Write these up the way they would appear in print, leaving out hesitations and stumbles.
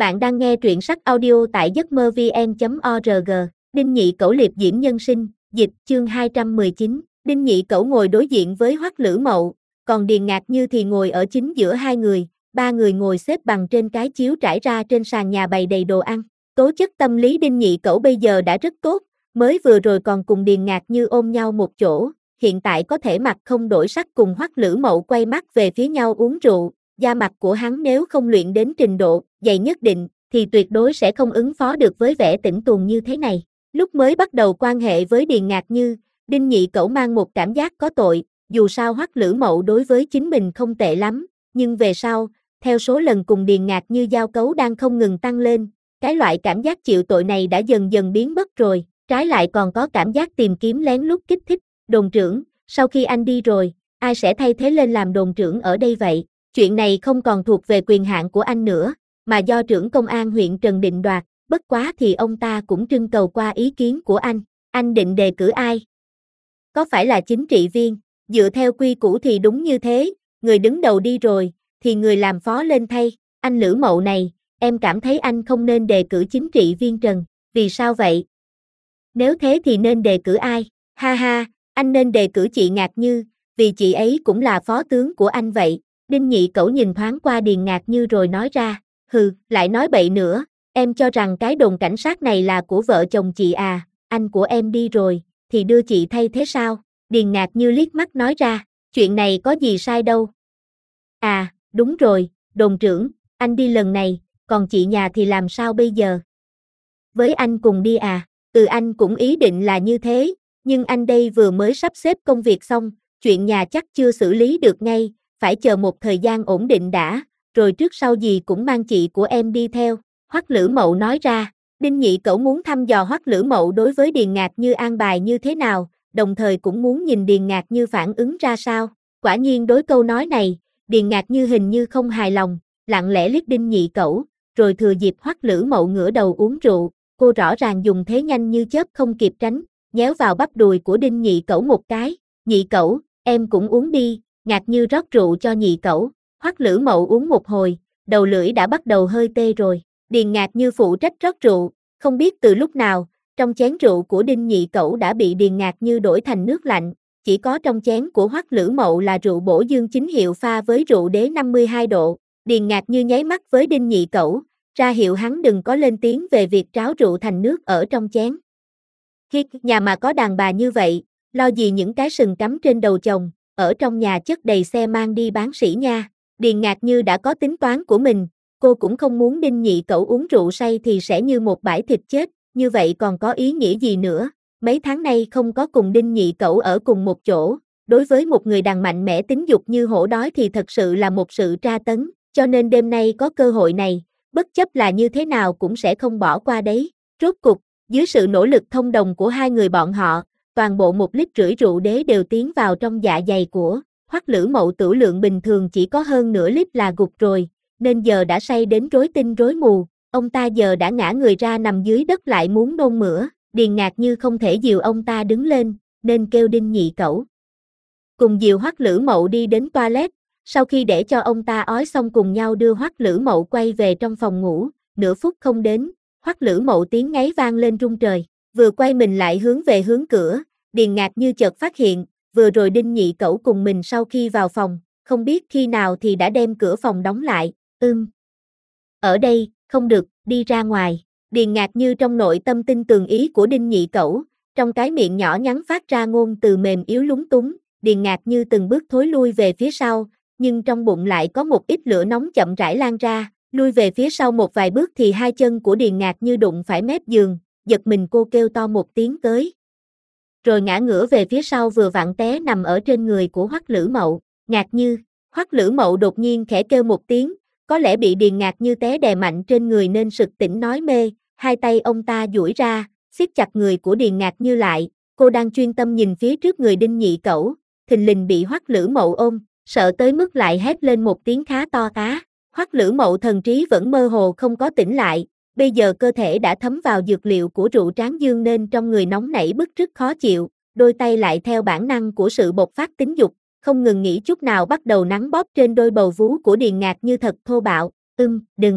Bạn đang nghe truyện sách audio tại giấc mơ vn.org. Đinh Nhị Cẩu liệp diễm nhân sinh, dịch, chương 219. Đinh Nhị Cẩu ngồi đối diện với Hoắc Lữ Mậu, còn Điền Ngạc Như thì ngồi ở chính giữa hai người, ba người ngồi xếp bằng trên cái chiếu trải ra trên sàn nhà bày đầy đồ ăn. Tố chất tâm lý Đinh Nhị Cẩu bây giờ đã rất tốt, mới vừa rồi còn cùng Điền Ngạc Như ôm nhau một chỗ, hiện tại có thể mặt không đổi sắc cùng Hoắc Lữ Mậu quay mắt về phía nhau uống rượu. Da mặt của hắn nếu không luyện đến trình độ dày nhất định, thì tuyệt đối sẽ không ứng phó được với vẻ tĩnh tuồng như thế này. Lúc mới bắt đầu quan hệ với Điền Ngạc Như, Đinh Nhị Cẩu mang một cảm giác có tội, dù sao Hoắc Lữ Mậu đối với chính mình không tệ lắm, nhưng về sau, theo số lần cùng Điền Ngạc Như giao cấu đang không ngừng tăng lên, cái loại cảm giác chịu tội này đã dần dần biến mất rồi, trái lại còn có cảm giác tìm kiếm lén lút kích thích. Đồn trưởng, sau khi anh đi rồi, ai sẽ thay thế lên làm đồn trưởng ở đây vậy? Chuyện này không còn thuộc về quyền hạn của anh nữa, mà do trưởng công an huyện Trần định đoạt, bất quá thì ông ta cũng trưng cầu qua ý kiến của anh định đề cử ai? Có phải là chính trị viên? Dựa theo quy củ thì đúng như thế, người đứng đầu đi rồi, thì người làm phó lên thay. Anh Lữ Mậu này, em cảm thấy anh không nên đề cử chính trị viên Trần, vì sao vậy? Nếu thế thì nên đề cử ai? Ha ha, anh nên đề cử chị Ngạc Như, vì chị ấy cũng là phó tướng của anh vậy. Đinh Nhị Cẩu nhìn thoáng qua Điền Ngạc Như rồi nói ra, hừ, lại nói bậy nữa, em cho rằng cái đồn cảnh sát này là của vợ chồng chị à, anh của em đi rồi, thì đưa chị thay thế sao? Điền Ngạc Như liếc mắt nói ra, chuyện này có gì sai đâu. À, đúng rồi, đồn trưởng, anh đi lần này, còn chị nhà thì làm sao bây giờ? Với anh cùng đi à? Anh cũng ý định là như thế, nhưng anh đây vừa mới sắp xếp công việc xong, chuyện nhà chắc chưa xử lý được ngay, phải chờ một thời gian ổn định đã, rồi trước sau gì cũng mang chị của em đi theo. Hoắc Lữ Mậu nói ra. Đinh Nhị Cẩu muốn thăm dò Hoắc Lữ Mậu đối với Điền Ngạc Như an bài như thế nào, đồng thời cũng muốn nhìn Điền Ngạc Như phản ứng ra sao. Quả nhiên đối câu nói này, Điền Ngạc Như hình như không hài lòng, lặng lẽ liếc Đinh Nhị Cẩu, rồi thừa dịp Hoắc Lữ Mậu ngửa đầu uống rượu, cô rõ ràng dùng thế nhanh như chớp không kịp tránh, nhéo vào bắp đùi của Đinh Nhị Cẩu một cái. Nhị Cẩu, em cũng uống đi. Ngạc Như rót rượu cho Nhị Cẩu. Hoắc Lữ Mậu uống một hồi, đầu lưỡi đã bắt đầu hơi tê rồi. Điền Ngạc Như phụ trách rót rượu, không biết từ lúc nào, trong chén rượu của Đinh Nhị Cẩu đã bị Điền Ngạc Như đổi thành nước lạnh, chỉ có trong chén của Hoắc Lữ Mậu là rượu bổ dương chính hiệu pha với rượu đế 52 độ. Điền Ngạc Như nháy mắt với Đinh Nhị Cẩu, ra hiệu hắn đừng có lên tiếng về việc tráo rượu thành nước ở trong chén. Khi nhà mà có đàn bà như vậy, lo gì những cái sừng cắm trên đầu chồng, ở trong nhà chất đầy xe mang đi bán sỉ nha. Điền Ngạc Như đã có tính toán của mình, cô cũng không muốn Đinh Nhị Cẩu uống rượu say thì sẽ như một bãi thịt chết, như vậy còn có ý nghĩa gì nữa. Mấy tháng nay không có cùng Đinh Nhị Cẩu ở cùng một chỗ, đối với một người đàn mạnh mẽ tính dục như hổ đói thì thật sự là một sự tra tấn, cho nên đêm nay có cơ hội này, bất chấp là như thế nào cũng sẽ không bỏ qua đấy. Rốt cục, dưới sự nỗ lực thông đồng của hai người bọn họ, toàn bộ 1,5 lít rượu đế đều tiến vào trong dạ dày của Hoắc Lữ Mậu. Tửu lượng bình thường chỉ có hơn nửa lít là gục rồi, nên giờ đã say đến rối tinh rối mù, ông ta giờ đã ngã người ra nằm dưới đất lại muốn nôn mửa. Điền Ngạc Như không thể dìu ông ta đứng lên, nên kêu Đinh Nhị Cẩu cùng dìu Hoắc Lữ Mậu đi đến toilet, sau khi để cho ông ta ói xong cùng nhau đưa Hoắc Lữ Mậu quay về trong phòng ngủ. Nửa phút không đến, Hoắc Lữ Mậu tiếng ngáy vang lên rung trời, vừa quay mình lại hướng về hướng cửa, Điền Ngạc Như chợt phát hiện, vừa rồi Đinh Nhị Cẩu cùng mình sau khi vào phòng, không biết khi nào thì đã đem cửa phòng đóng lại. Ở đây, không được, đi ra ngoài. Điền Ngạc Như trong nội tâm tin tường ý của Đinh Nhị Cẩu, trong cái miệng nhỏ nhắn phát ra ngôn từ mềm yếu lúng túng. Điền Ngạc Như từng bước thối lui về phía sau, nhưng trong bụng lại có một ít lửa nóng chậm rãi lan ra. Lui về phía sau một vài bước thì hai chân của Điền Ngạc Như đụng phải mép giường, giật mình cô kêu to một tiếng tới, rồi ngã ngửa về phía sau vừa vặn té nằm ở trên người của Hoắc Lữ Mậu. Ngạc Như. Hoắc Lữ Mậu đột nhiên khẽ kêu một tiếng, có lẽ bị Điền Ngạc Như té đè mạnh trên người nên sực tỉnh nói mê, hai tay ông ta duỗi ra, siết chặt người của Điền Ngạc Như lại, cô đang chuyên tâm nhìn phía trước người Đinh Nhị Cẩu, thình lình bị Hoắc Lữ Mậu ôm, sợ tới mức lại hét lên một tiếng khá to tá. Hoắc Lữ Mậu thần trí vẫn mơ hồ không có tỉnh lại, bây giờ cơ thể đã thấm vào dược liệu của rượu tráng dương nên trong người nóng nảy bứt rứt khó chịu, đôi tay lại theo bản năng của sự bộc phát tính dục, không ngừng nghỉ chút nào bắt đầu nắn bóp trên đôi bầu vú của Điền Ngạc Như thật thô bạo. Đừng,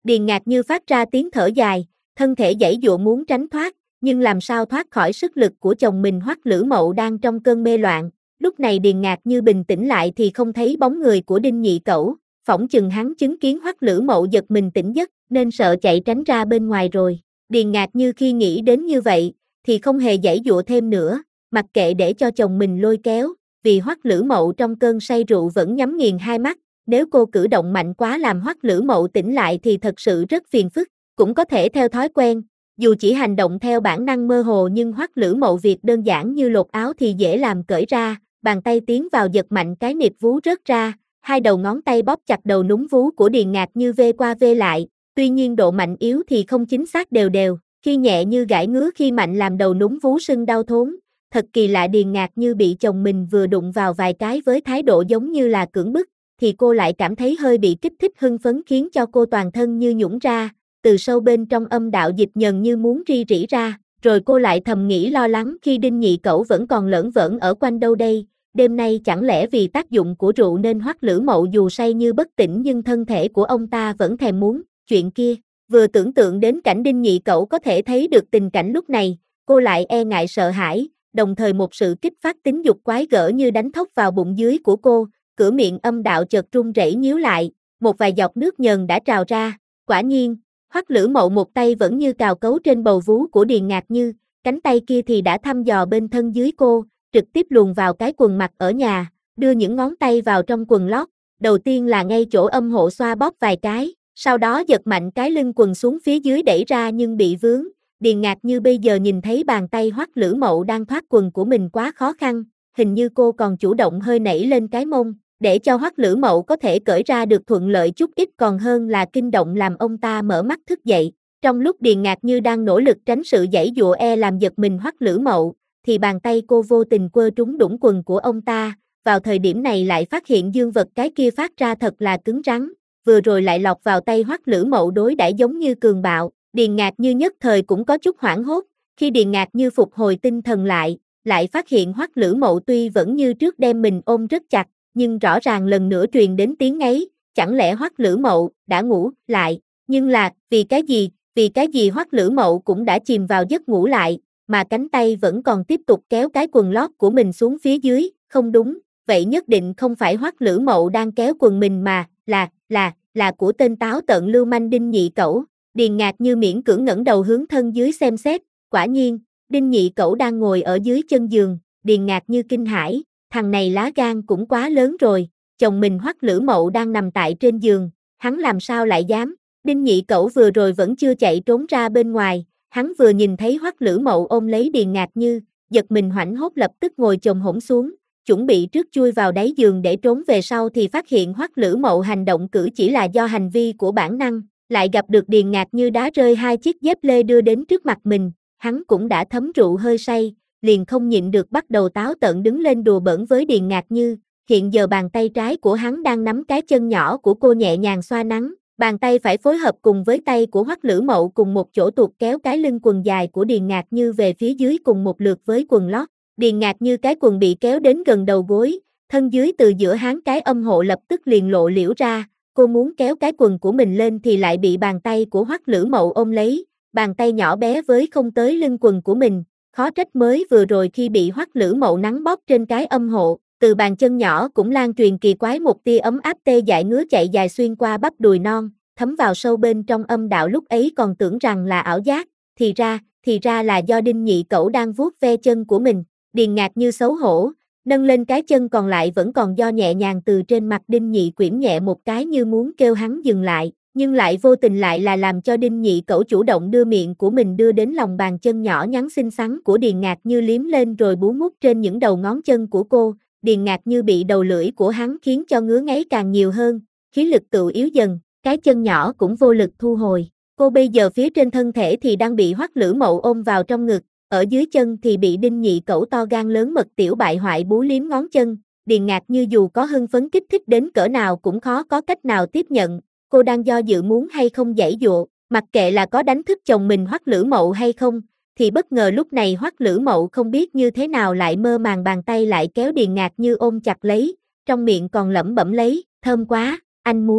Điền Ngạc Như phát ra tiếng thở dài, thân thể giãy giụa muốn tránh thoát, nhưng làm sao thoát khỏi sức lực của chồng mình Hoắc Lữ Mậu đang trong cơn mê loạn. Lúc này Điền Ngạc Như bình tĩnh lại thì không thấy bóng người của Đinh Nhị Cẩu, phỏng chừng hắn chứng kiến Hoắc Lữ Mậu giật mình tỉnh giấc, nên sợ chạy tránh ra bên ngoài rồi. Điền Ngạc Như khi nghĩ đến như vậy, thì không hề giãy giụa thêm nữa, mặc kệ để cho chồng mình lôi kéo, vì Hoắc Lữ Mậu trong cơn say rượu vẫn nhắm nghiền hai mắt, nếu cô cử động mạnh quá làm Hoắc Lữ Mậu tỉnh lại thì thật sự rất phiền phức, cũng có thể theo thói quen, dù chỉ hành động theo bản năng mơ hồ nhưng Hoắc Lữ Mậu việc đơn giản như lột áo thì dễ làm cởi ra, bàn tay tiến vào giật mạnh cái nịt vú rớt ra, hai đầu ngón tay bóp chặt đầu núm vú của Điền Ngạc Như vê qua vê lại, tuy nhiên độ mạnh yếu thì không chính xác đều đều, khi nhẹ như gãi ngứa khi mạnh làm đầu núm vú sưng đau thốn. Thật kỳ lạ, Điền Ngạc Như bị chồng mình vừa đụng vào vài cái với thái độ giống như là cưỡng bức, thì cô lại cảm thấy hơi bị kích thích hưng phấn khiến cho cô toàn thân như nhũn ra, từ sâu bên trong âm đạo dịch nhần như muốn ri rỉ ra, rồi cô lại thầm nghĩ lo lắng khi Đinh Nhị Cẩu vẫn còn lởn vởn ở quanh đâu đây, đêm nay chẳng lẽ vì tác dụng của rượu nên Hoắc Lữ Mậu dù say như bất tỉnh nhưng thân thể của ông ta vẫn thèm muốn, chuyện kia, vừa tưởng tượng đến cảnh Đinh Nhị Cẩu có thể thấy được tình cảnh lúc này, cô lại e ngại sợ hãi, đồng thời một sự kích phát tính dục quái gở như đánh thốc vào bụng dưới của cô, cửa miệng âm đạo chợt run rẩy nhíu lại, một vài giọt nước nhờn đã trào ra, quả nhiên, Hoắc Lữ Mậu một tay vẫn như cào cấu trên bầu vú của Điền Ngạc Như, cánh tay kia thì đã thăm dò bên thân dưới cô, trực tiếp luồn vào cái quần mặc ở nhà, đưa những ngón tay vào trong quần lót, đầu tiên là ngay chỗ âm hộ xoa bóp vài cái, sau đó giật mạnh cái lưng quần xuống phía dưới đẩy ra nhưng bị vướng. Điền Ngạc Như bây giờ nhìn thấy bàn tay Hoắc Lữ Mậu đang thoát quần của mình quá khó khăn, hình như cô còn chủ động hơi nảy lên cái mông, để cho Hoắc Lữ Mậu có thể cởi ra được thuận lợi chút ít còn hơn là kinh động làm ông ta mở mắt thức dậy. Trong lúc Điền Ngạc Như đang nỗ lực tránh sự giãy giụa làm giật mình Hoắc Lữ Mậu, thì bàn tay cô vô tình quơ trúng đũng quần của ông ta, vào thời điểm này lại phát hiện dương vật cái kia phát ra thật là cứng rắn, vừa rồi lại lọt vào tay Hoắc Lữ Mậu đối đãi giống như cường bạo. Điền Ngạc Như nhất thời cũng có chút hoảng hốt, khi Điền Ngạc Như phục hồi tinh thần lại phát hiện Hoắc Lữ Mậu tuy vẫn như trước đem mình ôm rất chặt, nhưng rõ ràng lần nữa truyền đến tiếng ngáy, chẳng lẽ Hoắc Lữ Mậu đã ngủ lại, nhưng là, vì cái gì Hoắc Lữ Mậu cũng đã chìm vào giấc ngủ lại, mà cánh tay vẫn còn tiếp tục kéo cái quần lót của mình xuống phía dưới, không đúng, vậy nhất định không phải Hoắc Lữ Mậu đang kéo quần mình mà, là của tên táo tợn lưu manh Đinh Nhị Cẩu. Điền Ngạc Như miễn cưỡng ngẩng đầu hướng thân dưới xem xét, quả nhiên, Đinh Nhị Cẩu đang ngồi ở dưới chân giường, Điền Ngạc Như kinh hãi, thằng này lá gan cũng quá lớn rồi, chồng mình Hoắc Lữ Mậu đang nằm tại trên giường, hắn làm sao lại dám, Đinh Nhị Cẩu vừa rồi vẫn chưa chạy trốn ra bên ngoài, hắn vừa nhìn thấy Hoắc Lữ Mậu ôm lấy Điền Ngạc Như, giật mình hoảng hốt lập tức ngồi chồm hổm xuống, chuẩn bị trước chui vào đáy giường để trốn về sau thì phát hiện Hoắc Lữ Mậu hành động cử chỉ là do hành vi của bản năng. Lại gặp được Điền Ngạc Như đá rơi hai chiếc dép lê đưa đến trước mặt mình, hắn cũng đã thấm rượu hơi say, liền không nhịn được bắt đầu táo tợn đứng lên đùa bỡn với Điền Ngạc Như, hiện giờ bàn tay trái của hắn đang nắm cái chân nhỏ của cô nhẹ nhàng xoa nắn, bàn tay phải phối hợp cùng với tay của Hoắc Lữ Mậu cùng một chỗ tuột kéo cái lưng quần dài của Điền Ngạc Như về phía dưới cùng một lượt với quần lót, Điền Ngạc Như cái quần bị kéo đến gần đầu gối, thân dưới từ giữa háng cái âm hộ lập tức liền lộ liễu ra. Cô muốn kéo cái quần của mình lên thì lại bị bàn tay của Hoắc Lữ Mậu ôm lấy, bàn tay nhỏ bé với không tới lưng quần của mình, khó trách mới vừa rồi khi bị Hoắc Lữ Mậu nắn bóp trên cái âm hộ, từ bàn chân nhỏ cũng lan truyền kỳ quái một tia ấm áp tê dại ngứa chạy dài xuyên qua bắp đùi non, thấm vào sâu bên trong âm đạo lúc ấy còn tưởng rằng là ảo giác, thì ra là do Đinh Nhị Cẩu đang vuốt ve chân của mình, Điền Ngạc Như xấu hổ. Nâng lên cái chân còn lại vẫn còn do nhẹ nhàng từ trên mặt Đinh Nhị quyển nhẹ một cái như muốn kêu hắn dừng lại, nhưng lại vô tình lại là làm cho Đinh Nhị Cẩu chủ động đưa miệng của mình đưa đến lòng bàn chân nhỏ nhắn xinh xắn của Điền Ngạc Như liếm lên rồi bú mút trên những đầu ngón chân của cô, Điền Ngạc Như bị đầu lưỡi của hắn khiến cho ngứa ngáy càng nhiều hơn, khí lực tự yếu dần, cái chân nhỏ cũng vô lực thu hồi, cô bây giờ phía trên thân thể thì đang bị Hoắc Lữ Mậu ôm vào trong ngực. Ở dưới chân thì bị Đinh Nhị Cẩu to gan lớn mật tiểu bại hoại bú liếm ngón chân, Điền Ngạc Như dù có hưng phấn kích thích đến cỡ nào cũng khó có cách nào tiếp nhận, cô đang do dự muốn hay không giãy giụa, mặc kệ là có đánh thức chồng mình Hoắc Lữ Mậu hay không, thì bất ngờ lúc này Hoắc Lữ Mậu không biết như thế nào lại mơ màng bàn tay lại kéo Điền Ngạc Như ôm chặt lấy, trong miệng còn lẩm bẩm lấy, thơm quá, anh muốn,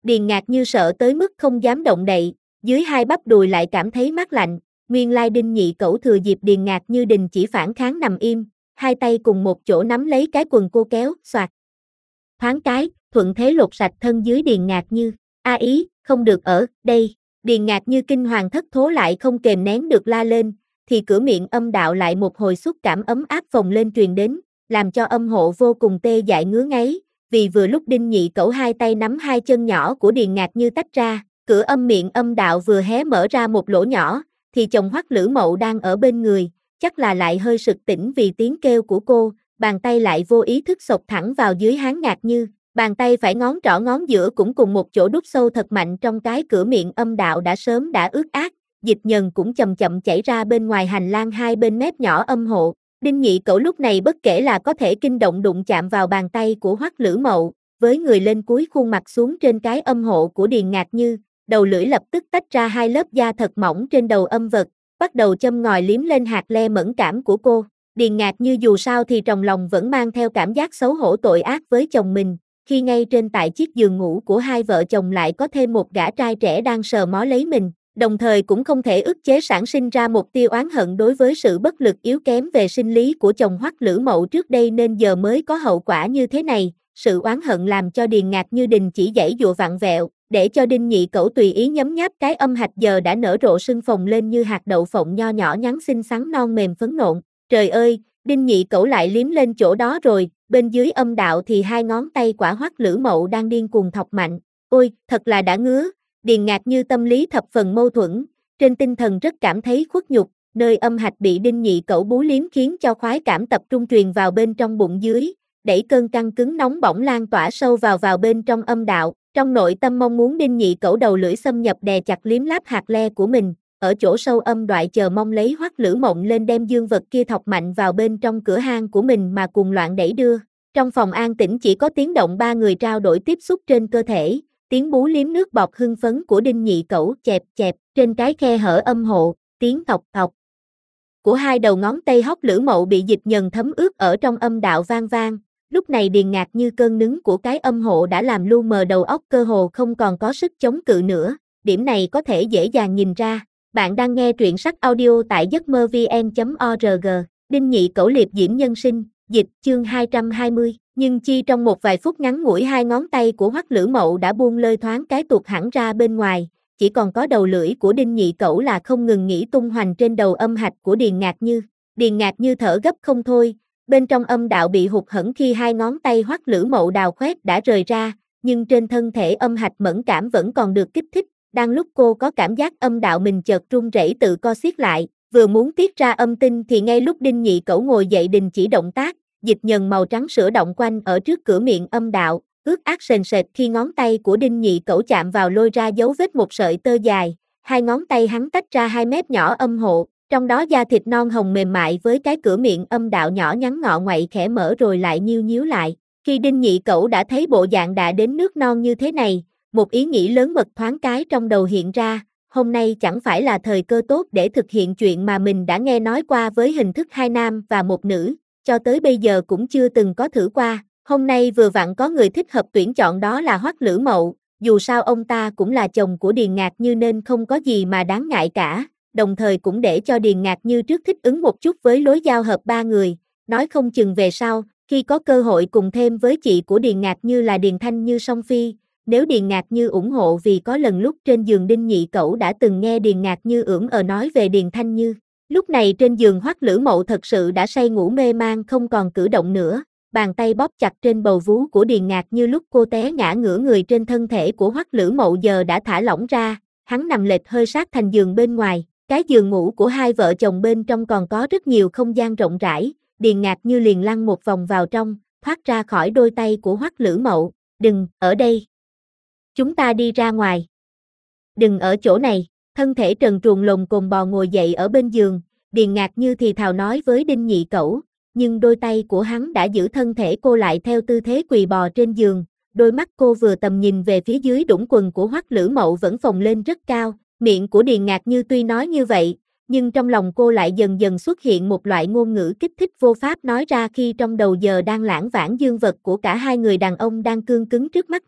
Điền Ngạc Như sợ tới mức không dám động đậy, dưới hai bắp đùi lại cảm thấy mát lạnh, nguyên lai Đinh Nhị Cẩu thừa dịp Điền Ngạc Như đình chỉ phản kháng nằm im, hai tay cùng một chỗ nắm lấy cái quần cô kéo, xoạt. Thoáng cái, thuận thế lột sạch thân dưới Điền Ngạc Như, ý, không được ở đây, Điền Ngạc Như kinh hoàng thất thố lại không kềm nén được la lên, thì cửa miệng âm đạo lại một hồi xúc cảm ấm áp phồng lên truyền đến, làm cho âm hộ vô cùng tê dại ngứa ngáy, vì vừa lúc Đinh Nhị Cẩu hai tay nắm hai chân nhỏ của Điền Ngạc Như tách ra, cửa âm miệng âm đạo vừa hé mở ra một lỗ nhỏ, thì chồng Hoắc Lữ Mậu đang ở bên người, chắc là lại hơi sực tỉnh vì tiếng kêu của cô, bàn tay lại vô ý thức xộc thẳng vào dưới háng Ngạc Như, bàn tay phải ngón trỏ ngón giữa cũng cùng một chỗ đút sâu thật mạnh trong cái cửa miệng âm đạo đã sớm đã ướt át, dịch nhờn cũng chậm chậm chảy ra bên ngoài hành lang hai bên mép nhỏ âm hộ. Đinh Nhị Cẩu lúc này bất kể là có thể kinh động đụng chạm vào bàn tay của Hoắc Lữ Mậu, với người lên cúi khuôn mặt xuống trên cái âm hộ của Điền Ngạc Như, đầu lưỡi lập tức tách ra hai lớp da thật mỏng trên đầu âm vật, bắt đầu châm ngòi liếm lên hạt le mẫn cảm của cô. Điền Ngạc Như dù sao thì trong lòng vẫn mang theo cảm giác xấu hổ tội ác với chồng mình, khi ngay trên tại chiếc giường ngủ của hai vợ chồng lại có thêm một gã trai trẻ đang sờ mó lấy mình, đồng thời cũng không thể ức chế sản sinh ra một tia oán hận đối với sự bất lực yếu kém về sinh lý của chồng Hoắc Lữ Mậu trước đây nên giờ mới có hậu quả như thế này. Sự oán hận làm cho Điền Ngạc Như đình chỉ giãy giụa vặn vẹo, để cho Đinh Nhị Cẩu tùy ý nhấm nháp cái âm hạch giờ đã nở rộ sưng phồng lên như hạt đậu phộng nho nhỏ nhắn xinh xắn non mềm phấn nộn. Trời ơi, Đinh Nhị Cẩu lại liếm lên chỗ đó rồi, bên dưới âm đạo thì hai ngón tay quả Hoắc Lữ Mậu đang điên cuồng thọc mạnh. Ôi, thật là đã ngứa. Điền Ngạc Như tâm lý thập phần mâu thuẫn, trên tinh thần rất cảm thấy khuất nhục, nơi âm hạch bị Đinh Nhị Cẩu bú liếm khiến cho khoái cảm tập trung truyền vào bên trong bụng dưới, đẩy cơn căng cứng nóng bỏng lan tỏa sâu vào bên trong âm đạo, trong nội tâm mong muốn Đinh Nhị Cẩu đầu lưỡi xâm nhập đè chặt liếm láp hạt le của mình, ở chỗ sâu âm đoại chờ mong lấy Hoắc Lữ Mộng lên đem dương vật kia thọc mạnh vào bên trong cửa hang của mình mà cuồng loạn đẩy đưa. Trong phòng an tĩnh chỉ có tiếng động ba người trao đổi tiếp xúc trên cơ thể, tiếng bú liếm nước bọt hưng phấn của Đinh Nhị Cẩu chẹp chẹp trên cái khe hở âm hộ, tiếng thọc thọc của hai đầu ngón tay Hoắc Lữ Mậu bị dịch nhờn thấm ướt ở trong âm đạo vang vang. Lúc này Điền Ngạc Như cơn nứng của cái âm hộ đã làm lu mờ đầu óc cơ hồ không còn có sức chống cự nữa, điểm này có thể dễ dàng nhìn ra. Bạn đang nghe truyện sách audio tại giấc mơ vn.org, Đinh Nhị Cẩu liệp diễm nhân sinh, dịch chương 220, nhưng chi trong một vài phút ngắn ngủi hai ngón tay của Hoắc Lữ Mậu đã buông lơi thoáng cái tuột hẳn ra bên ngoài, chỉ còn có đầu lưỡi của Đinh Nhị Cẩu là không ngừng nghỉ tung hoành trên đầu âm hạch của Điền Ngạc Như. Điền Ngạc Như thở gấp không thôi, bên trong âm đạo bị hụt hẫng khi hai ngón tay Hoắc Lữ Mậu đào khoét đã rời ra, nhưng trên thân thể âm hạch mẫn cảm vẫn còn được kích thích. Đang lúc cô có cảm giác âm đạo mình chợt run rẩy tự co xiết lại, vừa muốn tiết ra âm tinh thì ngay lúc Đinh Nhị Cẩu ngồi dậy đình chỉ động tác, dịch nhờn màu trắng sữa động quanh ở trước cửa miệng âm đạo, ướt át sền sệt khi ngón tay của Đinh Nhị Cẩu chạm vào lôi ra dấu vết một sợi tơ dài, hai ngón tay hắn tách ra hai mép nhỏ âm hộ, trong đó da thịt non hồng mềm mại với cái cửa miệng âm đạo nhỏ nhắn ngọ ngoậy khẽ mở rồi lại nhíu nhíu lại. Khi Đinh Nhị Cẩu đã thấy bộ dạng đã đến nước non như thế này, một ý nghĩ lớn mật thoáng cái trong đầu hiện ra, hôm nay chẳng phải là thời cơ tốt để thực hiện chuyện mà mình đã nghe nói qua với hình thức hai nam và một nữ, cho tới bây giờ cũng chưa từng có thử qua, hôm nay vừa vặn có người thích hợp tuyển chọn đó là Hoắc Lữ Mậu, dù sao ông ta cũng là chồng của Điền Ngạc Như nên không có gì mà đáng ngại cả, đồng thời cũng để cho Điền Ngạc Như trước thích ứng một chút với lối giao hợp ba người, nói không chừng về sau, khi có cơ hội cùng thêm với chị của Điền Ngạc Như là Điền Thanh Như song phi. Nếu Điền Ngạc Như ủng hộ vì có lần lúc trên giường Đinh Nhị Cẩu đã từng nghe Điền Ngạc Như nói về Điền Thanh Như. Lúc này trên giường Hoắc Lữ Mậu thật sự đã say ngủ mê man không còn cử động nữa, bàn tay bóp chặt trên bầu vú của Điền Ngạc Như lúc cô té ngã ngửa người trên thân thể của Hoắc Lữ Mậu giờ đã thả lỏng ra, hắn nằm lệch hơi sát thành giường bên ngoài, cái giường ngủ của hai vợ chồng bên trong còn có rất nhiều không gian rộng rãi, Điền Ngạc Như liền lăn một vòng vào trong, thoát ra khỏi đôi tay của Hoắc Lữ Mậu, đừng, ở đây. Chúng ta đi ra ngoài. Đừng ở chỗ này, thân thể trần truồng lồm cồm bò ngồi dậy ở bên giường, Điền Ngạc Như thì thào nói với Đinh Nhị Cẩu, nhưng đôi tay của hắn đã giữ thân thể cô lại theo tư thế quỳ bò trên giường, đôi mắt cô vừa tầm nhìn về phía dưới đũng quần của Hoắc Lữ Mậu vẫn phồng lên rất cao, miệng của Điền Ngạc Như tuy nói như vậy, nhưng trong lòng cô lại dần dần xuất hiện một loại ngôn ngữ kích thích vô pháp nói ra khi trong đầu giờ đang lãng vảng dương vật của cả hai người đàn ông đang cương cứng trước mắt mình.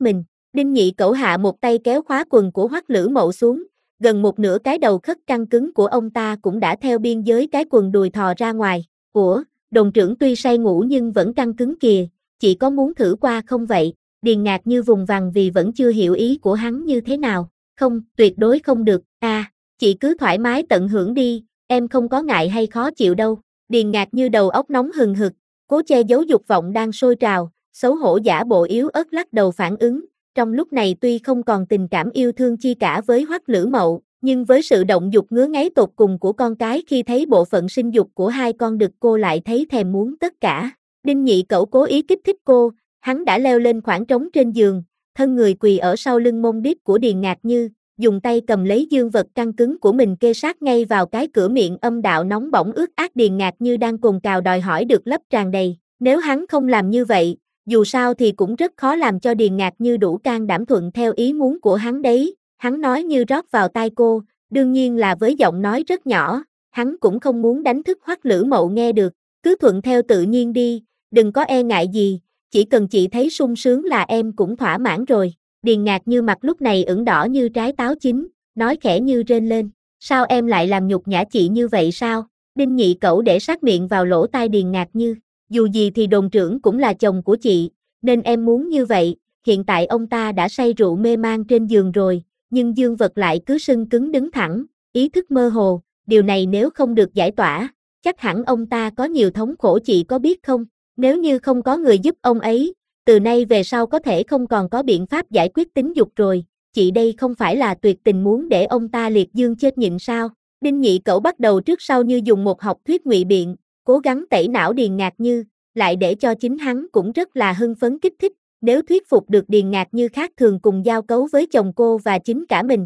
Đinh Nhị Cẩu hạ một tay kéo khóa quần của Hoắc Lữ Mậu xuống, gần một nửa cái đầu khất căng cứng của ông ta cũng đã theo biên giới cái quần đùi thò ra ngoài. Ủa, đồn trưởng tuy say ngủ nhưng vẫn căng cứng kìa, chị có muốn thử qua không vậy? Điền Ngạc Như vùng vằng vì vẫn chưa hiểu ý của hắn như thế nào. Không, tuyệt đối không được, chị cứ thoải mái tận hưởng đi, em không có ngại hay khó chịu đâu. Điền Ngạc Như đầu óc nóng hừng hực, cố che giấu dục vọng đang sôi trào, xấu hổ giả bộ yếu ớt lắc đầu phản ứng. Trong lúc này tuy không còn tình cảm yêu thương chi cả với Hoắc Lữ Mậu, nhưng với sự động dục ngứa ngáy tột cùng của con cái khi thấy bộ phận sinh dục của hai con đực cô lại thấy thèm muốn tất cả. Đinh Nhị Cẩu cố ý kích thích cô, hắn đã leo lên khoảng trống trên giường, thân người quỳ ở sau lưng mông đít của Điền Ngạc Như, dùng tay cầm lấy dương vật căng cứng của mình kê sát ngay vào cái cửa miệng âm đạo nóng bỏng ướt át Điền Ngạc Như đang cồn cào đòi hỏi được lấp tràn đầy. Nếu hắn không làm như vậy, dù sao thì cũng rất khó làm cho Điền Ngạc Như đủ can đảm thuận theo ý muốn của hắn đấy. Hắn nói như rót vào tai cô, đương nhiên là với giọng nói rất nhỏ, hắn cũng không muốn đánh thức Hoắc Lữ Mậu nghe được. Cứ thuận theo tự nhiên đi, đừng có e ngại gì, chỉ cần chị thấy sung sướng là em cũng thỏa mãn rồi. Điền Ngạc Như mặt lúc này ửng đỏ như trái táo chín, nói khẽ như rên lên. Sao em lại làm nhục nhã chị như vậy sao? Đinh Nhị Cẩu để sát miệng vào lỗ tai Điền Ngạc Như. Dù gì thì đồn trưởng cũng là chồng của chị, nên em muốn như vậy. Hiện tại ông ta đã say rượu mê man trên giường rồi, nhưng dương vật lại cứ sưng cứng đứng thẳng, ý thức mơ hồ. Điều này nếu không được giải tỏa, chắc hẳn ông ta có nhiều thống khổ chị có biết không? Nếu như không có người giúp ông ấy, từ nay về sau có thể không còn có biện pháp giải quyết tính dục rồi. Chị đây không phải là tuyệt tình muốn để ông ta liệt dương chết nhịn sao? Đinh Nhị Cẩu bắt đầu trước sau như dùng một học thuyết ngụy biện, cố gắng tẩy não Điền Ngạc Như, lại để cho chính hắn cũng rất là hưng phấn kích thích. Nếu thuyết phục được Điền Ngạc Như khác thường cùng giao cấu với chồng cô và chính cả mình.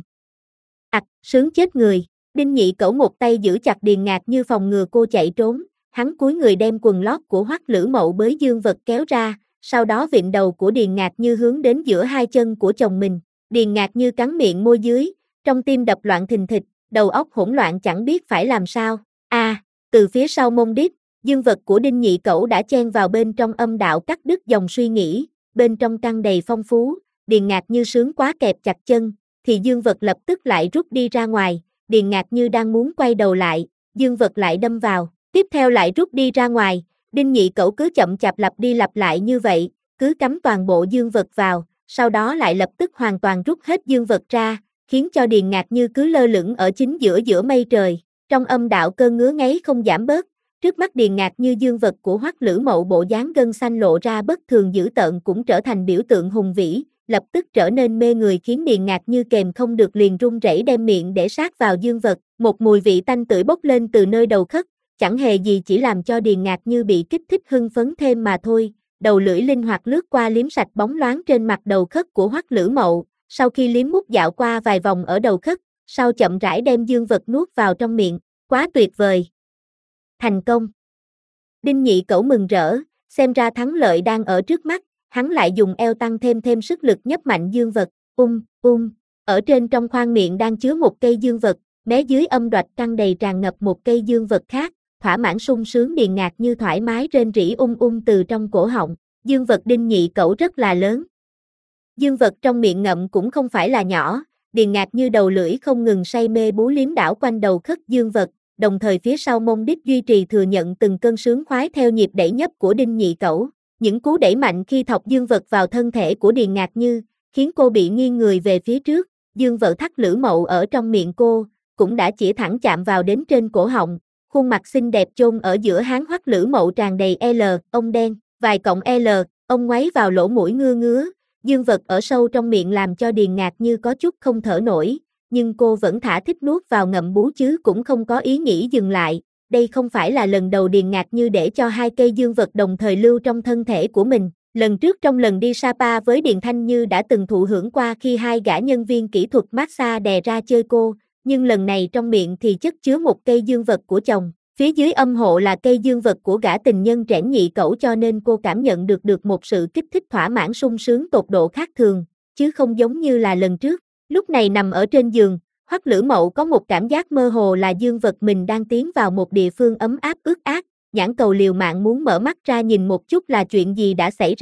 Sướng chết người. Đinh Nhị Cẩu một tay giữ chặt Điền Ngạc Như phòng ngừa cô chạy trốn, hắn cúi người đem quần lót của Hoắc Lữ Mậu bới dương vật kéo ra, sau đó vịn đầu của Điền Ngạc Như hướng đến giữa hai chân của chồng mình. Điền Ngạc Như cắn miệng môi dưới, trong tim đập loạn thình thịch, đầu óc hỗn loạn chẳng biết phải làm sao. Từ phía sau mông đít, dương vật của Đinh Nhị Cẩu đã chen vào bên trong âm đạo cắt đứt dòng suy nghĩ, bên trong căng đầy phong phú. Điền Ngạc Như sướng quá kẹp chặt chân, thì dương vật lập tức lại rút đi ra ngoài. Điền Ngạc Như đang muốn quay đầu lại, dương vật lại đâm vào, tiếp theo lại rút đi ra ngoài. Đinh Nhị Cẩu cứ chậm chạp lặp đi lặp lại như vậy, cứ cắm toàn bộ dương vật vào, sau đó lại lập tức hoàn toàn rút hết dương vật ra, khiến cho Điền Ngạc Như cứ lơ lửng ở chính giữa mây trời. Trong âm đạo cơn ngứa ngáy không giảm bớt, trước mắt Điền Ngạc Như dương vật của Hoắc Lữ Mậu bộ dáng gân xanh lộ ra bất thường dữ tợn cũng trở thành biểu tượng hùng vĩ, lập tức trở nên mê người khiến Điền Ngạc Như kềm không được liền run rẩy đem miệng để sát vào dương vật, một mùi vị tanh tưởi bốc lên từ nơi đầu khất, chẳng hề gì chỉ làm cho Điền Ngạc Như bị kích thích hưng phấn thêm mà thôi. Đầu lưỡi linh hoạt lướt qua liếm sạch bóng loáng trên mặt đầu khất của Hoắc Lữ Mậu, sau khi liếm mút dạo qua vài vòng ở đầu khất, sau chậm rãi đem dương vật nuốt vào trong miệng, quá tuyệt vời. Thành công. Đinh Nhị Cẩu mừng rỡ, xem ra thắng lợi đang ở trước mắt, hắn lại dùng eo tăng thêm sức lực nhấp mạnh dương vật, ở trên trong khoang miệng đang chứa một cây dương vật, mé dưới âm đoạch căng đầy tràn ngập một cây dương vật khác, thỏa mãn sung sướng Điền Ngạc Như thoải mái rên rỉ từ trong cổ họng. Dương vật Đinh Nhị Cẩu rất là lớn. Dương vật trong miệng ngậm cũng không phải là nhỏ, Điền Ngạc Như đầu lưỡi không ngừng say mê bú liếm đảo quanh đầu khất dương vật, đồng thời phía sau mông đít duy trì thừa nhận từng cơn sướng khoái theo nhịp đẩy nhấp của Đinh Nhị Cẩu. Những cú đẩy mạnh khi thọc dương vật vào thân thể của Điền Ngạc Như, khiến cô bị nghiêng người về phía trước, dương vật Thắt Lữ Mậu ở trong miệng cô, cũng đã chĩa thẳng chạm vào đến trên cổ họng, khuôn mặt xinh đẹp chôn ở giữa háng Hoắc Lữ Mậu tràn đầy L, ông đen, vài cọng L, ông ngoáy vào lỗ mũi ngứa, dương vật ở sâu trong miệng làm cho Điền Ngạc Như có chút không thở nổi, nhưng cô vẫn thả thích nuốt vào ngậm bú chứ cũng không có ý nghĩ dừng lại. Đây không phải là lần đầu Điền Ngạc Như để cho hai cây dương vật đồng thời lưu trong thân thể của mình. Lần trước trong lần đi Sapa với Điền Thanh Như đã từng thụ hưởng qua khi hai gã nhân viên kỹ thuật massage đè ra chơi cô, nhưng lần này trong miệng thì chất chứa một cây dương vật của chồng, phía dưới âm hộ là cây dương vật của gã tình nhân Trẻn Nhị Cẩu, cho nên cô cảm nhận được một sự kích thích thỏa mãn sung sướng tột độ khác thường, chứ không giống như là lần trước. Lúc này nằm ở trên giường, Hoắc Lữ Mậu có một cảm giác mơ hồ là dương vật mình đang tiến vào một địa phương ấm áp ướt át, nhãn cầu liều mạng muốn mở mắt ra nhìn một chút là chuyện gì đã xảy ra.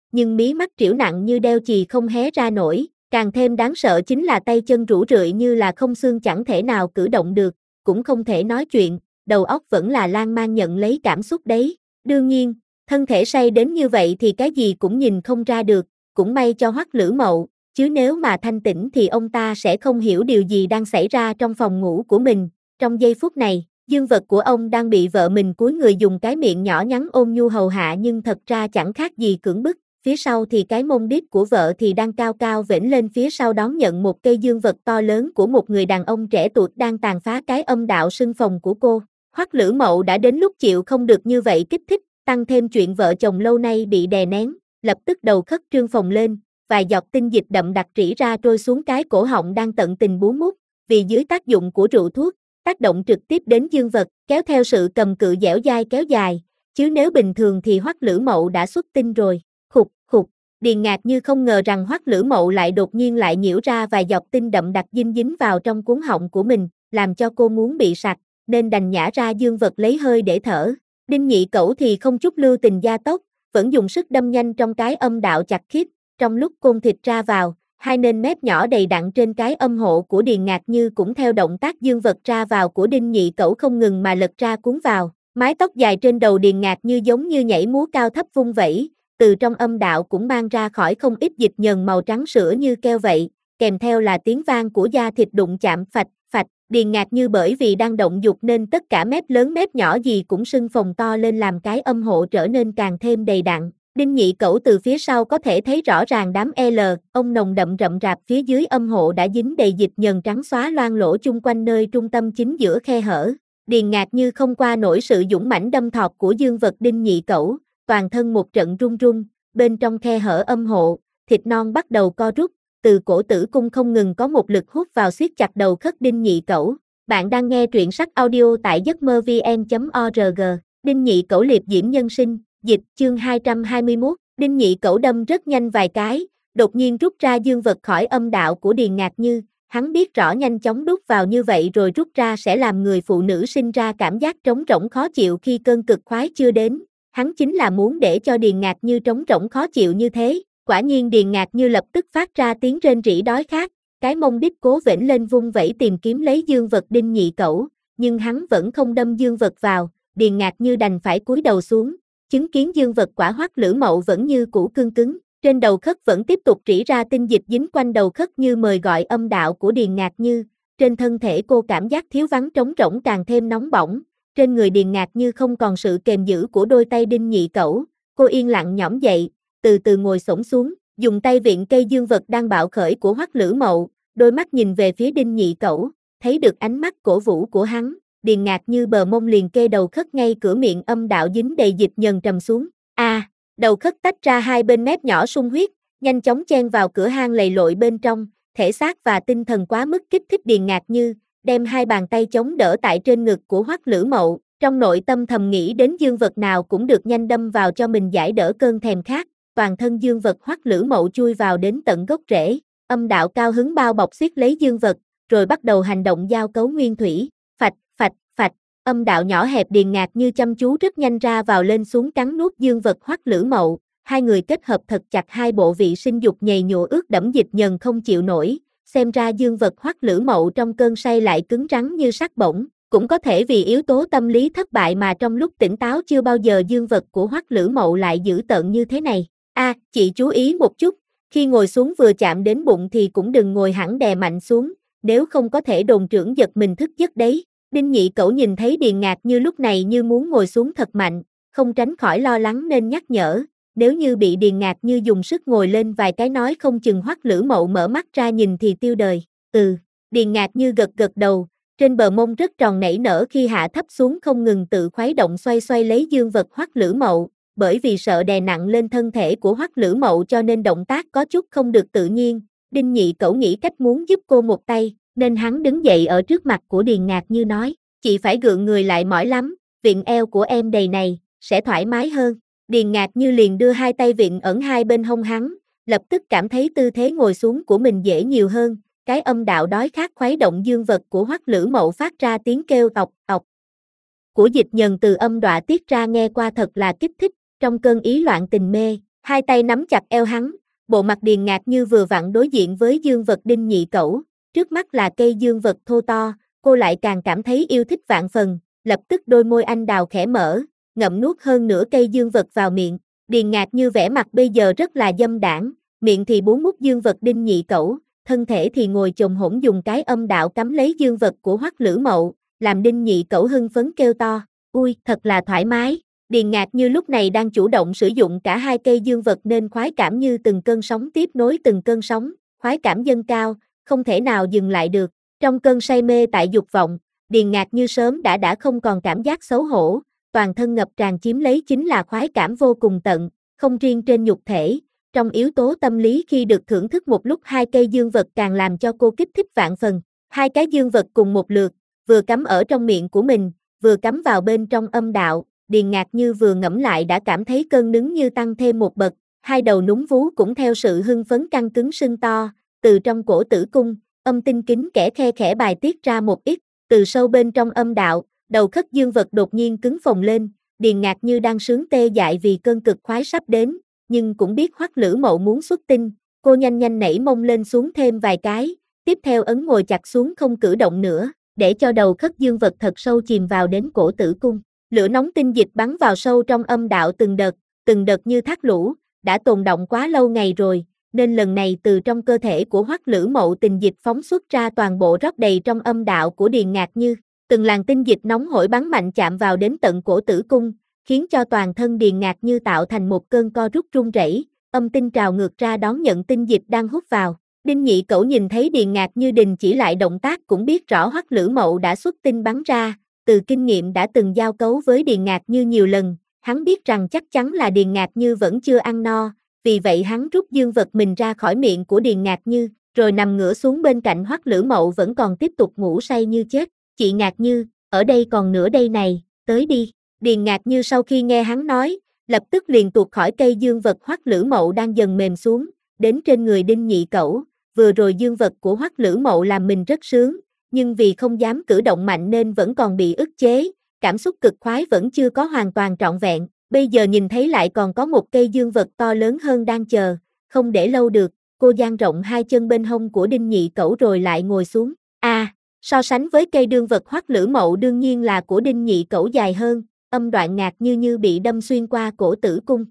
nhưng mí mắt trĩu nặng như đeo chì không hé ra nổi, càng thêm đáng sợ chính là tay chân rũ rượi như là không xương chẳng thể nào cử động được, cũng không thể nói chuyện, đầu óc vẫn là lan man nhận lấy cảm xúc đấy. Đương nhiên, thân thể say đến như vậy thì cái gì cũng nhìn không ra được, cũng may cho Hoắc Lữ Mậu, chứ nếu mà thanh tỉnh thì ông ta sẽ không hiểu điều gì đang xảy ra trong phòng ngủ của mình. Trong giây phút này, dương vật của ông đang bị vợ mình cúi người dùng cái miệng nhỏ nhắn ôn nhu hầu hạ nhưng thật ra chẳng khác gì cưỡng bức. Phía sau thì cái mông đít của vợ thì đang cao cao vểnh lên phía sau đón nhận một cây dương vật to lớn của một người đàn ông trẻ tuổi đang tàn phá cái âm đạo sưng phồng của cô. Hoắc Lữ Mậu đã đến lúc chịu không được như vậy kích thích, tăng thêm chuyện vợ chồng lâu nay bị đè nén, lập tức đầu khất trương phồng lên, vài giọt tinh dịch đậm đặc rỉ ra trôi xuống cái cổ họng đang tận tình bú mút, vì dưới tác dụng của rượu thuốc, tác động trực tiếp đến dương vật, kéo theo sự cầm cự dẻo dai kéo dài, chứ nếu bình thường thì Hoắc Lữ Mậu đã xuất tinh rồi. Khục, khục, Điền Ngạc Như không ngờ rằng Hoắc Lữ Mậu lại đột nhiên lại nhiễu ra vài giọt tinh đậm đặc dính vào trong cuống họng của mình, làm cho cô muốn bị sặc, nên đành nhả ra dương vật lấy hơi để thở. Đinh Nhị Cẩu thì không chút lưu tình gia tốc, vẫn dùng sức đâm nhanh trong cái âm đạo chặt khít, trong lúc côn thịt ra vào, hai nền mép nhỏ đầy đặn trên cái âm hộ của Điền Ngạc Như cũng theo động tác dương vật ra vào của Đinh Nhị Cẩu không ngừng mà lật ra cuốn vào. Mái tóc dài trên đầu Điền Ngạc Như giống như nhảy múa cao thấp vung vẩy, từ trong âm đạo cũng mang ra khỏi không ít dịch nhờn màu trắng sữa như keo vậy, kèm theo là tiếng vang của da thịt đụng chạm phạch, phạch. Điền Ngạc Như bởi vì đang động dục nên tất cả mép lớn mép nhỏ gì cũng sưng phồng to lên làm cái âm hộ trở nên càng thêm đầy đặn. Đinh Nhị Cẩu từ phía sau có thể thấy rõ ràng đám ông nồng đậm rậm rạp phía dưới âm hộ đã dính đầy dịch nhờn trắng xóa loang lỗ chung quanh nơi trung tâm chính giữa khe hở. Điền Ngạc Như không qua nổi sự dũng mãnh đâm thọt của dương vật Đinh Nhị Cẩu, toàn thân một trận run run, bên trong khe hở âm hộ, thịt non bắt đầu co rút, từ cổ tử cung không ngừng có một lực hút vào siết chặt đầu khất Đinh Nhị Cẩu. Bạn đang nghe truyện sách audio tại giấcmơ-vn.org. Đinh Nhị Cẩu liệp diễm nhân sinh, dịch chương 221. Đinh Nhị Cẩu đâm rất nhanh vài cái, đột nhiên rút ra dương vật khỏi âm đạo của Điền Ngạc Như. Hắn biết rõ nhanh chóng đút vào như vậy rồi rút ra sẽ làm người phụ nữ sinh ra cảm giác trống rỗng khó chịu khi cơn cực khoái chưa đến. Hắn chính là muốn để cho Điền Ngạc Như trống rỗng khó chịu như thế. Quả nhiên Điền Ngạc Như lập tức phát ra tiếng rên rỉ đói khát, cái mông đít cố vểnh lên vung vẩy tìm kiếm lấy dương vật Đinh Nhị Cẩu, nhưng hắn vẫn không đâm dương vật vào, Điền Ngạc Như đành phải cúi đầu xuống, chứng kiến dương vật quả Hoắc Lữ Mậu vẫn như cũ cương cứng, trên đầu khất vẫn tiếp tục rỉ ra tinh dịch dính quanh đầu khất như mời gọi âm đạo của Điền Ngạc Như, trên thân thể cô cảm giác thiếu vắng trống rỗng càng thêm nóng bỏng, trên người Điền Ngạc Như không còn sự kềm giữ của đôi tay Đinh Nhị Cẩu, cô yên lặng nhõm dậy, từ từ ngồi xổm xuống, dùng tay viện cây dương vật đang bạo khởi của Hoắc Lữ Mậu, đôi mắt nhìn về phía Đinh Nhị Cẩu, thấy được ánh mắt cổ vũ của hắn, Điền Ngạc Như bờ mông liền kê đầu khất ngay cửa miệng âm đạo dính đầy dịch nhờn trầm xuống. Đầu khất tách ra hai bên mép nhỏ sung huyết, nhanh chóng chen vào cửa hang lầy lội bên trong, thể xác và tinh thần quá mức kích thích Điền Ngạc Như, đem hai bàn tay chống đỡ tại trên ngực của Hoắc Lữ Mậu, trong nội tâm thầm nghĩ đến dương vật nào cũng được nhanh đâm vào cho mình giải đỡ cơn thèm khát. Toàn thân dương vật Hoắc Lữ Mậu chui vào đến tận gốc rễ, âm đạo cao hứng bao bọc xiết lấy dương vật, rồi bắt đầu hành động giao cấu nguyên thủy, phạch, phạch, phạch, âm đạo nhỏ hẹp Điền Ngạc Như chăm chú rất nhanh ra vào lên xuống cắn nuốt dương vật Hoắc Lữ Mậu, hai người kết hợp thật chặt hai bộ vị sinh dục nhầy nhụa ướt đẫm dịch nhờn không chịu nổi, xem ra dương vật Hoắc Lữ Mậu trong cơn say lại cứng rắn như sắt bổng, cũng có thể vì yếu tố tâm lý thất bại mà trong lúc tỉnh táo chưa bao giờ dương vật của Hoắc Lữ Mậu lại dữ tợn như thế này. Chị chú ý một chút, khi ngồi xuống vừa chạm đến bụng thì cũng đừng ngồi hẳn đè mạnh xuống, nếu không có thể đồn trưởng giật mình thức giấc đấy. Đinh Nhị Cẩu nhìn thấy Điền Ngạc Như lúc này như muốn ngồi xuống thật mạnh, không tránh khỏi lo lắng nên nhắc nhở, nếu như bị Điền Ngạc Như dùng sức ngồi lên vài cái nói không chừng Hoắc Lữ Mậu mở mắt ra nhìn thì tiêu đời. Điền Ngạc Như gật gật đầu, trên bờ mông rất tròn nảy nở khi hạ thấp xuống không ngừng tự khuấy động xoay xoay lấy dương vật Hoắc Lữ Mậu. Bởi vì sợ đè nặng lên thân thể của Hoắc Lữ Mậu cho nên động tác có chút không được tự nhiên, Đinh Nhị Cẩu nghĩ cách muốn giúp cô một tay, nên hắn đứng dậy ở trước mặt của Điền Ngạc Như nói, chị phải gượng người lại mỏi lắm, viện eo của em đầy này, sẽ thoải mái hơn. Điền Ngạc Như liền đưa hai tay viện ẩn hai bên hông hắn, lập tức cảm thấy tư thế ngồi xuống của mình dễ nhiều hơn, cái âm đạo đói khát khuấy động dương vật của Hoắc Lữ Mậu phát ra tiếng kêu ọc ọc của dịch nhờn từ âm đọa tiết ra nghe qua thật là kích thích. Trong cơn ý loạn tình mê, Hai tay nắm chặt eo hắn, bộ mặt Điền Ngạc Như vừa vặn đối diện với dương vật Đinh Nhị Cẩu, trước mắt là cây dương vật thô to, cô lại càng cảm thấy yêu thích vạn phần, lập tức đôi môi anh đào khẽ mở, ngậm nuốt hơn nửa cây dương vật vào miệng. Điền Ngạc Như vẻ mặt bây giờ rất là dâm đãng, miệng thì bú mút dương vật Đinh Nhị Cẩu, thân thể thì ngồi chồm hổm dùng cái âm đạo cắm lấy dương vật của Hoắc Lữ Mậu, làm Đinh Nhị Cẩu hưng phấn kêu to, ui, thật là thoải mái. Điền Ngạc Như lúc này đang chủ động sử dụng cả hai cây dương vật nên khoái cảm như từng cơn sóng tiếp nối từng cơn sóng, khoái cảm dâng cao, không thể nào dừng lại được. Trong cơn say mê tại dục vọng, Điền Ngạc Như sớm đã không còn cảm giác xấu hổ, toàn thân ngập tràn chiếm lấy chính là khoái cảm vô cùng tận, không riêng trên nhục thể, trong yếu tố tâm lý khi được thưởng thức một lúc hai cây dương vật càng làm cho cô kích thích vạn phần. Hai cái dương vật cùng một lượt, vừa cắm ở trong miệng của mình, vừa cắm vào bên trong âm đạo, Điền Ngạc Như vừa ngẫm lại đã cảm thấy cơn nứng như tăng thêm một bậc, hai đầu núm vú cũng theo sự hưng phấn căng cứng sưng to, từ trong cổ tử cung, âm tinh kính kẽ khe khẽ bài tiết ra một ít, từ sâu bên trong âm đạo, đầu khất dương vật đột nhiên cứng phồng lên, Điền Ngạc Như đang sướng tê dại vì cơn cực khoái sắp đến, nhưng cũng biết Hoắc Lữ Mậu muốn xuất tinh, cô nhanh nhanh nảy mông lên xuống thêm vài cái, tiếp theo ấn ngồi chặt xuống không cử động nữa, để cho đầu khất dương vật thật sâu chìm vào đến cổ tử cung. Lửa nóng tinh dịch bắn vào sâu trong âm đạo từng đợt như thác lũ, đã tồn động quá lâu ngày rồi, nên lần này từ trong cơ thể của Hoắc Lữ Mậu tình dịch phóng xuất ra toàn bộ rót đầy trong âm đạo của Điền Ngạc Như. Từng làn tinh dịch nóng hổi bắn mạnh chạm vào đến tận cổ tử cung, khiến cho toàn thân Điền Ngạc Như tạo thành một cơn co rút run rẩy, âm tinh trào ngược ra đón nhận tinh dịch đang hút vào. Đinh Nhị Cẩu nhìn thấy Điền Ngạc Như đình chỉ lại động tác cũng biết rõ Hoắc Lữ Mậu đã xuất tinh bắn ra, từ kinh nghiệm đã từng giao cấu với Điền Ngạc Như nhiều lần, hắn biết rằng chắc chắn là Điền Ngạc Như vẫn chưa ăn no, vì vậy hắn rút dương vật mình ra khỏi miệng của Điền Ngạc Như, rồi nằm ngửa xuống bên cạnh Hoắc Lữ Mậu vẫn còn tiếp tục ngủ say như chết. Chị Ngạc Như, ở đây còn nữa đây này, tới đi. Điền Ngạc Như sau khi nghe hắn nói, lập tức liền tuột khỏi cây dương vật Hoắc Lữ Mậu đang dần mềm xuống, đến trên người Đinh Nhị Cẩu. Vừa rồi dương vật của Hoắc Lữ Mậu làm mình rất sướng, nhưng vì không dám cử động mạnh nên vẫn còn bị ức chế, cảm xúc cực khoái vẫn chưa có hoàn toàn trọn vẹn, bây giờ nhìn thấy lại còn có một cây dương vật to lớn hơn đang chờ, không để lâu được, cô dang rộng hai chân bên hông của Đinh Nhị Cẩu rồi lại ngồi xuống. So sánh với cây đương vật Hoắc Lữ Mậu đương nhiên là của Đinh Nhị Cẩu dài hơn, âm đoạn Ngạc như bị đâm xuyên qua cổ tử cung.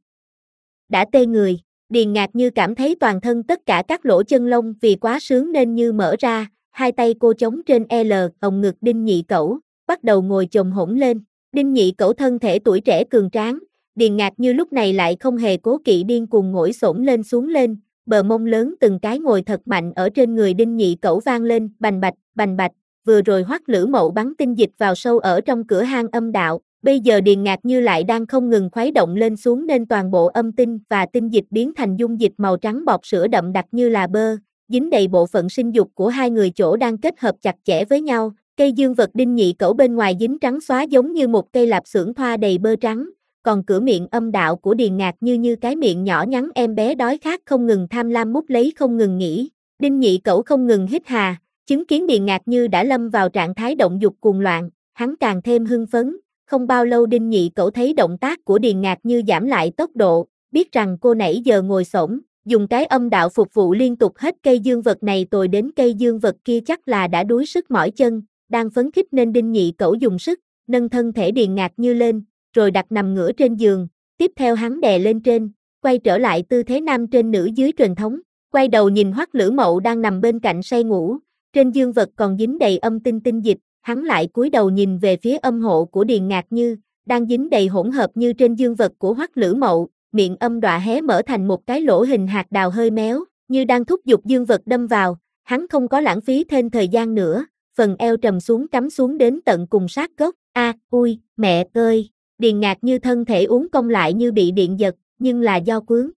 Đã tê người, Điền Ngạc Như cảm thấy toàn thân tất cả các lỗ chân lông vì quá sướng nên như mở ra, hai tay cô chống trên ồng ngực Đinh Nhị Cẩu, bắt đầu ngồi chồm hổm lên. Đinh Nhị Cẩu thân thể tuổi trẻ cường tráng, Điền Ngạc Như lúc này lại không hề cố kỵ điên cuồng ngồi xổm lên xuống lên, bờ mông lớn từng cái ngồi thật mạnh ở trên người Đinh Nhị Cẩu vang lên, bành bạch, vừa rồi Hoắc Lữ Mậu bắn tinh dịch vào sâu ở trong cửa hang âm đạo, bây giờ Điền Ngạc Như lại đang không ngừng khuấy động lên xuống nên toàn bộ âm tinh và tinh dịch biến thành dung dịch màu trắng bọt sữa đậm đặc như là bơ, dính đầy bộ phận sinh dục của hai người chỗ đang kết hợp chặt chẽ với nhau. Cây dương vật Đinh Nhị Cẩu bên ngoài dính trắng xóa giống như một cây lạp xưởng thoa đầy bơ trắng, còn cửa miệng âm đạo của Điền Ngạc như cái miệng nhỏ nhắn em bé đói khát không ngừng tham lam mút lấy không ngừng nghỉ. Đinh Nhị Cẩu không ngừng hít hà, chứng kiến Điền Ngạc Như đã lâm vào trạng thái động dục cuồng loạn, hắn càng thêm hưng phấn. Không bao lâu Đinh Nhị Cẩu thấy động tác của Điền Ngạc Như giảm lại tốc độ, biết rằng cô nãy giờ ngồi xổm, dùng cái âm đạo phục vụ liên tục hết cây dương vật này rồi đến cây dương vật kia chắc là đã đuối sức mỏi chân, đang phấn khích nên Đinh Nhị Cẩu dùng sức, nâng thân thể Điền Ngạc Như lên, rồi đặt nằm ngửa trên giường, tiếp theo hắn đè lên trên, quay trở lại tư thế nam trên nữ dưới truyền thống, quay đầu nhìn Hoắc Lữ Mậu đang nằm bên cạnh say ngủ, trên dương vật còn dính đầy âm tinh dịch, hắn lại cúi đầu nhìn về phía âm hộ của Điền Ngạc Như, đang dính đầy hỗn hợp như trên dương vật của Hoắc Lữ Mậu, miệng âm đọa hé mở thành một cái lỗ hình hạt đào hơi méo, như đang thúc giục dương vật đâm vào, hắn không có lãng phí thêm thời gian nữa, phần eo trầm xuống cắm xuống đến tận cùng sát gốc, ui, mẹ ơi, Điền Ngạc Như thân thể uốn cong lại như bị điện giật, nhưng là do quướng.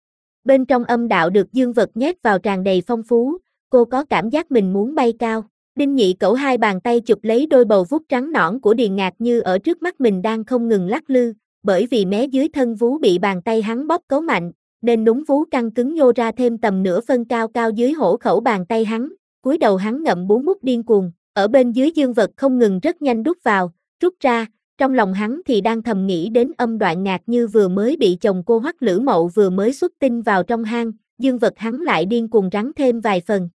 Bên trong âm đạo được dương vật nhét vào tràn đầy phong phú, cô có cảm giác mình muốn bay cao. Đinh Nhị Cẩu hai bàn tay chụp lấy đôi bầu vút trắng nõn của Điền Ngạc Như ở trước mắt mình đang không ngừng lắc lư, bởi vì mé dưới thân vú bị bàn tay hắn bóp cấu mạnh, nên núm vú căng cứng nhô ra thêm tầm nửa phân cao cao dưới hổ khẩu bàn tay hắn, cúi đầu hắn ngậm bú mút điên cuồng, ở bên dưới dương vật không ngừng rất nhanh rút vào, rút ra, Trong lòng hắn thì đang thầm nghĩ đến Âm Đoạn Ngạc Như vừa mới bị chồng cô Hoắc Lữ Mậu vừa mới xuất tinh vào trong hang, dương vật hắn lại điên cuồng rắn thêm vài phần.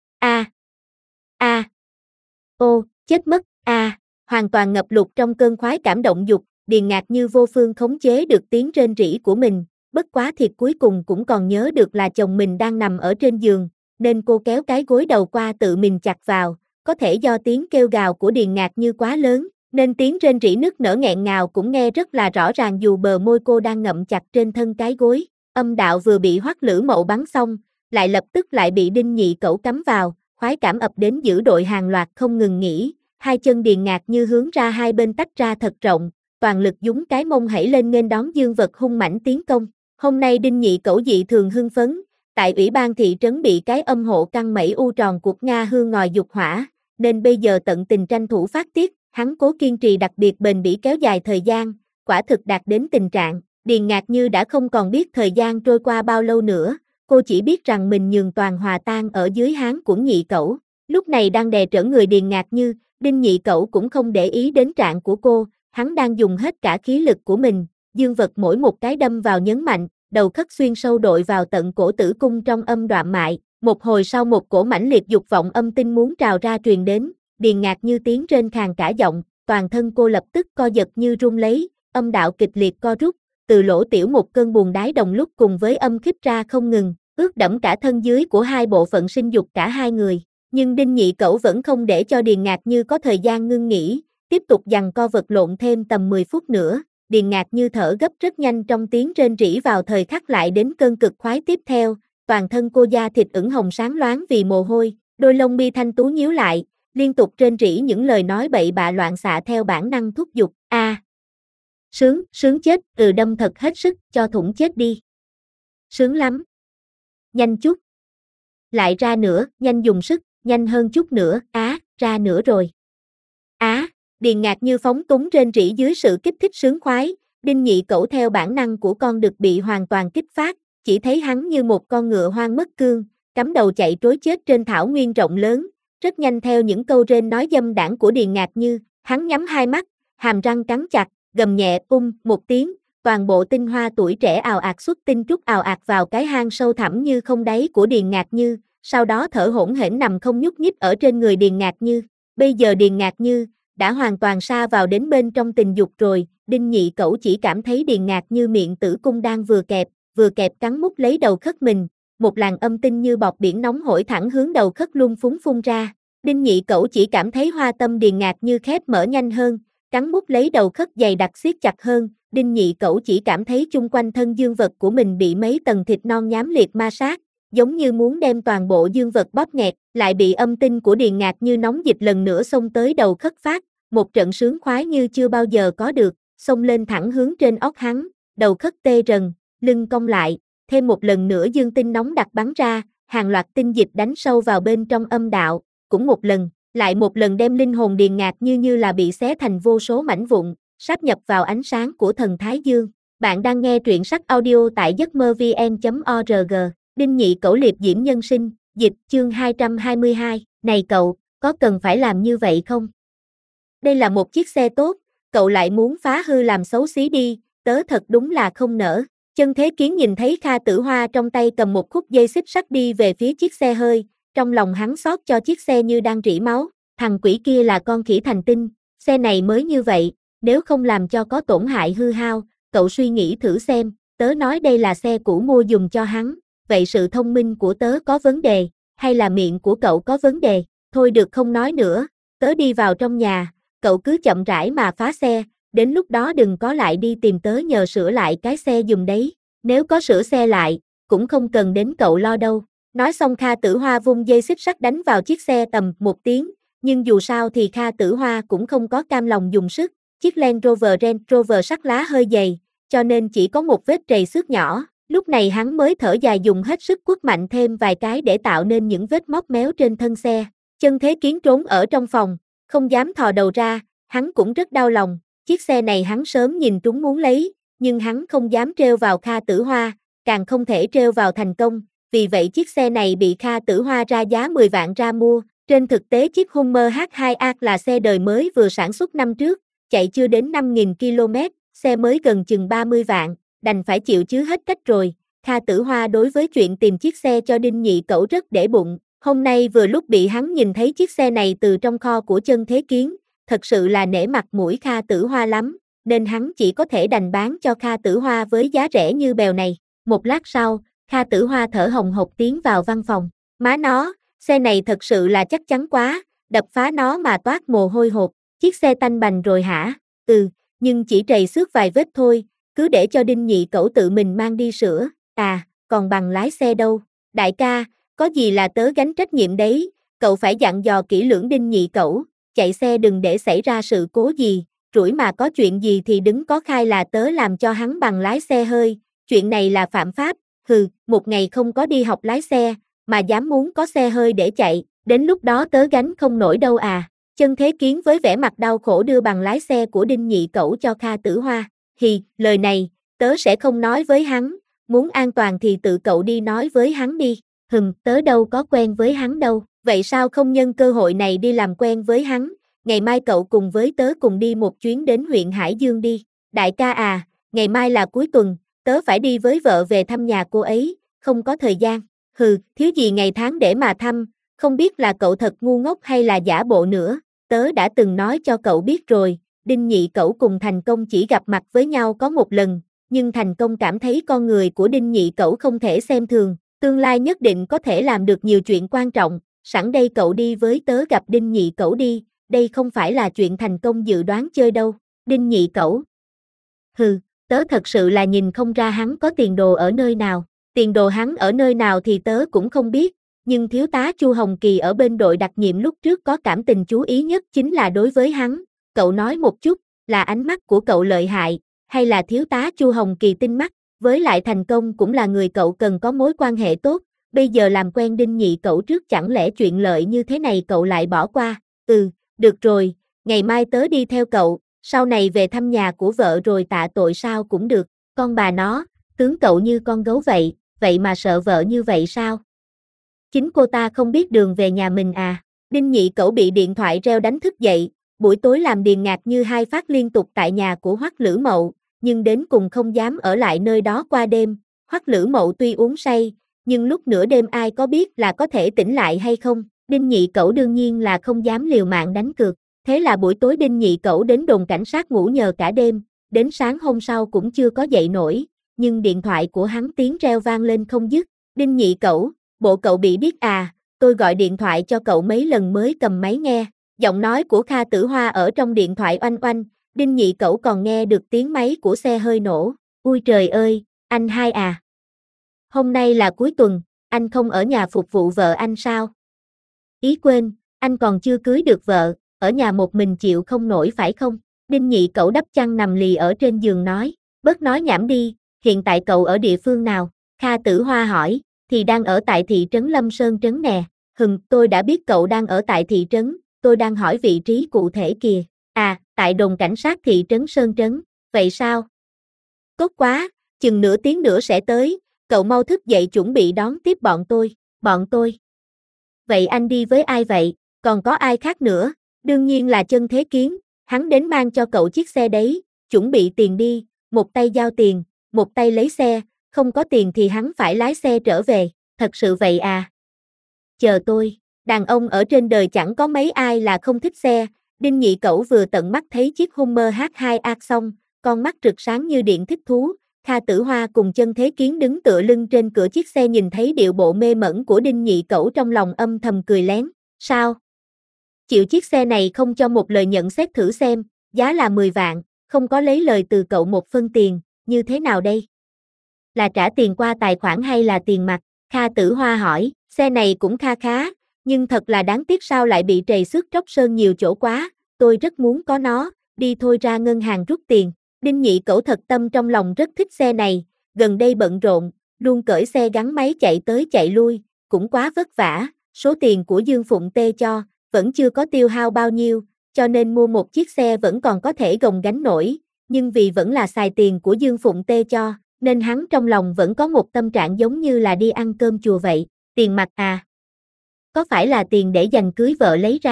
Ô, chết mất, hoàn toàn ngập lụt trong cơn khoái cảm động dục, Điền Ngạc Như vô phương khống chế được tiếng rên rỉ của mình, bất quá thiệt cuối cùng cũng còn nhớ được là chồng mình đang nằm ở trên giường, nên cô kéo cái gối đầu qua tự mình chặt vào, có thể do tiếng kêu gào của Điền Ngạc Như quá lớn, nên tiếng rên rỉ nức nở nghẹn ngào cũng nghe rất là rõ ràng dù bờ môi cô đang ngậm chặt trên thân cái gối. Âm đạo vừa bị Hoắc Lữ Mậu bắn xong, lại lập tức lại bị Đinh Nhị Cẩu cắm vào, khoái cảm ập đến dữ đội hàng loạt không ngừng nghỉ, hai chân Điền Ngạc Như hướng ra hai bên tách ra thật rộng, toàn lực dúng cái mông hẩy lên nghênh đón dương vật hung mãnh tiến công. Hôm nay Đinh Nhị Cẩu dị thường hưng phấn, tại ủy ban thị trấn bị cái âm hộ căng mẩy u tròn cuộc Nga hương ngòi dục hỏa, nên bây giờ tận tình tranh thủ phát tiết, hắn cố kiên trì đặc biệt bền bỉ kéo dài thời gian, quả thực đạt đến tình trạng, Điền Ngạc Như đã không còn biết thời gian trôi qua bao lâu nữa, cô chỉ biết rằng mình nhường toàn hòa tan ở dưới háng của Nhị Cẩu, lúc này đang đè trởn người Điền Ngạc Như, Đinh Nhị Cẩu cũng không để ý đến trạng của cô, hắn đang dùng hết cả khí lực của mình, dương vật mỗi một cái đâm vào nhấn mạnh, đầu khất xuyên sâu đội vào tận cổ tử cung trong âm đoạn mại, một hồi sau một cổ mãnh liệt dục vọng âm tinh muốn trào ra truyền đến, Điền Ngạc Như tiếng rên khàn cả giọng, toàn thân cô lập tức co giật như run lấy, âm đạo kịch liệt co rút, từ lỗ tiểu một cơn buồn đái đồng lúc cùng với âm khích ra không ngừng, ướt đẫm cả thân dưới của hai bộ phận sinh dục cả hai người. Nhưng Đinh Nhị Cẩu vẫn không để cho Điền Ngạc Như có thời gian ngưng nghỉ, tiếp tục giằng co vật lộn thêm tầm 10 phút nữa, Điền Ngạc Như thở gấp rất nhanh trong tiếng rên rỉ vào thời khắc lại đến cơn cực khoái tiếp theo, toàn thân cô da thịt ửng hồng sáng loáng vì mồ hôi, đôi lông mi thanh tú nhíu lại, liên tục rên rỉ những lời nói bậy bạ loạn xạ theo bản năng thúc giục, sướng chết, đâm thật hết sức, cho thủng chết đi. Sướng lắm. Nhanh chút. Lại ra nữa, nhanh dùng sức, nhanh hơn chút nữa, ra nữa rồi. Điền Ngạc Như phóng túng rên rỉ dưới sự kích thích sướng khoái, Đinh Nhị Cẩu theo bản năng của con đực bị hoàn toàn kích phát, chỉ thấy hắn như một con ngựa hoang mất cương, cắm đầu chạy trối chết trên thảo nguyên rộng lớn, rất nhanh theo những câu rên nói dâm đãng của Điền Ngạc Như, hắn nhắm hai mắt, hàm răng cắn chặt, gầm nhẹ một tiếng, toàn bộ tinh hoa tuổi trẻ ào ạt xuất tinh trút ào ạt vào cái hang sâu thẳm như không đáy của Điền Ngạc Như, sau đó thở hổn hển nằm không nhúc nhích ở trên người Điền Ngạc Như. Bây giờ Điền Ngạc Như đã hoàn toàn sa vào đến bên trong tình dục rồi, Đinh Nhị Cẩu chỉ cảm thấy Điền Ngạc Như miệng tử cung đang vừa kẹp cắn mút lấy đầu khất mình, một làn âm tinh như bọt biển nóng hổi thẳng hướng đầu khất luôn phun ra. Đinh Nhị Cẩu chỉ cảm thấy hoa tâm Điền Ngạc Như khép mở nhanh hơn, cắn mút lấy đầu khất dày đặc siết chặt hơn, Đinh Nhị Cẩu chỉ cảm thấy chung quanh thân dương vật của mình bị mấy tầng thịt non nhám liệt ma sát, giống như muốn đem toàn bộ dương vật bóp nghẹt, lại bị âm tinh của Điền Ngạc Như nóng dịch lần nữa xông tới đầu khất phát, một trận sướng khoái như chưa bao giờ có được, xông lên thẳng hướng trên óc hắn, đầu khất tê rần, lưng cong lại, thêm một lần nữa dương tinh nóng đặc bắn ra, hàng loạt tinh dịch đánh sâu vào bên trong âm đạo, cũng một lần, lại một lần đem linh hồn Điền Ngạc như là bị xé thành vô số mảnh vụn, sáp nhập vào ánh sáng của thần Thái Dương. Bạn đang nghe truyện sách audio tại giấc mơ vn.org. Đinh Nhị Cẩu liệp diễm nhân sinh, dịch chương 222, này cậu, có cần phải làm như vậy không? Đây là một chiếc xe tốt, cậu lại muốn phá hư làm xấu xí đi, tớ thật đúng là không nỡ. Chân Thế Kiến nhìn thấy Kha Tử Hoa trong tay cầm một khúc dây xích sắt đi về phía chiếc xe hơi, trong lòng hắn xót cho chiếc xe như đang rỉ máu, thằng quỷ kia là con khỉ thành tinh, xe này mới như vậy, nếu không làm cho có tổn hại hư hao, cậu suy nghĩ thử xem, tớ nói đây là xe cũ mua dùng cho hắn, vậy sự thông minh của tớ có vấn đề, hay là miệng của cậu có vấn đề, thôi được không nói nữa, tớ đi vào trong nhà, cậu cứ chậm rãi mà phá xe, đến lúc đó đừng có lại đi tìm tớ nhờ sửa lại cái xe giùm đấy, nếu có sửa xe lại, cũng không cần đến cậu lo đâu. Nói xong Kha Tử Hoa vung dây xích sắt đánh vào chiếc xe tầm một tiếng, nhưng dù sao thì Kha Tử Hoa cũng không có cam lòng dùng sức, chiếc Land Rover sắt lá hơi dày, cho nên chỉ có một vết trầy xước nhỏ, lúc này hắn mới thở dài dùng hết sức quất mạnh thêm vài cái để tạo nên những vết móp méo trên thân xe. Chân Thế Kiến trốn ở trong phòng, không dám thò đầu ra, hắn cũng rất đau lòng, chiếc xe này hắn sớm nhìn trúng muốn lấy, nhưng hắn không dám trêu vào Kha Tử Hoa, càng không thể trêu vào thành công, vì vậy chiếc xe này bị Kha Tử Hoa ra giá 10 vạn ra mua, trên thực tế chiếc Hummer H2A là xe đời mới vừa sản xuất năm trước, chạy chưa đến 5.000 km, xe mới gần chừng 30 vạn, đành phải chịu chứ hết cách rồi. Kha Tử Hoa đối với chuyện tìm chiếc xe cho Đinh Nhị Cẩu rất để bụng, hôm nay vừa lúc bị hắn nhìn thấy chiếc xe này từ trong kho của Chân Thế Kiến, thật sự là nể mặt mũi Kha Tử Hoa lắm, nên hắn chỉ có thể đành bán cho Kha Tử Hoa với giá rẻ như bèo này. Một lát sau, Kha Tử Hoa thở hồng hộc tiến vào văn phòng. Má nó, xe này thật sự là chắc chắn quá, đập phá nó mà toát mồ hôi hột. Chiếc xe tanh bành rồi hả? Ừ, nhưng chỉ trầy xước vài vết thôi, cứ để cho Đinh Nhị Cẩu tự mình mang đi sửa. À, còn bằng lái xe đâu? Đại ca, có gì là tớ gánh trách nhiệm đấy, cậu phải dặn dò kỹ lưỡng Đinh Nhị Cẩu, chạy xe đừng để xảy ra sự cố gì, rủi mà có chuyện gì thì đứng có khai là tớ làm cho hắn bằng lái xe hơi, chuyện này là phạm pháp. Hừ, một ngày không có đi học lái xe, mà dám muốn có xe hơi để chạy, đến lúc đó tớ gánh không nổi đâu à. Chân Thế Kiến với vẻ mặt đau khổ đưa bằng lái xe của Đinh Nhị Cẩu cho Kha Tử Hoa. Hì, lời này, tớ sẽ không nói với hắn, muốn an toàn thì tự cậu đi nói với hắn đi. Tớ đâu có quen với hắn đâu, vậy sao không nhân cơ hội này đi làm quen với hắn, ngày mai cậu cùng với tớ cùng đi một chuyến đến huyện Hải Dương đi. Đại ca à, ngày mai là cuối tuần, tớ phải đi với vợ về thăm nhà cô ấy, không có thời gian. Thiếu gì ngày tháng để mà thăm, không biết là cậu thật ngu ngốc hay là giả bộ nữa, tớ đã từng nói cho cậu biết rồi, Đinh Nhị Cẩu cùng Thành Công chỉ gặp mặt với nhau có một lần, nhưng Thành Công cảm thấy con người của Đinh Nhị Cẩu không thể xem thường, tương lai nhất định có thể làm được nhiều chuyện quan trọng, sẵn đây cậu đi với tớ gặp Đinh Nhị Cẩu đi, đây không phải là chuyện Thành Công dự đoán chơi đâu. Đinh Nhị Cẩu. Tớ thật sự là nhìn không ra hắn có tiền đồ ở nơi nào, tiền đồ hắn ở nơi nào thì tớ cũng không biết, nhưng thiếu tá Chu Hồng Kỳ ở bên đội đặc nhiệm lúc trước có cảm tình chú ý nhất chính là đối với hắn, cậu nói một chút, là ánh mắt của cậu lợi hại, hay là thiếu tá Chu Hồng Kỳ tinh mắt, với lại Thành Công cũng là người cậu cần có mối quan hệ tốt, bây giờ làm quen Đinh Nhị Cẩu trước chẳng lẽ chuyện lợi như thế này cậu lại bỏ qua. Được rồi, ngày mai tớ đi theo cậu, sau này về thăm nhà của vợ rồi tạ tội sao cũng được, con bà nó, tướng cậu như con gấu vậy, vậy mà sợ vợ như vậy sao? Chính cô ta không biết đường về nhà mình à? Đinh Nhị Cẩu bị điện thoại reo đánh thức dậy, buổi tối làm điền ngạc như hai phát liên tục tại nhà của Hoắc Lữ Mậu, nhưng đến cùng không dám ở lại nơi đó qua đêm. Hoắc Lữ Mậu tuy uống say, nhưng lúc nửa đêm ai có biết là có thể tỉnh lại hay không? Đinh Nhị Cẩu đương nhiên là không dám liều mạng đánh cược. Thế là buổi tối Đinh Nhị Cẩu đến đồn cảnh sát ngủ nhờ cả đêm, đến sáng hôm sau cũng chưa có dậy nổi, nhưng điện thoại của hắn tiếng reo vang lên không dứt. Đinh Nhị Cẩu, bộ cậu bị điếc à, tôi gọi điện thoại cho cậu mấy lần mới cầm máy nghe. Giọng nói của Kha Tử Hoa ở trong điện thoại oanh oanh, Đinh Nhị Cẩu còn nghe được tiếng máy của xe hơi nổ. Ui trời ơi, anh hai à. Hôm nay là cuối tuần, anh không ở nhà phục vụ vợ anh sao? Ý quên, anh còn chưa cưới được vợ, ở nhà một mình chịu không nổi phải không? Đinh Nhị Cẩu đắp chăn nằm lì ở trên giường nói, bớt nói nhảm đi, hiện tại cậu ở địa phương nào? Kha Tử Hoa hỏi, thì đang ở tại thị trấn Lâm Sơn Trấn nè. Tôi đã biết cậu đang ở tại thị trấn, tôi đang hỏi vị trí cụ thể kìa. À, tại đồn cảnh sát thị trấn Sơn Trấn, vậy sao? Tốt quá, chừng nửa tiếng nữa sẽ tới, cậu mau thức dậy chuẩn bị đón tiếp bọn tôi. Bọn tôi? Vậy anh đi với ai vậy? Còn có ai khác nữa? Đương nhiên là Chân Thế Kiến, hắn đến mang cho cậu chiếc xe đấy, chuẩn bị tiền đi, một tay giao tiền, một tay lấy xe, không có tiền thì hắn phải lái xe trở về, thật sự vậy à? Chờ tôi, đàn ông ở trên đời chẳng có mấy ai là không thích xe. Đinh Nhị Cẩu vừa tận mắt thấy chiếc Hummer H2 Accent, con mắt rực sáng như điện thích thú. Kha Tử Hoa cùng Chân Thế Kiến đứng tựa lưng trên cửa chiếc xe nhìn thấy điệu bộ mê mẩn của Đinh Nhị Cẩu trong lòng âm thầm cười lén. Sao? Chịu chiếc xe này không cho một lời nhận xét thử xem, giá là 10 vạn, không có lấy lời từ cậu một phân tiền, như thế nào đây? Là trả tiền qua tài khoản hay là tiền mặt? Kha Tử Hoa hỏi, xe này cũng kha khá, nhưng thật là đáng tiếc sao lại bị trầy xước tróc sơn nhiều chỗ quá, tôi rất muốn có nó, đi thôi ra ngân hàng rút tiền. Đinh Nhị Cẩu thật tâm trong lòng rất thích xe này, gần đây bận rộn, luôn cởi xe gắn máy chạy tới chạy lui, cũng quá vất vả, số tiền của Dương Phụng Tê cho, vẫn chưa có tiêu hao bao nhiêu, cho nên mua một chiếc xe vẫn còn có thể gồng gánh nổi, nhưng vì vẫn là xài tiền của Dương Phụng Tê cho, nên hắn trong lòng vẫn có một tâm trạng giống như là đi ăn cơm chùa vậy. Tiền mặt à? Có phải là tiền để dành cưới vợ lấy ra?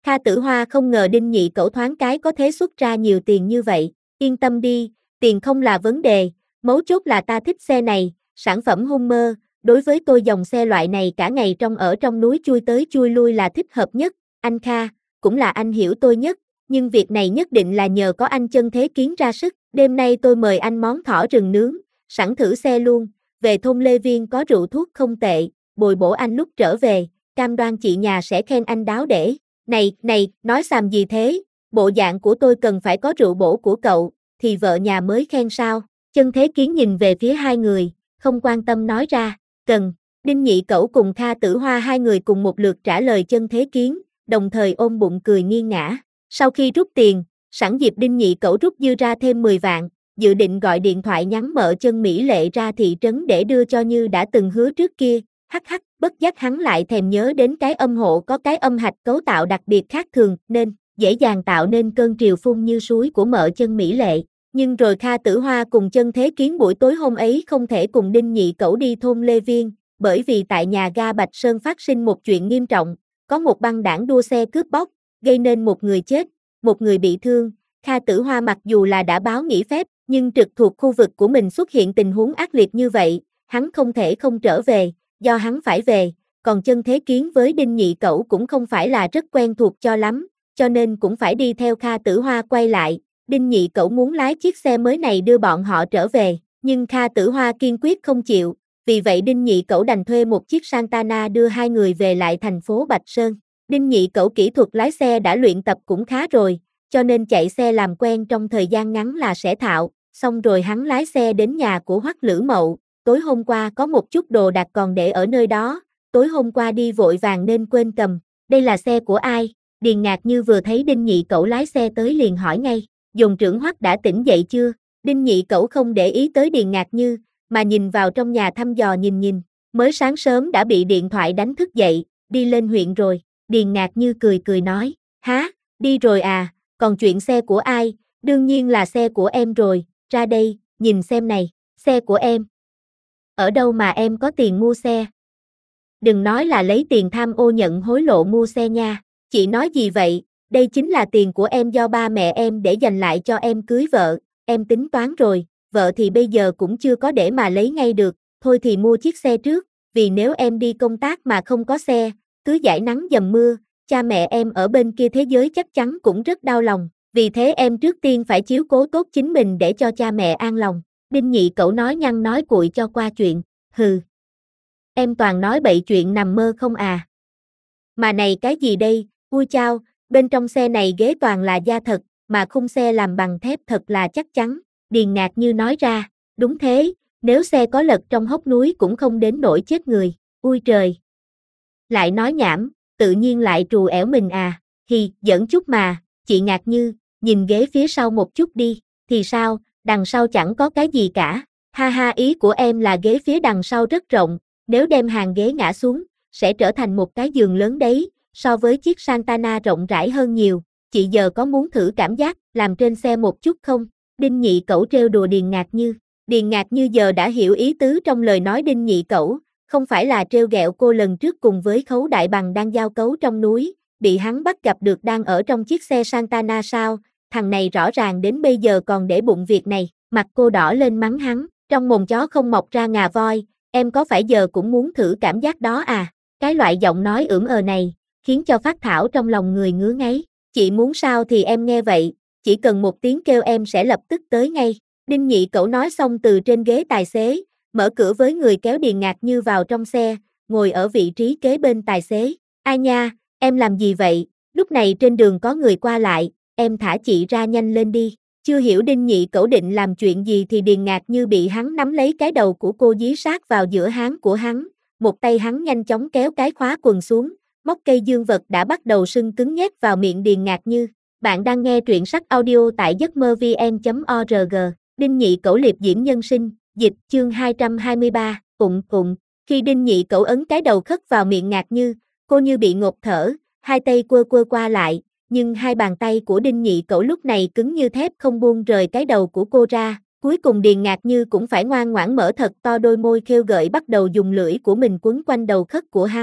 Kha Tử Hoa không ngờ Đinh Nhị Cẩu thoáng cái có thể xuất ra nhiều tiền như vậy, yên tâm đi, tiền không là vấn đề, mấu chốt là ta thích xe này, sản phẩm Hummer, đối với tôi dòng xe loại này cả ngày ở trong núi chui tới chui lui là thích hợp nhất, anh Kha, cũng là anh hiểu tôi nhất, nhưng việc này nhất định là nhờ có anh Chân Thế Kiến ra sức, đêm nay tôi mời anh món thỏ rừng nướng, sẵn thử xe luôn, về thôn Lê Viên có rượu thuốc không tệ, bồi bổ anh lúc trở về, cam đoan chị nhà sẽ khen anh đáo để. Này, nói xàm gì thế, bộ dạng của tôi cần phải có rượu bổ của cậu, thì vợ nhà mới khen sao, Chân Thế Kiến nhìn về phía hai người, không quan tâm nói ra, cần, Đinh Nhị Cẩu cùng Kha Tử Hoa hai người cùng một lượt trả lời Chân Thế Kiến, đồng thời ôm bụng cười nghiêng ngã, sau khi rút tiền, sẵn dịp Đinh Nhị Cẩu rút dư ra thêm 10 vạn, dự định gọi điện thoại nhắn mợ Chân Mỹ Lệ ra thị trấn để đưa cho như đã từng hứa trước kia, hắc, bất giác hắn lại thèm nhớ đến cái âm hộ có cái âm hạch cấu tạo đặc biệt khác thường nên dễ dàng tạo nên cơn triều phun như suối của mợ Chân Mỹ Lệ. Nhưng rồi Kha Tử Hoa cùng Chân Thế Kiến buổi tối hôm ấy không thể cùng Đinh Nhị Cẩu đi thôn Lê Viên, bởi vì tại nhà ga Bạch Sơn phát sinh một chuyện nghiêm trọng, có một băng đảng đua xe cướp bóc, gây nên một người chết, một người bị thương. Kha Tử Hoa mặc dù là đã báo nghỉ phép, nhưng trực thuộc khu vực của mình xuất hiện tình huống ác liệt như vậy, hắn không thể không trở về, do hắn phải về, còn Chân Thế Kiến với Đinh Nhị Cẩu cũng không phải là rất quen thuộc cho lắm, cho nên cũng phải đi theo Kha Tử Hoa quay lại. Đinh Nhị Cẩu muốn lái chiếc xe mới này đưa bọn họ trở về, nhưng Kha Tử Hoa kiên quyết không chịu, vì vậy Đinh Nhị Cẩu đành thuê một chiếc Santana đưa hai người về lại thành phố Bạch Sơn. Đinh Nhị Cẩu kỹ thuật lái xe đã luyện tập cũng khá rồi, cho nên chạy xe làm quen trong thời gian ngắn là sẽ thạo, xong rồi hắn lái xe đến nhà của Hoắc Lữ Mậu, tối hôm qua có một chút đồ đạc còn để ở nơi đó, tối hôm qua đi vội vàng nên quên cầm, đây là xe của ai? Điền Ngạc Như vừa thấy Đinh Nhị Cẩu lái xe tới liền hỏi ngay, dồn trưởng Hoắc đã tỉnh dậy chưa? Đinh Nhị Cẩu không để ý tới Điền Ngạc Như, mà nhìn vào trong nhà thăm dò nhìn, mới sáng sớm đã bị điện thoại đánh thức dậy, đi lên huyện rồi, Điền Ngạc Như cười nói, há, đi rồi à, còn chuyện xe của ai, đương nhiên là xe của em rồi, ra đây, nhìn xem này, xe của em. Ở đâu mà em có tiền mua xe? Đừng nói là lấy tiền tham ô nhận hối lộ mua xe nha, chị nói gì vậy, đây chính là tiền của em do ba mẹ em để dành lại cho em cưới vợ, em tính toán rồi, vợ thì bây giờ cũng chưa có để mà lấy ngay được, thôi thì mua chiếc xe trước, vì nếu em đi công tác mà không có xe, cứ dãi nắng dầm mưa, cha mẹ em ở bên kia thế giới chắc chắn cũng rất đau lòng, vì thế em trước tiên phải chiếu cố tốt chính mình để cho cha mẹ an lòng. Đinh Nhị Cẩu nói nhăng nói cuội cho qua chuyện, hừ. Em toàn nói bậy chuyện nằm mơ không à. Mà này cái gì đây, ui chao, bên trong xe này ghế toàn là da thật, mà khung xe làm bằng thép thật là chắc chắn, Điền Ngạc Như nói ra, đúng thế, nếu xe có lật trong hốc núi cũng không đến nỗi chết người, ui trời. Lại nói nhảm, tự nhiên lại trù ẻo mình à, thì giỡn chút mà, chị Ngạc Như, nhìn ghế phía sau một chút đi, thì sao, đằng sau chẳng có cái gì cả, ha ha ý của em là ghế phía đằng sau rất rộng, nếu đem hàng ghế ngã xuống, sẽ trở thành một cái giường lớn đấy, so với chiếc Santana rộng rãi hơn nhiều, chị giờ có muốn thử cảm giác làm trên xe một chút không? Đinh Nhị Cẩu trêu đùa Điền Ngạc Như. Điền Ngạc Như giờ đã hiểu ý tứ trong lời nói Đinh Nhị Cẩu, không phải là trêu ghẹo cô lần trước cùng với Khấu Đại Bằng đang giao cấu trong núi, bị hắn bắt gặp được đang ở trong chiếc xe Santana sao, thằng này rõ ràng đến bây giờ còn để bụng việc này, mặt cô đỏ lên mắng hắn, trong mồm chó không mọc ra ngà voi, em có phải giờ cũng muốn thử cảm giác đó à, cái loại giọng nói này, khiến cho Phát Thảo trong lòng người ngứa ngáy, chị muốn sao thì em nghe vậy, chỉ cần một tiếng kêu em sẽ lập tức tới ngay. Đinh Nhị Cẩu nói xong từ trên ghế tài xế, mở cửa với người kéo Điền Ngạc Như vào trong xe, ngồi ở vị trí kế bên tài xế. Ai nha, em làm gì vậy, lúc này trên đường có người qua lại, em thả chị ra nhanh lên đi. Chưa hiểu Đinh Nhị Cẩu định làm chuyện gì thì Điền Ngạc Như bị hắn nắm lấy cái đầu của cô dí sát vào giữa háng của hắn, một tay hắn nhanh chóng kéo cái khóa quần xuống, móc cây dương vật đã bắt đầu sưng cứng nhét vào miệng Điền Ngạc Như. Bạn đang nghe truyện sách audio tại giấc mơ vn.org. Đinh Nhị Cẩu liệp diễm nhân sinh, dịch chương 223, khi Đinh Nhị Cẩu ấn cái đầu khất vào miệng Ngạc Như, cô như bị ngộp thở, hai tay quơ qua lại, nhưng hai bàn tay của Đinh Nhị Cẩu lúc này cứng như thép không buông rời cái đầu của cô ra, cuối cùng Điền Ngạc Như cũng phải ngoan ngoãn mở thật to đôi môi khêu gợi bắt đầu dùng lưỡi của mình quấn quanh đầu khất của hắn,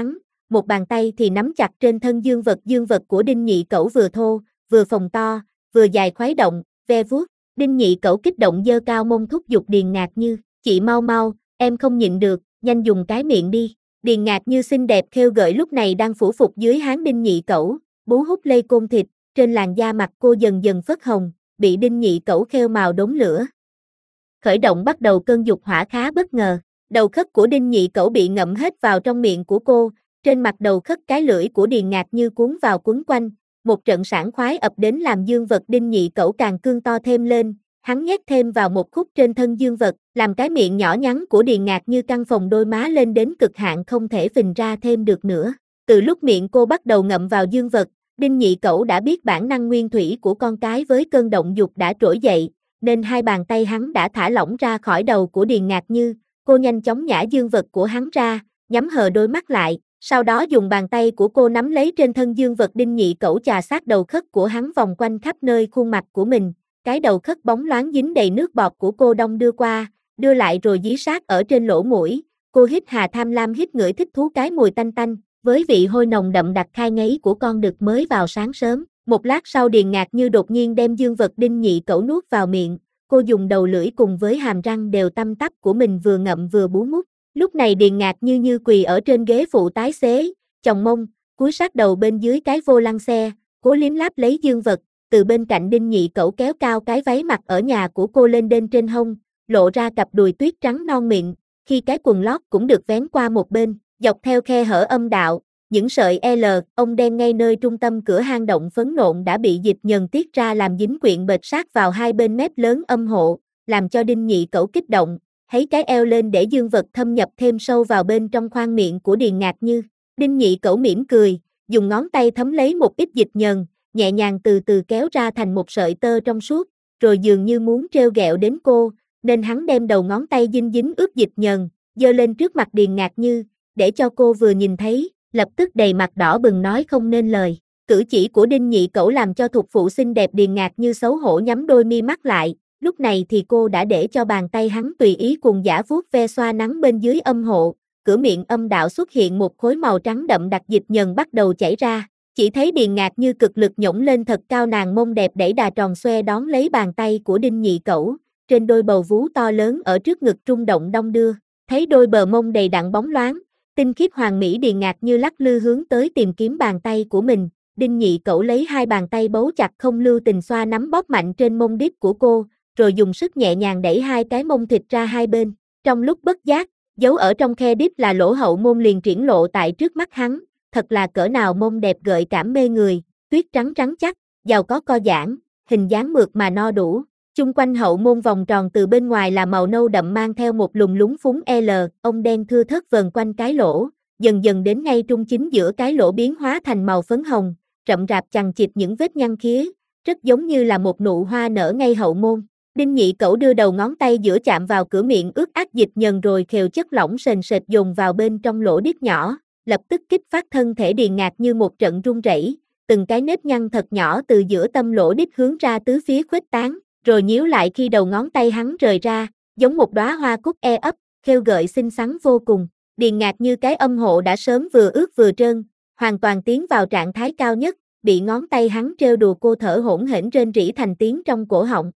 một bàn tay thì nắm chặt trên thân dương vật của Đinh Nhị Cẩu vừa thô, vừa phồng to, vừa dài khuấy động, ve vuốt. Đinh Nhị Cẩu kích động giơ cao mông thúc giục Điền Ngạc Như, chị mau mau, em không nhịn được, nhanh dùng cái miệng đi. Điền Ngạc Như xinh đẹp khêu gợi lúc này đang phủ phục dưới háng Đinh Nhị Cẩu, bú hút lây côn thịt, trên làn da mặt cô dần dần phớt hồng, bị Đinh Nhị Cẩu khêu màu đốm lửa. Khởi động bắt đầu cơn dục hỏa khá bất ngờ, đầu khất của Đinh Nhị Cẩu bị ngậm hết vào trong miệng của cô, trên mặt đầu khất cái lưỡi của Điền Ngạc Như cuốn vào quấn quanh, một trận sảng khoái ập đến làm dương vật Đinh Nhị Cẩu càng cương to thêm lên, hắn nhét thêm vào một khúc trên thân dương vật, làm cái miệng nhỏ nhắn của Điền Ngạc Như căng phồng đôi má lên đến cực hạn không thể phình ra thêm được nữa. Từ lúc miệng cô bắt đầu ngậm vào dương vật, Đinh Nhị Cẩu đã biết bản năng nguyên thủy của con cái với cơn động dục đã trỗi dậy, nên hai bàn tay hắn đã thả lỏng ra khỏi đầu của Điền Ngạc Như, cô nhanh chóng nhả dương vật của hắn ra, nhắm hờ đôi mắt lại, sau đó dùng bàn tay của cô nắm lấy trên thân dương vật Đinh Nhị Cẩu chà sát đầu khất của hắn vòng quanh khắp nơi khuôn mặt của mình, cái đầu khất bóng loáng dính đầy nước bọt của cô đong đưa qua, đưa lại rồi dí sát ở trên lỗ mũi, cô hít hà tham lam hít ngửi thích thú cái mùi tanh tanh, với vị hôi nồng đậm đặc khai ngấy của con đực mới vào sáng sớm. Một lát sau Điền Ngạc Như đột nhiên đem dương vật Đinh Nhị Cẩu nuốt vào miệng, cô dùng đầu lưỡi cùng với hàm răng đều tăm tắp của mình vừa ngậm vừa bú mút. Lúc này Điền Ngạc Như quỳ ở trên ghế phụ tái xế, chồng mông, cúi sát đầu bên dưới cái vô lăng xe, cố liếm láp lấy dương vật, từ bên cạnh Đinh Nhị Cẩu kéo cao cái váy mặc ở nhà của cô lên đến trên hông, lộ ra cặp đùi tuyết trắng non mịn, khi cái quần lót cũng được vén qua một bên, dọc theo khe hở âm đạo, những sợi L, ông đen ngay nơi trung tâm cửa hang động phấn nộn đã bị dịch nhờn tiết ra làm dính quyện bệt sát vào hai bên mép lớn âm hộ, làm cho Đinh Nhị Cẩu kích động, thấy cái eo lên để dương vật thâm nhập thêm sâu vào bên trong khoang miệng của Điền Ngạc Như. Đinh Nhị Cẩu mỉm cười, dùng ngón tay thấm lấy một ít dịch nhờn, nhẹ nhàng từ từ kéo ra thành một sợi tơ trong suốt, rồi dường như muốn trêu ghẹo đến cô, nên hắn đem đầu ngón tay dính dính ướt dịch nhờn, giơ lên trước mặt Điền Ngạc Như, để cho cô vừa nhìn thấy, lập tức đầy mặt đỏ bừng nói không nên lời. Cử chỉ của Đinh Nhị Cẩu làm cho thuộc phụ xinh đẹp Điền Ngạc Như xấu hổ nhắm đôi mi mắt lại, lúc này thì cô đã để cho bàn tay hắn tùy ý cuồng dã vuốt ve xoa nắng bên dưới âm hộ, cửa miệng âm đạo xuất hiện một khối màu trắng đậm đặc dịch nhờn bắt đầu chảy ra, chỉ thấy Điền Ngạc Như cực lực nhổng lên thật cao nàng mông đẹp đẩy đà tròn xoe đón lấy bàn tay của Đinh Nhị Cẩu, trên đôi bầu vú to lớn ở trước ngực rung động đong đưa, thấy đôi bờ mông đầy đặn bóng loáng, tinh khiết hoàng mỹ Điền Ngạc Như lắc lư hướng tới tìm kiếm bàn tay của mình, Đinh Nhị Cẩu lấy hai bàn tay bấu chặt không lưu tình xoa nắm bóp mạnh trên mông đít của cô, rồi dùng sức nhẹ nhàng đẩy hai cái mông thịt ra hai bên, trong lúc bất giác, giấu ở trong khe đít là lỗ hậu môn liền triển lộ tại trước mắt hắn, thật là cỡ nào mông đẹp gợi cảm mê người, tuyết trắng trắng chắc, giàu có co giãn, hình dáng mượt mà no đủ. Chung quanh hậu môn vòng tròn từ bên ngoài là màu nâu đậm mang theo một lùng lúng phúng L, ông đen thưa thớt vờn quanh cái lỗ, dần dần đến ngay trung chính giữa cái lỗ biến hóa thành màu phấn hồng, rậm rạp chằng chịt những vết nhăn khía, rất giống như là một nụ hoa nở ngay hậu môn. Đinh Nhị Cẩu đưa đầu ngón tay giữa chạm vào cửa miệng ướt át dịch nhờn rồi khều chất lỏng sền sệt dồn vào bên trong lỗ đít nhỏ, lập tức kích phát thân thể Điền Ngạc Như một trận run rẩy, từng cái nếp nhăn thật nhỏ từ giữa tâm lỗ đít hướng ra tứ phía khuếch tán, rồi nhíu lại khi đầu ngón tay hắn rời ra, giống một đóa hoa cúc e ấp, khêu gợi xinh xắn vô cùng. Điền Ngạc Như cái âm hộ đã sớm vừa ướt vừa trơn, hoàn toàn tiến vào trạng thái cao nhất, bị ngón tay hắn trêu đùa cô thở hổn hển rên rỉ thành tiếng trong cổ họng,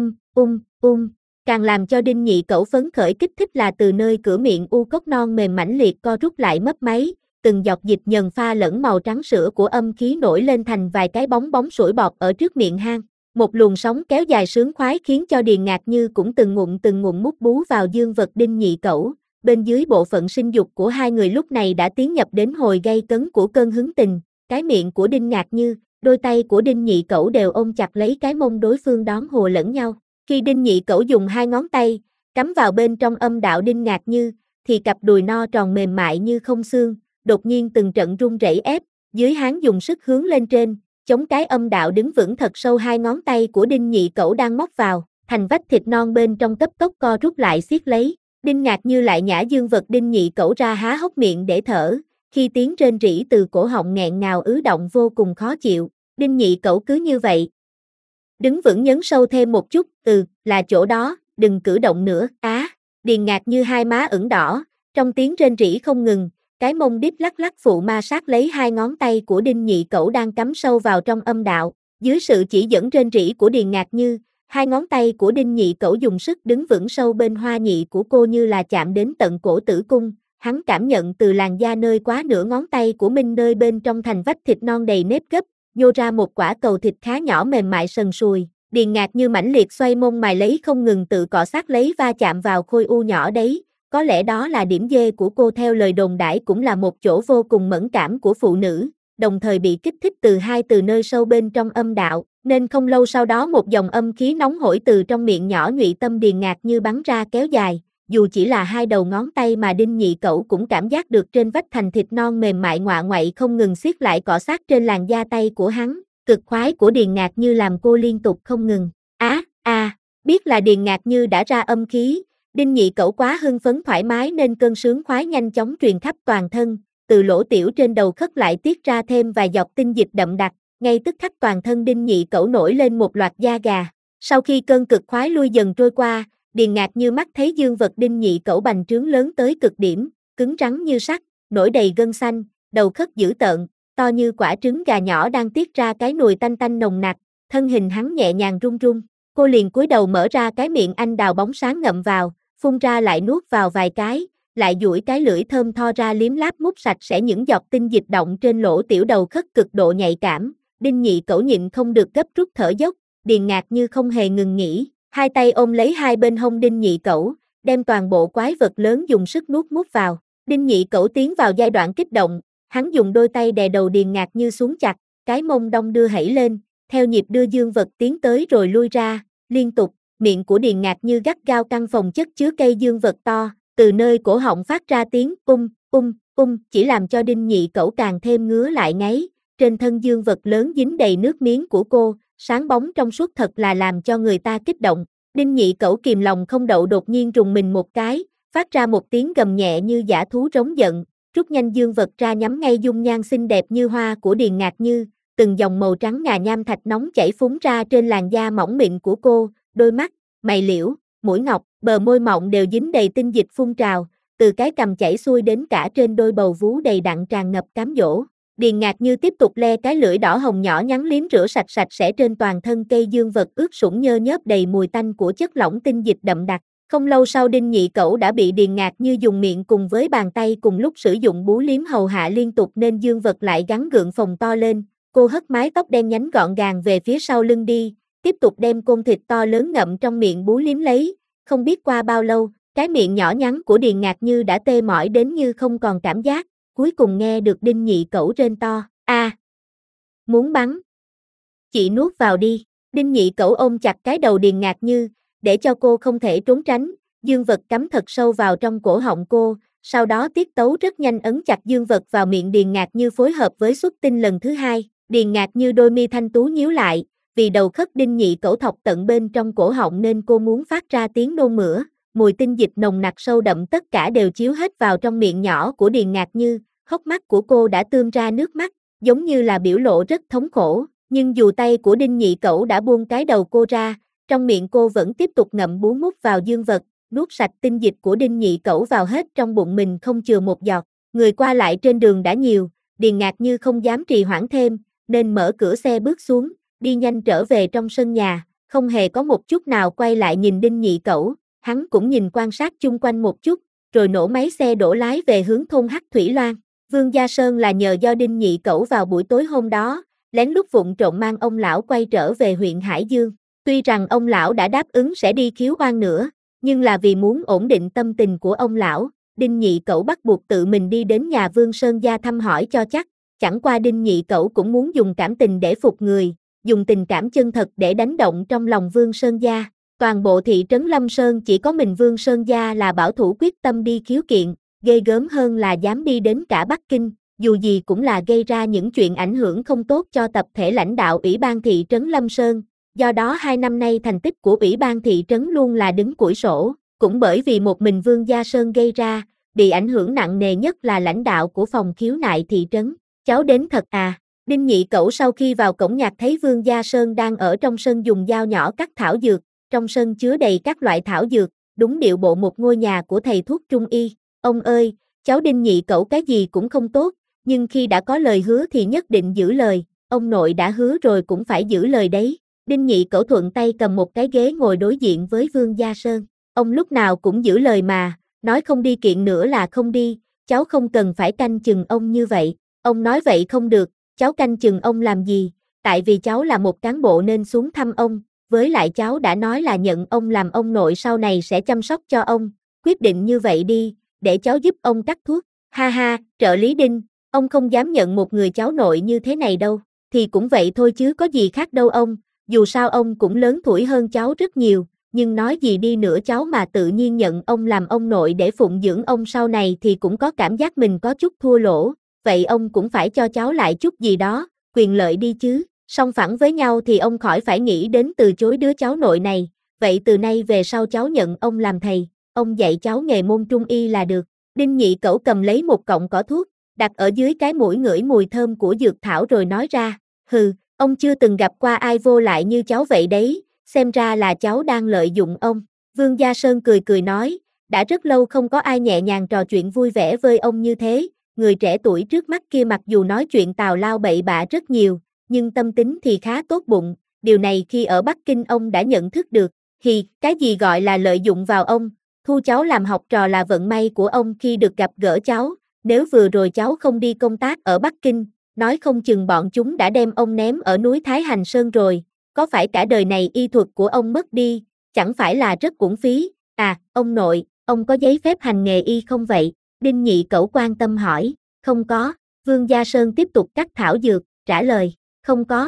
càng làm cho Đinh Nhị Cẩu phấn khởi kích thích là từ nơi cửa miệng u cốc non mềm mãnh liệt co rút lại mấp máy, từng giọt dịch nhờn pha lẫn màu trắng sữa của âm khí nổi lên thành vài cái bóng bóng sủi bọt ở trước miệng hang. Một luồng sóng kéo dài sướng khoái khiến cho Điền Ngạc Như cũng từng ngụm mút bú vào dương vật Đinh Nhị Cẩu, bên dưới bộ phận sinh dục của hai người lúc này đã tiến nhập đến hồi gay cấn của cơn hứng tình, cái miệng của Đinh Ngạc Như, đôi tay của Đinh Nhị Cẩu đều ôm chặt lấy cái mông đối phương đón hùa lẫn nhau. Khi Đinh Nhị Cẩu dùng hai ngón tay, cắm vào bên trong âm đạo Đinh Ngạc Như, thì cặp đùi no tròn mềm mại như không xương, đột nhiên từng trận run rẩy ép, dưới háng dùng sức hướng lên trên, chống cái âm đạo đứng vững thật sâu hai ngón tay của Đinh Nhị Cẩu đang móc vào, thành vách thịt non bên trong cấp tốc co rút lại siết lấy, Đinh Ngạc Như lại nhả dương vật Đinh Nhị Cẩu ra há hốc miệng để thở, khi tiếng rên rỉ từ cổ họng nghẹn ngào ứ động vô cùng khó chịu, Đinh Nhị Cẩu cứ như vậy. Đứng vững nhấn sâu thêm một chút, là chỗ đó, đừng cử động nữa, Điền Ngạc Như hai má ửng đỏ, trong tiếng rên rỉ không ngừng, cái mông đít lắc lắc phụ ma sát lấy hai ngón tay của Đinh Nhị Cẩu đang cắm sâu vào trong âm đạo, dưới sự chỉ dẫn rên rỉ của Điền Ngạc Như, hai ngón tay của Đinh Nhị Cẩu dùng sức đứng vững sâu bên hoa nhị của cô như là chạm đến tận cổ tử cung, hắn cảm nhận từ làn da nơi quá nửa ngón tay của mình nơi bên trong thành vách thịt non đầy nếp gấp, nhô ra một quả cầu thịt khá nhỏ mềm mại sần sùi. Điền Ngạc Như mãnh liệt xoay mông mài lấy không ngừng tự cọ sát lấy va chạm vào khối u nhỏ đấy, có lẽ đó là điểm dê của cô theo lời đồn đãi cũng là một chỗ vô cùng mẫn cảm của phụ nữ, đồng thời bị kích thích từ nơi sâu bên trong âm đạo, nên không lâu sau đó một dòng âm khí nóng hổi từ trong miệng nhỏ nhụy tâm Điền Ngạc Như bắn ra kéo dài, dù chỉ là hai đầu ngón tay mà Đinh Nhị Cẩu cũng cảm giác được trên vách thành thịt non mềm mại ngoạ ngoại không ngừng siết lại cọ sát trên làn da tay của hắn. Cực khoái của Điền Ngạc Như làm cô liên tục không ngừng. Biết là Điền Ngạc Như đã ra âm khí, Đinh Nhị Cẩu quá hưng phấn thoải mái nên cơn sướng khoái nhanh chóng truyền khắp toàn thân, từ lỗ tiểu trên đầu khất lại tiết ra thêm vài giọt tinh dịch đậm đặc, ngay tức khắc toàn thân Đinh Nhị Cẩu nổi lên một loạt da gà. Sau khi cơn cực khoái lui dần trôi qua, Điền Ngạc Như mắt thấy dương vật Đinh Nhị Cẩu bành trướng lớn tới cực điểm, cứng rắn như sắt, nổi đầy gân xanh, đầu khất dữ tợn, to như quả trứng gà nhỏ đang tiết ra cái nồi tanh tanh nồng nặc, thân hình hắn nhẹ nhàng run run, cô liền cúi đầu mở ra cái miệng anh đào bóng sáng ngậm vào, phun ra lại nuốt vào vài cái, lại duỗi cái lưỡi thơm tho ra liếm láp mút sạch sẽ những giọt tinh dịch động trên lỗ tiểu đầu khất cực độ nhạy cảm. Đinh Nhị Cẩu nhịn không được gấp rút thở dốc, Điền Ngạc Như không hề ngừng nghỉ, hai tay ôm lấy hai bên hông Đinh Nhị Cẩu, đem toàn bộ quái vật lớn dùng sức nuốt mút vào. Đinh Nhị Cẩu tiến vào giai đoạn kích động, hắn dùng đôi tay đè đầu Điền Ngạc Như xuống chặt, cái mông đong đưa hẩy lên, theo nhịp đưa dương vật tiến tới rồi lui ra, liên tục, miệng của Điền Ngạc Như gắt gao căng phòng chất chứa cây dương vật to, từ nơi cổ họng phát ra tiếng chỉ làm cho Đinh Nhị Cẩu càng thêm ngứa lại ngáy, trên thân dương vật lớn dính đầy nước miếng của cô, sáng bóng trong suốt thật là làm cho người ta kích động. Đinh Nhị Cẩu kìm lòng không đậu đột nhiên rùng mình một cái, phát ra một tiếng gầm nhẹ như dã thú rống giận, rút nhanh dương vật ra nhắm ngay dung nhan xinh đẹp như hoa của Điền Ngạc Như, từng dòng màu trắng ngà nham thạch nóng chảy phúng ra trên làn da mỏng mịn của cô, đôi mắt, mày liễu, mũi ngọc, bờ môi mọng đều dính đầy tinh dịch phun trào, từ cái cằm chảy xuôi đến cả trên đôi bầu vú đầy đặn tràn ngập cám dỗ. Điền Ngạc Như tiếp tục le cái lưỡi đỏ hồng nhỏ nhắn liếm rửa sạch sẽ trên toàn thân cây dương vật ướt sũng nhơ nhớp đầy mùi tanh của chất lỏng tinh dịch đậm đặc. Không lâu sau Đinh Nhị Cẩu đã bị Điền Ngạc Như dùng miệng cùng với bàn tay cùng lúc sử dụng bú liếm hầu hạ liên tục nên dương vật lại gắn gượng phồng to lên, cô hất mái tóc đen nhánh gọn gàng về phía sau lưng đi, tiếp tục đem côn thịt to lớn ngậm trong miệng bú liếm lấy, không biết qua bao lâu, cái miệng nhỏ nhắn của Điền Ngạc Như đã tê mỏi đến như không còn cảm giác, cuối cùng nghe được Đinh Nhị Cẩu rên to, muốn bắn. Chị nuốt vào đi, Đinh Nhị Cẩu ôm chặt cái đầu Điền Ngạc Như, để cho cô không thể trốn tránh, dương vật cắm thật sâu vào trong cổ họng cô, sau đó tiết tấu rất nhanh ấn chặt dương vật vào miệng Điền Ngạc Như phối hợp với xuất tinh lần thứ hai. Điền Ngạc Như đôi mi thanh tú nhíu lại, vì đầu khất Đinh Nhị Cẩu thọc tận bên trong cổ họng nên cô muốn phát ra tiếng nôn mửa, mùi tinh dịch nồng nặc sâu đậm tất cả đều chiếu hết vào trong miệng nhỏ của Điền Ngạc Như, hốc mắt của cô đã tươm ra nước mắt, giống như là biểu lộ rất thống khổ, nhưng dù tay của Đinh Nhị Cẩu đã buông cái đầu cô ra, trong miệng cô vẫn tiếp tục ngậm bú mút vào dương vật, nuốt sạch tinh dịch của Đinh Nhị Cẩu vào hết trong bụng mình không chừa một giọt. Người qua lại trên đường đã nhiều, Điền Ngạc Như không dám trì hoãn thêm, nên mở cửa xe bước xuống, đi nhanh trở về trong sân nhà, không hề có một chút nào quay lại nhìn Đinh Nhị Cẩu, hắn cũng nhìn quan sát chung quanh một chút, rồi nổ máy xe đổ lái về hướng thôn Hắc Thủy Loan. Vương Gia Sơn là nhờ do Đinh Nhị Cẩu vào buổi tối hôm đó, lén lút vụng trộm mang ông lão quay trở về huyện Hải Dương. Tuy rằng ông lão đã đáp ứng sẽ đi khiếu oan nữa, nhưng là vì muốn ổn định tâm tình của ông lão, Đinh Nhị Cẩu bắt buộc tự mình đi đến nhà Vương Sơn Gia thăm hỏi cho chắc, chẳng qua Đinh Nhị Cẩu cũng muốn dùng cảm tình để phục người, dùng tình cảm chân thật để đánh động trong lòng Vương Sơn Gia. Toàn bộ thị trấn Lâm Sơn chỉ có mình Vương Sơn Gia là bảo thủ quyết tâm đi khiếu kiện, ghê gớm hơn là dám đi đến cả Bắc Kinh, dù gì cũng là gây ra những chuyện ảnh hưởng không tốt cho tập thể lãnh đạo Ủy ban thị trấn Lâm Sơn. Do đó 2 năm nay thành tích của Ủy ban thị trấn luôn là đứng củi sổ, cũng bởi vì một mình Vương Gia Sơn gây ra, bị ảnh hưởng nặng nề nhất là lãnh đạo của phòng khiếu nại thị trấn. Cháu đến thật à? Đinh Nhị Cẩu sau khi vào cổng nhạc thấy Vương Gia Sơn đang ở trong sân dùng dao nhỏ cắt thảo dược, trong sân chứa đầy các loại thảo dược, đúng điệu bộ một ngôi nhà của thầy thuốc trung y. Ông ơi, cháu Đinh Nhị Cẩu cái gì cũng không tốt, nhưng khi đã có lời hứa thì nhất định giữ lời, ông nội đã hứa rồi cũng phải giữ lời đấy. Đinh Nhị Cẩu thuận tay cầm một cái ghế ngồi đối diện với Vương Gia Sơn. Ông lúc nào cũng giữ lời mà, nói không đi kiện nữa là không đi, cháu không cần phải canh chừng ông như vậy. Ông nói vậy không được, cháu canh chừng ông làm gì, tại vì cháu là một cán bộ nên xuống thăm ông, với lại cháu đã nói là nhận ông làm ông nội sau này sẽ chăm sóc cho ông, quyết định như vậy đi, để cháu giúp ông cắt thuốc. Ha ha, trợ lý Đinh, ông không dám nhận một người cháu nội như thế này đâu, thì cũng vậy thôi chứ có gì khác đâu ông, dù sao ông cũng lớn tuổi hơn cháu rất nhiều, nhưng nói gì đi nữa cháu mà tự nhiên nhận ông làm ông nội để phụng dưỡng ông sau này thì cũng có cảm giác mình có chút thua lỗ, vậy ông cũng phải cho cháu lại chút gì đó, quyền lợi đi chứ, song phẳng với nhau thì ông khỏi phải nghĩ đến từ chối đứa cháu nội này, vậy từ nay về sau cháu nhận ông làm thầy, ông dạy cháu nghề môn trung y là được. Đinh Nhị Cẩu cầm lấy một cọng cỏ thuốc, đặt ở dưới cái mũi ngửi mùi thơm của dược thảo rồi nói ra, hừ, ông chưa từng gặp qua ai vô lại như cháu vậy đấy, xem ra là cháu đang lợi dụng ông. Vương Gia Sơn cười cười nói, đã rất lâu không có ai nhẹ nhàng trò chuyện vui vẻ với ông như thế, người trẻ tuổi trước mắt kia mặc dù nói chuyện tào lao bậy bạ rất nhiều, nhưng tâm tính thì khá tốt bụng, điều này khi ở Bắc Kinh ông đã nhận thức được, cái gì gọi là lợi dụng vào ông, thu cháu làm học trò là vận may của ông khi được gặp gỡ cháu, nếu vừa rồi cháu không đi công tác ở Bắc Kinh, nói không chừng bọn chúng đã đem ông ném ở núi Thái Hành Sơn rồi, có phải cả đời này y thuật của ông mất đi, chẳng phải là rất uổng phí, à, ông nội, ông có giấy phép hành nghề y không vậy? Đinh Nhị Cẩu quan tâm hỏi, không có, Vương Gia Sơn tiếp tục cắt thảo dược, trả lời, không có.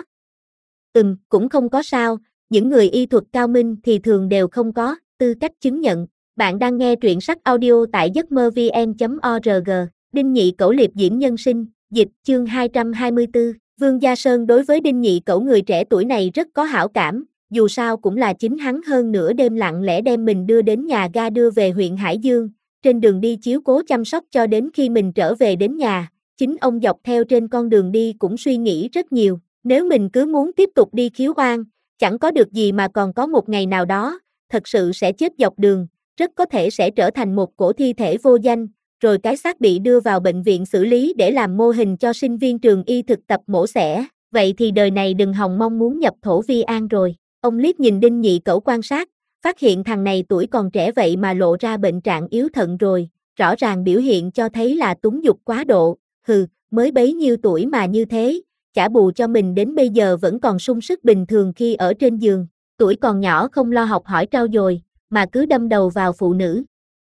Cũng không có sao, những người y thuật cao minh thì thường đều không có tư cách chứng nhận. Bạn đang nghe truyện sách audio tại giấc mơ vn.org, Đinh Nhị Cẩu liệp diễm nhân sinh, dịch chương 224, Vương Gia Sơn đối với Đinh Nhị Cẩu người trẻ tuổi này rất có hảo cảm, dù sao cũng là chính hắn hơn nửa đêm lặng lẽ đem mình đưa đến nhà ga đưa về huyện Hải Dương, trên đường đi chiếu cố chăm sóc cho đến khi mình trở về đến nhà, chính ông dọc theo trên con đường đi cũng suy nghĩ rất nhiều, nếu mình cứ muốn tiếp tục đi khiếu oan, chẳng có được gì mà còn có một ngày nào đó, thật sự sẽ chết dọc đường, rất có thể sẽ trở thành một cổ thi thể vô danh, rồi cái xác bị đưa vào bệnh viện xử lý để làm mô hình cho sinh viên trường y thực tập mổ xẻ, vậy thì đời này đừng hòng mong muốn nhập thổ vi an rồi. Ông liếc nhìn Đinh Nhị Cẩu quan sát, phát hiện thằng này tuổi còn trẻ vậy mà lộ ra bệnh trạng yếu thận rồi, rõ ràng biểu hiện cho thấy là túng dục quá độ, mới bấy nhiêu tuổi mà như thế, chả bù cho mình đến bây giờ vẫn còn sung sức bình thường khi ở trên giường, tuổi còn nhỏ không lo học hỏi trau dồi, mà cứ đâm đầu vào phụ nữ.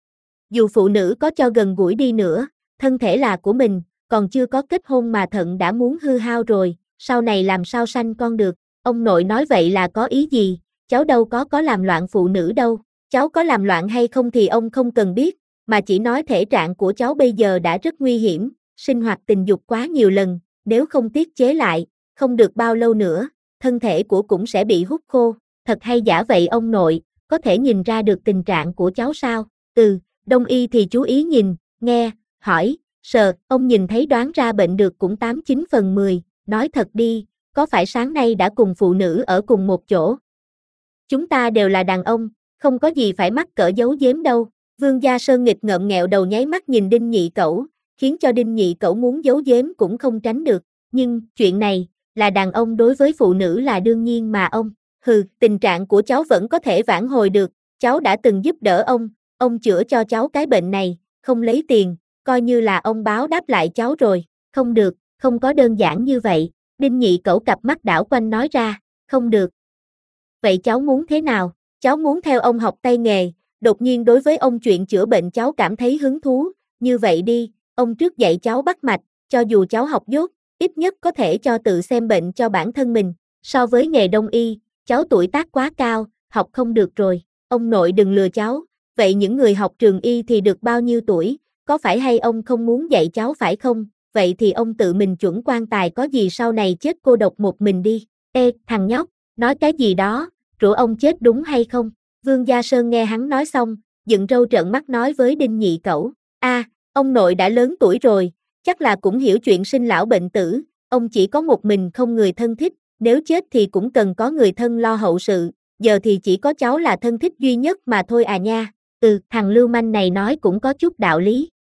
Dù phụ nữ có cho gần gũi đi nữa, thân thể là của mình, còn chưa có kết hôn mà thận đã muốn hư hao rồi, sau này làm sao sanh con được, ông nội nói vậy là có ý gì, cháu đâu có làm loạn phụ nữ đâu, cháu có làm loạn hay không thì ông không cần biết, mà chỉ nói thể trạng của cháu bây giờ đã rất nguy hiểm, sinh hoạt tình dục quá nhiều lần, nếu không tiết chế lại, không được bao lâu nữa, thân thể của cũng sẽ bị hút khô, thật hay giả vậy ông nội, có thể nhìn ra được tình trạng của cháu sao, Đông y thì chú ý nhìn, nghe, hỏi, sờ, ông nhìn thấy đoán ra bệnh được cũng 8-9 phần 10, nói thật đi, có phải sáng nay đã cùng phụ nữ ở cùng một chỗ? Chúng ta đều là đàn ông, không có gì phải mắc cỡ giấu giếm đâu, Vương Gia Sơn nghịch ngợm nghẹo đầu nháy mắt nhìn Đinh Nhị Cẩu, khiến cho Đinh Nhị Cẩu muốn giấu giếm cũng không tránh được, nhưng, chuyện này, là đàn ông đối với phụ nữ là đương nhiên mà ông, tình trạng của cháu vẫn có thể vãn hồi được, cháu đã từng giúp đỡ ông chữa cho cháu cái bệnh này, không lấy tiền, coi như là ông báo đáp lại cháu rồi, không được, không có đơn giản như vậy, Đinh Nhị Cẩu cặp mắt đảo quanh nói ra, không được. Vậy cháu muốn thế nào? Cháu muốn theo ông học tay nghề, đột nhiên đối với ông chuyện chữa bệnh cháu cảm thấy hứng thú, như vậy đi, ông trước dạy cháu bắt mạch, cho dù cháu học dốt, ít nhất có thể cho tự xem bệnh cho bản thân mình, so với nghề đông y, cháu tuổi tác quá cao, học không được rồi, ông nội đừng lừa cháu. Vậy những người học trường y thì được bao nhiêu tuổi, có phải hay ông không muốn dạy cháu phải không, vậy thì ông tự mình chuẩn quan tài có gì sau này chết cô độc một mình đi, ê, thằng nhóc, nói cái gì đó, rủa ông chết đúng hay không, Vương Gia Sơn nghe hắn nói xong, dựng râu trợn mắt nói với Đinh Nhị Cẩu, ông nội đã lớn tuổi rồi, chắc là cũng hiểu chuyện sinh lão bệnh tử, ông chỉ có một mình không người thân thích, nếu chết thì cũng cần có người thân lo hậu sự, giờ thì chỉ có cháu là thân thích duy nhất mà thôi à nha. Thằng lưu manh này nói cũng có chút đạo lý,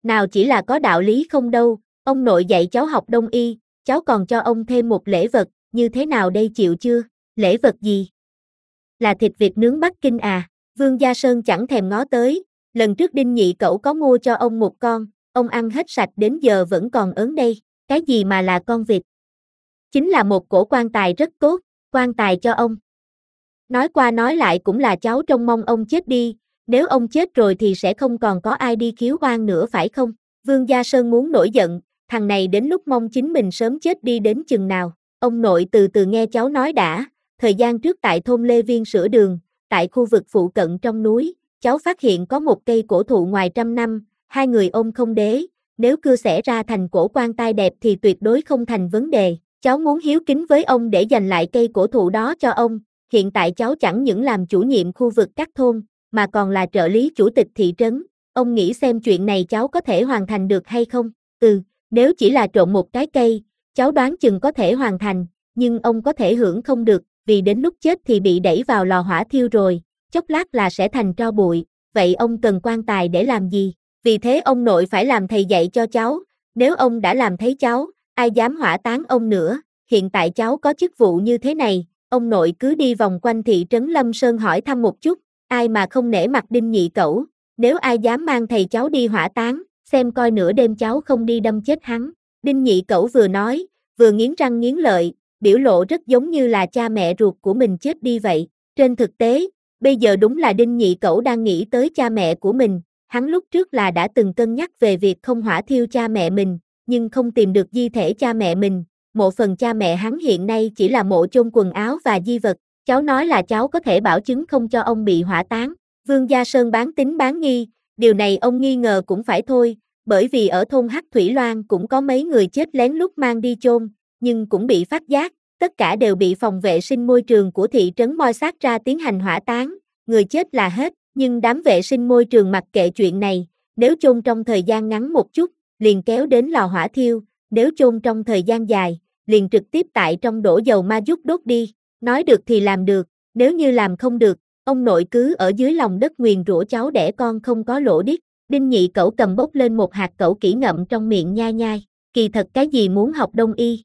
Nào chỉ là có đạo lý không đâu, ông nội dạy cháu học đông y, cháu còn cho ông thêm một lễ vật, như thế nào đây chịu chưa? Lễ vật gì? Là thịt vịt nướng Bắc Kinh à? Vương Gia Sơn chẳng thèm ngó tới, lần trước Đinh Nhị Cẩu có mua cho ông một con, ông ăn hết sạch đến giờ vẫn còn ớn đây, cái gì mà là con vịt? Chính là một cổ quan tài rất tốt, quan tài cho ông. Nói qua nói lại cũng là cháu trông mong ông chết đi, nếu ông chết rồi thì sẽ không còn có ai đi khiếu oan nữa phải không? Vương Gia Sơn muốn nổi giận, thằng này đến lúc mong chính mình sớm chết đi đến chừng nào. Ông nội từ từ nghe cháu nói đã, thời gian trước tại thôn Lê Viên sửa đường, tại khu vực phụ cận trong núi, cháu phát hiện có một cây cổ thụ ngoài trăm năm, hai người ôm không đế, nếu cưa xẻ ra thành cổ quan tài đẹp thì tuyệt đối không thành vấn đề. Cháu muốn hiếu kính với ông để giành lại cây cổ thụ đó cho ông. Hiện tại cháu chẳng những làm chủ nhiệm khu vực các thôn, mà còn là trợ lý chủ tịch thị trấn. Ông nghĩ xem chuyện này cháu có thể hoàn thành được hay không? Nếu chỉ là trộn một cái cây, cháu đoán chừng có thể hoàn thành, nhưng ông có thể hưởng không được, vì đến lúc chết thì bị đẩy vào lò hỏa thiêu rồi, chốc lát là sẽ thành tro bụi, vậy ông cần quan tài để làm gì? Vì thế ông nội phải làm thầy dạy cho cháu, nếu ông đã làm thấy cháu, ai dám hỏa táng ông nữa, hiện tại cháu có chức vụ như thế này, ông nội cứ đi vòng quanh thị trấn Lâm Sơn hỏi thăm một chút, ai mà không nể mặt Đinh Nhị Cẩu, nếu ai dám mang thầy cháu đi hỏa táng, xem coi nửa đêm cháu không đi đâm chết hắn. Đinh Nhị Cẩu vừa nói, vừa nghiến răng nghiến lợi, biểu lộ rất giống như là cha mẹ ruột của mình chết đi vậy. Trên thực tế, bây giờ đúng là Đinh Nhị Cẩu đang nghĩ tới cha mẹ của mình, hắn lúc trước là đã từng cân nhắc về việc không hỏa thiêu cha mẹ mình, nhưng không tìm được di thể cha mẹ mình, mộ phần cha mẹ hắn hiện nay chỉ là mộ chôn quần áo và di vật, cháu nói là cháu có thể bảo chứng không cho ông bị hỏa táng. Vương Gia Sơn bán tín bán nghi, điều này ông nghi ngờ cũng phải thôi, bởi vì ở thôn Hắc Thủy Loan cũng có mấy người chết lén lút mang đi chôn, nhưng cũng bị phát giác, tất cả đều bị phòng vệ sinh môi trường của thị trấn moi xác ra tiến hành hỏa táng, người chết là hết, nhưng đám vệ sinh môi trường mặc kệ chuyện này, nếu chôn trong thời gian ngắn một chút, liền kéo đến lò hỏa thiêu, nếu chôn trong thời gian dài, liền trực tiếp tại trong đổ dầu ma dút đốt đi, nói được thì làm được, nếu như làm không được, ông nội cứ ở dưới lòng đất nguyền rủa cháu đẻ con không có lỗ điếc. Đinh Nhị Cẩu cầm bốc lên một hạt cẩu kỹ ngậm trong miệng nhai nhai, kỳ thật cái gì muốn học đông y.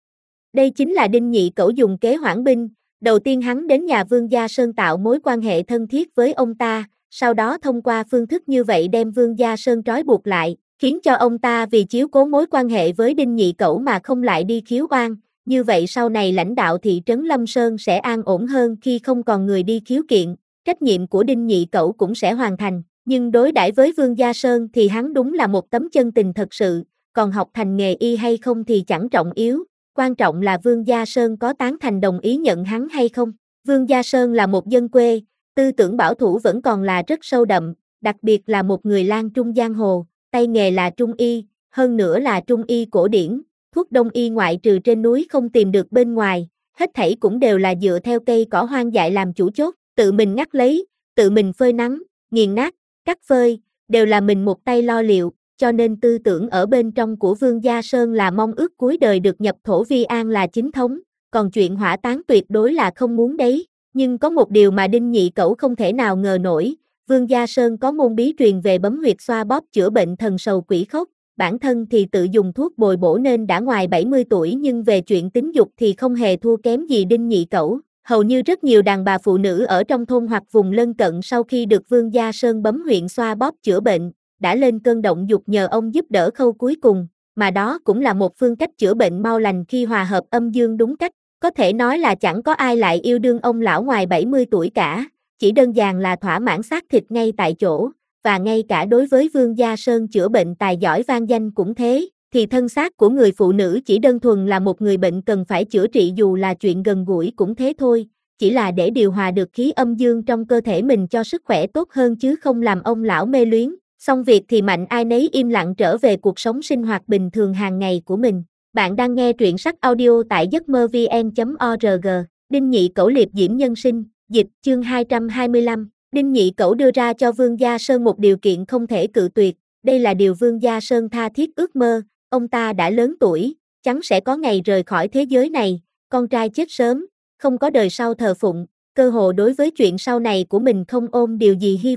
Đây chính là Đinh Nhị Cẩu dùng kế hoãn binh, đầu tiên hắn đến nhà Vương Gia Sơn tạo mối quan hệ thân thiết với ông ta, sau đó thông qua phương thức như vậy đem Vương Gia Sơn trói buộc lại, khiến cho ông ta vì chiếu cố mối quan hệ với Đinh Nhị Cẩu mà không lại đi khiếu oan, như vậy sau này lãnh đạo thị trấn Lâm Sơn sẽ an ổn hơn khi không còn người đi khiếu kiện, trách nhiệm của Đinh Nhị Cẩu cũng sẽ hoàn thành. Nhưng đối đãi với Vương Gia Sơn thì hắn đúng là một tấm chân tình thật sự, còn học thành nghề y hay không thì chẳng trọng yếu, quan trọng là Vương Gia Sơn có tán thành đồng ý nhận hắn hay không. Vương Gia Sơn là một dân quê, tư tưởng bảo thủ vẫn còn là rất sâu đậm, đặc biệt là một người lang trung giang hồ, tay nghề là trung y, hơn nữa là trung y cổ điển, thuốc đông y ngoại trừ trên núi không tìm được bên ngoài, hết thảy cũng đều là dựa theo cây cỏ hoang dại làm chủ chốt, tự mình ngắt lấy, tự mình phơi nắng, nghiền nát, cắt phơi, đều là mình một tay lo liệu, cho nên tư tưởng ở bên trong của Vương Gia Sơn là mong ước cuối đời được nhập thổ vi an là chính thống, còn chuyện hỏa táng tuyệt đối là không muốn đấy. Nhưng có một điều mà Đinh Nhị Cẩu không thể nào ngờ nổi, Vương Gia Sơn có môn bí truyền về bấm huyệt xoa bóp chữa bệnh thần sầu quỷ khốc, bản thân thì tự dùng thuốc bồi bổ nên đã ngoài 70 tuổi nhưng về chuyện tính dục thì không hề thua kém gì Đinh Nhị Cẩu. Hầu như rất nhiều đàn bà phụ nữ ở trong thôn hoặc vùng lân cận sau khi được Vương Gia Sơn bấm huyệt xoa bóp chữa bệnh, đã lên cơn động dục nhờ ông giúp đỡ khâu cuối cùng, mà đó cũng là một phương cách chữa bệnh mau lành khi hòa hợp âm dương đúng cách. Có thể nói là chẳng có ai lại yêu đương ông lão ngoài 70 tuổi cả, chỉ đơn giản là thỏa mãn xác thịt ngay tại chỗ, và ngay cả đối với Vương Gia Sơn chữa bệnh tài giỏi vang danh cũng thế, thì thân xác của người phụ nữ chỉ đơn thuần là một người bệnh cần phải chữa trị dù là chuyện gần gũi cũng thế thôi, chỉ là để điều hòa được khí âm dương trong cơ thể mình cho sức khỏe tốt hơn chứ không làm ông lão mê luyến, xong việc thì mạnh ai nấy im lặng trở về cuộc sống sinh hoạt bình thường hàng ngày của mình. Bạn đang nghe truyện sách audio tại giấc mơ vn.org, Đinh Nhị Cẩu liệp diễm nhân sinh, dịch chương 225, Đinh Nhị Cẩu đưa ra cho Vương Gia Sơn một điều kiện không thể cự tuyệt, đây là điều Vương Gia Sơn tha thiết ước mơ, ông ta đã lớn tuổi, chắn sẽ có ngày rời khỏi thế giới này, con trai chết sớm, không có đời sau thờ phụng, cơ hồ đối với chuyện sau này của mình không ôm điều gì hy vọng,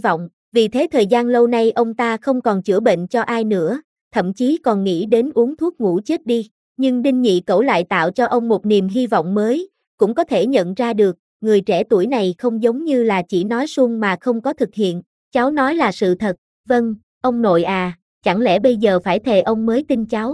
Vì thế thời gian lâu nay ông ta không còn chữa bệnh cho ai nữa, thậm chí còn nghĩ đến uống thuốc ngủ chết đi. Nhưng Đinh Nhị Cẩu lại tạo cho ông một niềm hy vọng mới, cũng có thể nhận ra được, người trẻ tuổi này không giống như là chỉ nói suông mà không có thực hiện. Cháu nói là sự thật. Vâng, ông nội à, chẳng lẽ bây giờ phải thề ông mới tin cháu?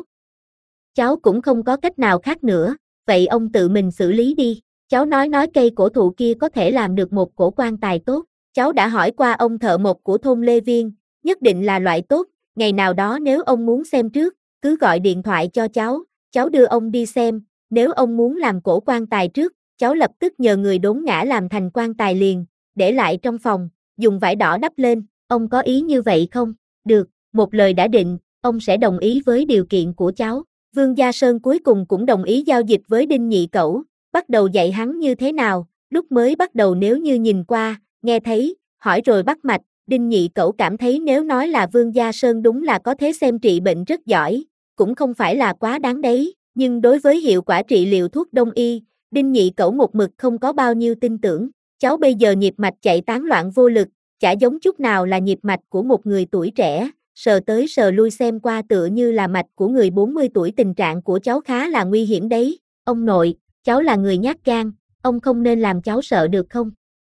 Cháu cũng không có cách nào khác nữa, vậy ông tự mình xử lý đi. Cháu nói cây cổ thụ kia có thể làm được một cổ quan tài tốt. Cháu đã hỏi qua ông thợ mộc của thôn Lê Viên, nhất định là loại tốt, ngày nào đó nếu ông muốn xem trước, cứ gọi điện thoại cho cháu đưa ông đi xem, nếu ông muốn làm cổ quan tài trước, cháu lập tức nhờ người đốn ngã làm thành quan tài liền, để lại trong phòng, dùng vải đỏ đắp lên, ông có ý như vậy không? Được, một lời đã định, ông sẽ đồng ý với điều kiện của cháu. Vương Gia Sơn cuối cùng cũng đồng ý giao dịch với Đinh Nhị Cẩu, bắt đầu dạy hắn như thế nào, lúc mới bắt đầu nếu như nhìn qua, nghe thấy, hỏi rồi bắt mạch, Đinh Nhị Cẩu cảm thấy nếu nói là Vương Gia Sơn đúng là có thể xem trị bệnh rất giỏi, cũng không phải là quá đáng đấy, nhưng đối với hiệu quả trị liệu thuốc đông y, Đinh Nhị Cẩu một mực không có bao nhiêu tin tưởng, cháu bây giờ nhịp mạch chạy tán loạn vô lực, chả giống chút nào là nhịp mạch của một người tuổi trẻ, sờ tới sờ lui xem qua tựa như là mạch của người 40 tuổi tình trạng của cháu khá là nguy hiểm đấy, ông nội, cháu là người nhát gan, ông không nên làm cháu sợ được không?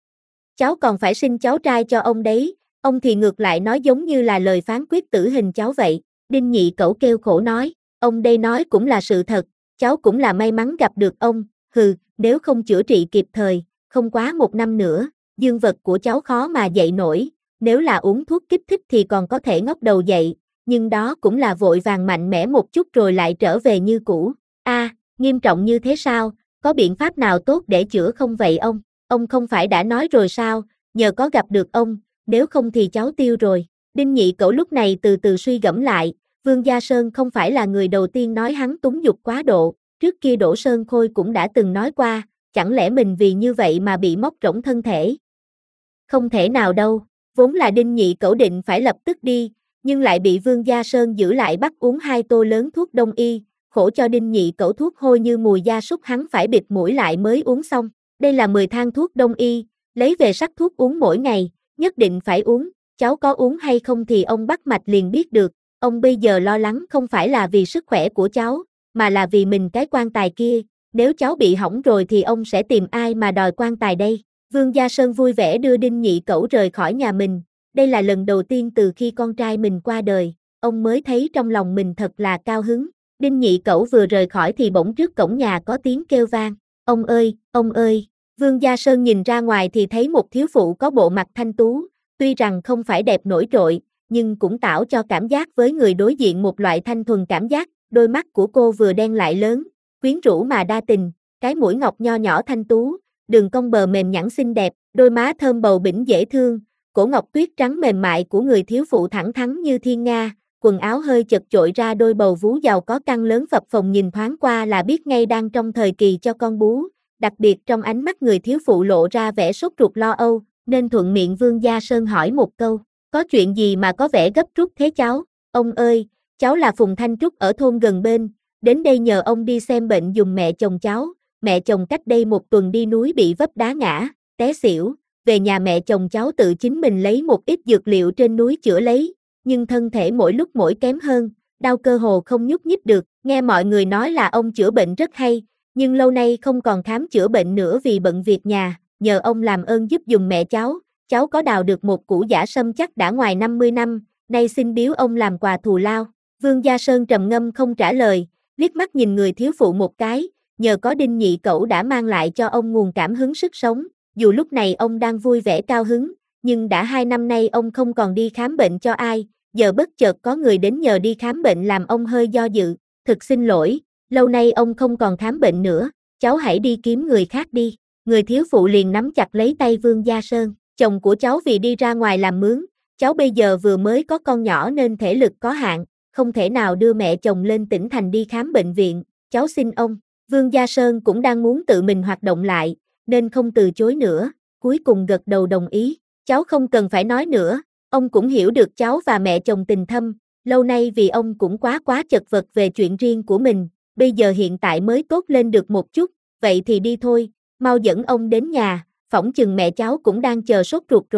Cháu còn phải sinh cháu trai cho ông đấy, ông thì ngược lại nói giống như là lời phán quyết tử hình cháu vậy, Đinh Nhị Cẩu kêu khổ nói, ông đây nói cũng là sự thật, cháu cũng là may mắn gặp được ông, nếu không chữa trị kịp thời, không quá 1 năm nữa, dương vật của cháu khó mà dậy nổi, nếu là uống thuốc kích thích thì còn có thể ngóc đầu dậy, nhưng đó cũng là vội vàng mạnh mẽ một chút rồi lại trở về như cũ. Nghiêm trọng như thế sao, có biện pháp nào tốt để chữa không vậy ông? Ông không phải đã nói rồi sao, nhờ có gặp được ông, nếu không thì cháu tiêu rồi. Đinh Nhị Cẩu lúc này từ từ suy gẫm lại, Vương Gia Sơn không phải là người đầu tiên nói hắn túng dục quá độ, trước kia Đỗ Sơn Khôi cũng đã từng nói qua, chẳng lẽ mình vì như vậy mà bị móc rỗng thân thể? Không thể nào đâu, vốn là Đinh Nhị Cẩu định phải lập tức đi, nhưng lại bị Vương Gia Sơn giữ lại bắt uống 2 tô lớn thuốc đông y, khổ cho Đinh Nhị Cẩu thuốc hôi như mùi gia súc hắn phải bịt mũi lại mới uống xong. Đây là 10 thang thuốc đông y, lấy về sắc thuốc uống mỗi ngày, nhất định phải uống, cháu có uống hay không thì ông bắt mạch liền biết được, ông bây giờ lo lắng không phải là vì sức khỏe của cháu, mà là vì mình cái quan tài kia, nếu cháu bị hỏng rồi thì ông sẽ tìm ai mà đòi quan tài đây. Vương Gia Sơn vui vẻ đưa Đinh Nhị Cẩu rời khỏi nhà mình, đây là lần đầu tiên từ khi con trai mình qua đời, ông mới thấy trong lòng mình thật là cao hứng. Đinh Nhị Cẩu vừa rời khỏi thì bỗng trước cổng nhà có tiếng kêu vang, ông ơi, ông ơi. Vương Gia Sơn nhìn ra ngoài thì thấy một thiếu phụ có bộ mặt thanh tú, tuy rằng không phải đẹp nổi trội, nhưng cũng tạo cho cảm giác với người đối diện một loại thanh thuần cảm giác, đôi mắt của cô vừa đen lại lớn, quyến rũ mà đa tình, cái mũi ngọc nho nhỏ thanh tú, đường cong bờ mềm nhẵn xinh đẹp, đôi má thơm bầu bĩnh dễ thương, cổ ngọc tuyết trắng mềm mại của người thiếu phụ thẳng thắn như thiên nga, quần áo hơi chật chội ra đôi bầu vú giàu có căng lớn phập phồng nhìn thoáng qua là biết ngay đang trong thời kỳ cho con bú. Đặc biệt trong ánh mắt người thiếu phụ lộ ra vẻ sốt ruột lo âu, nên thuận miệng Vương Gia Sơn hỏi một câu, có chuyện gì mà có vẻ gấp rút thế cháu? Ông ơi, cháu là Phùng Thanh Trúc ở thôn gần bên, đến đây nhờ ông đi xem bệnh dùm mẹ chồng cháu, mẹ chồng cách đây 1 tuần đi núi bị vấp đá ngã, té xỉu, về nhà mẹ chồng cháu tự chính mình lấy một ít dược liệu trên núi chữa lấy, nhưng thân thể mỗi lúc mỗi kém hơn, đau cơ hồ không nhúc nhích được, nghe mọi người nói là ông chữa bệnh rất hay, nhưng lâu nay không còn khám chữa bệnh nữa vì bận việc nhà, nhờ ông làm ơn giúp dùm mẹ cháu có đào được một củ giả sâm chắc đã ngoài 50 năm, nay xin biếu ông làm quà thù lao. Vương Gia Sơn trầm ngâm không trả lời, liếc mắt nhìn người thiếu phụ một cái, nhờ có Đinh Nhị Cẩu đã mang lại cho ông nguồn cảm hứng sức sống, dù lúc này ông đang vui vẻ cao hứng, nhưng đã 2 năm nay ông không còn đi khám bệnh cho ai, giờ bất chợt có người đến nhờ đi khám bệnh làm ông hơi do dự, thực xin lỗi. Lâu nay ông không còn khám bệnh nữa, cháu hãy đi kiếm người khác đi. Người thiếu phụ liền nắm chặt lấy tay Vương Gia Sơn, chồng của cháu vì đi ra ngoài làm mướn, cháu bây giờ vừa mới có con nhỏ nên thể lực có hạn, không thể nào đưa mẹ chồng lên tỉnh thành đi khám bệnh viện, cháu xin ông. Vương Gia Sơn cũng đang muốn tự mình hoạt động lại, nên không từ chối nữa, cuối cùng gật đầu đồng ý, cháu không cần phải nói nữa, ông cũng hiểu được cháu và mẹ chồng tình thâm, lâu nay vì ông cũng quá chật vật về chuyện riêng của mình. Bây giờ hiện tại mới tốt lên được một chút, vậy thì đi thôi, mau dẫn ông đến nhà, phỏng chừng mẹ cháu cũng đang chờ sốt ruột rồi.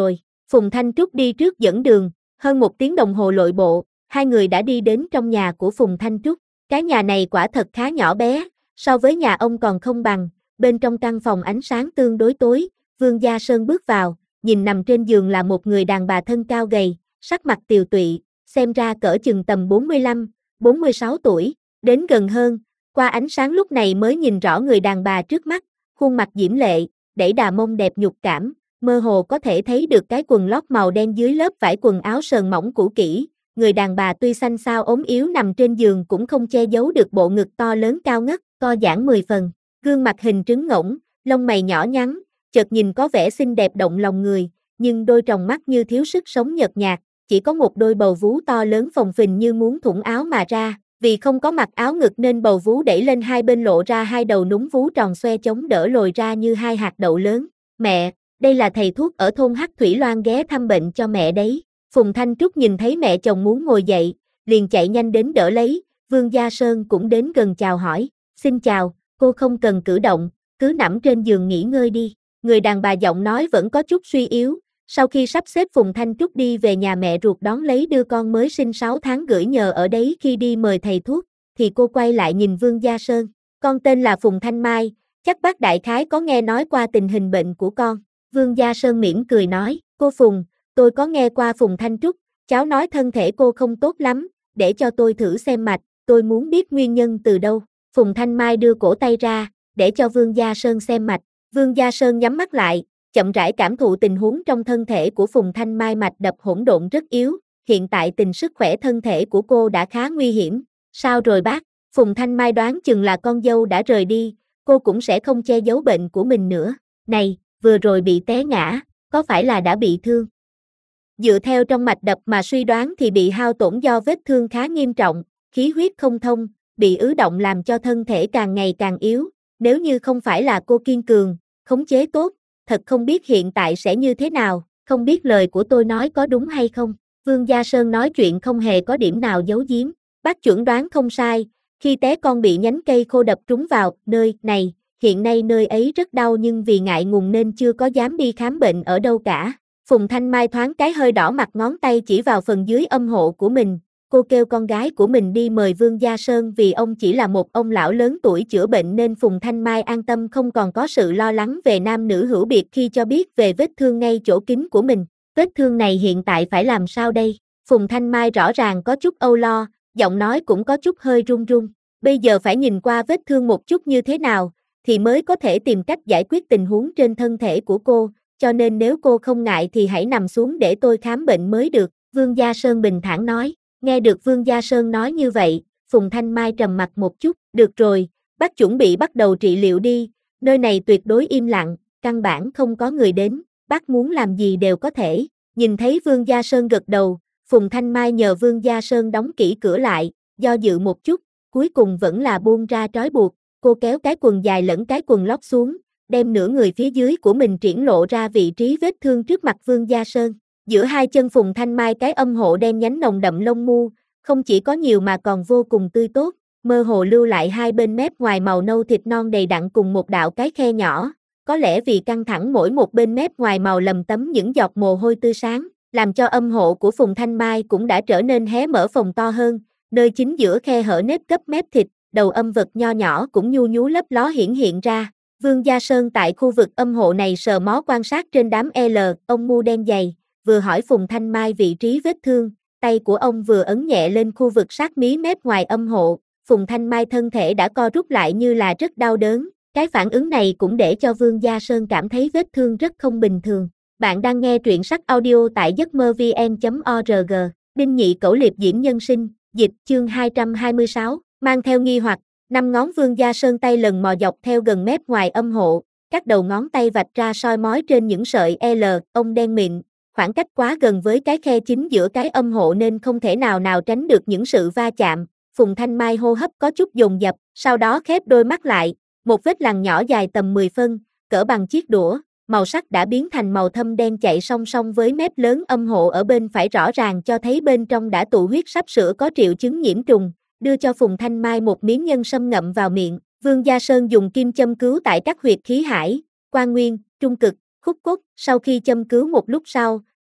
Phùng Thanh Trúc đi trước dẫn đường, hơn 1 tiếng đồng hồ lội bộ, hai người đã đi đến trong nhà của Phùng Thanh Trúc. Cái nhà này quả thật khá nhỏ bé, so với nhà ông còn không bằng, bên trong căn phòng ánh sáng tương đối tối, Vương Gia Sơn bước vào, nhìn nằm trên giường là một người đàn bà thân cao gầy, sắc mặt tiều tụy, xem ra cỡ chừng tầm 45, 46 tuổi, đến gần hơn, qua ánh sáng lúc này mới nhìn rõ người đàn bà trước mắt, khuôn mặt diễm lệ, đẩy đà mông đẹp nhục cảm, mơ hồ có thể thấy được cái quần lót màu đen dưới lớp vải quần áo sờn mỏng cũ kỹ. Người đàn bà tuy xanh xao ốm yếu nằm trên giường cũng không che giấu được bộ ngực to lớn cao ngất, co giãn 10 phần, gương mặt hình trứng ngỗng, lông mày nhỏ nhắn, chợt nhìn có vẻ xinh đẹp động lòng người, nhưng đôi tròng mắt như thiếu sức sống nhợt nhạt, chỉ có một đôi bầu vú to lớn phồng phình như muốn thủng áo mà ra, vì không có mặc áo ngực nên bầu vú đẩy lên hai bên lộ ra hai đầu núm vú tròn xoe chống đỡ lồi ra như hai hạt đậu lớn. Mẹ, đây là thầy thuốc ở thôn Hắc Thủy Loan ghé thăm bệnh cho mẹ đấy. Phùng Thanh Trúc nhìn thấy mẹ chồng muốn ngồi dậy, liền chạy nhanh đến đỡ lấy, Vương Gia Sơn cũng đến gần chào hỏi, xin chào, cô không cần cử động, cứ nằm trên giường nghỉ ngơi đi. Người đàn bà giọng nói vẫn có chút suy yếu, sau khi sắp xếp Phùng Thanh Trúc đi về nhà mẹ ruột đón lấy đưa con mới sinh 6 tháng gửi nhờ ở đấy khi đi mời thầy thuốc, thì cô quay lại nhìn Vương Gia Sơn, con tên là Phùng Thanh Mai, chắc bác đại khái có nghe nói qua tình hình bệnh của con. Vương Gia Sơn mỉm cười nói, cô Phùng, tôi có nghe qua Phùng Thanh Trúc, cháu nói thân thể cô không tốt lắm, để cho tôi thử xem mạch, tôi muốn biết nguyên nhân từ đâu. Phùng Thanh Mai đưa cổ tay ra, để cho Vương Gia Sơn xem mạch. Vương Gia Sơn nhắm mắt lại, chậm rãi cảm thụ tình huống trong thân thể của Phùng Thanh Mai. Mạch đập hỗn độn rất yếu, hiện tại tình sức khỏe thân thể của cô đã khá nguy hiểm. Sao rồi bác? Phùng Thanh Mai đoán chừng là con dâu đã rời đi, cô cũng sẽ không che giấu bệnh của mình nữa. Này, vừa rồi bị té ngã, có phải là đã bị thương? Dựa theo trong mạch đập mà suy đoán thì bị hao tổn do vết thương khá nghiêm trọng, khí huyết không thông, bị ứ động làm cho thân thể càng ngày càng yếu. Nếu như không phải là cô kiên cường, khống chế tốt, thật không biết hiện tại sẽ như thế nào, không biết lời của tôi nói có đúng hay không. Vương Gia Sơn nói chuyện không hề có điểm nào giấu giếm, bác chuẩn đoán không sai, khi té con bị nhánh cây khô đập trúng vào nơi này, hiện nay nơi ấy rất đau nhưng vì ngại ngùng nên chưa có dám đi khám bệnh ở đâu cả. Phùng Thanh Mai thoáng cái hơi đỏ mặt ngón tay chỉ vào phần dưới âm hộ của mình, cô kêu con gái của mình đi mời Vương Gia Sơn vì ông chỉ là một ông lão lớn tuổi chữa bệnh nên Phùng Thanh Mai an tâm không còn có sự lo lắng về nam nữ hữu biệt khi cho biết về vết thương ngay chỗ kín của mình. Vết thương này hiện tại phải làm sao đây? Phùng Thanh Mai rõ ràng có chút âu lo, giọng nói cũng có chút hơi run run. Bây giờ phải nhìn qua vết thương một chút như thế nào, thì mới có thể tìm cách giải quyết tình huống trên thân thể của cô, cho nên nếu cô không ngại thì hãy nằm xuống để tôi khám bệnh mới được, Vương Gia Sơn bình thản nói. Nghe được Vương Gia Sơn nói như vậy, Phùng Thanh Mai trầm mặt một chút, được rồi, bác chuẩn bị bắt đầu trị liệu đi, nơi này tuyệt đối im lặng, căn bản không có người đến, bác muốn làm gì đều có thể. Nhìn thấy Vương Gia Sơn gật đầu, Phùng Thanh Mai nhờ Vương Gia Sơn đóng kỹ cửa lại, do dự một chút, cuối cùng vẫn là buông ra trói buộc, cô kéo cái quần dài lẫn cái quần lót xuống, đem nửa người phía dưới của mình triển lộ ra vị trí vết thương trước mặt Vương Gia Sơn. Giữa hai chân Phùng Thanh Mai cái âm hộ đen nhánh nồng đậm lông mu, không chỉ có nhiều mà còn vô cùng tươi tốt, mơ hồ lưu lại hai bên mép ngoài màu nâu thịt non đầy đặn cùng một đạo cái khe nhỏ, có lẽ vì căng thẳng mỗi một bên mép ngoài màu lầm tấm những giọt mồ hôi tươi sáng, làm cho âm hộ của Phùng Thanh Mai cũng đã trở nên hé mở phồng to hơn, nơi chính giữa khe hở nếp gấp mép thịt, đầu âm vật nho nhỏ cũng nhu nhú lấp ló hiển hiện ra. Vương Gia Sơn tại khu vực âm hộ này sờ mó quan sát trên đám L, ông mu đen dày, vừa hỏi Phùng Thanh Mai vị trí vết thương, tay của ông vừa ấn nhẹ lên khu vực sát mí mép ngoài âm hộ, Phùng Thanh Mai thân thể đã co rút lại như là rất đau đớn, cái phản ứng này cũng để cho Vương Gia Sơn cảm thấy vết thương rất không bình thường. Bạn đang nghe truyện sách audio tại giấc mơ vn.org, Đinh Nhị Cẩu Liệp Diễm Nhân Sinh, dịch chương 226, mang theo nghi hoặc, 5 ngón Vương Gia Sơn tay lần mò dọc theo gần mép ngoài âm hộ, các đầu ngón tay vạch ra soi mói trên những sợi L, ông đen mịn, khoảng cách quá gần với cái khe chính giữa cái âm hộ nên không thể nào tránh được những sự va chạm. Phùng Thanh Mai hô hấp có chút dồn dập, sau đó khép đôi mắt lại, một vết lằn nhỏ dài tầm 10 phân, cỡ bằng chiếc đũa, màu sắc đã biến thành màu thâm đen chạy song song với mép lớn âm hộ ở bên phải rõ ràng cho thấy bên trong đã tụ huyết sắp sửa có triệu chứng nhiễm trùng, đưa cho Phùng Thanh Mai một miếng nhân sâm ngậm vào miệng. Vương Gia Sơn dùng kim châm cứu tại các huyệt khí hải, Quan Nguyên, Trung Cực, Khúc Cốt, sau khi châm cứu một lúc sau,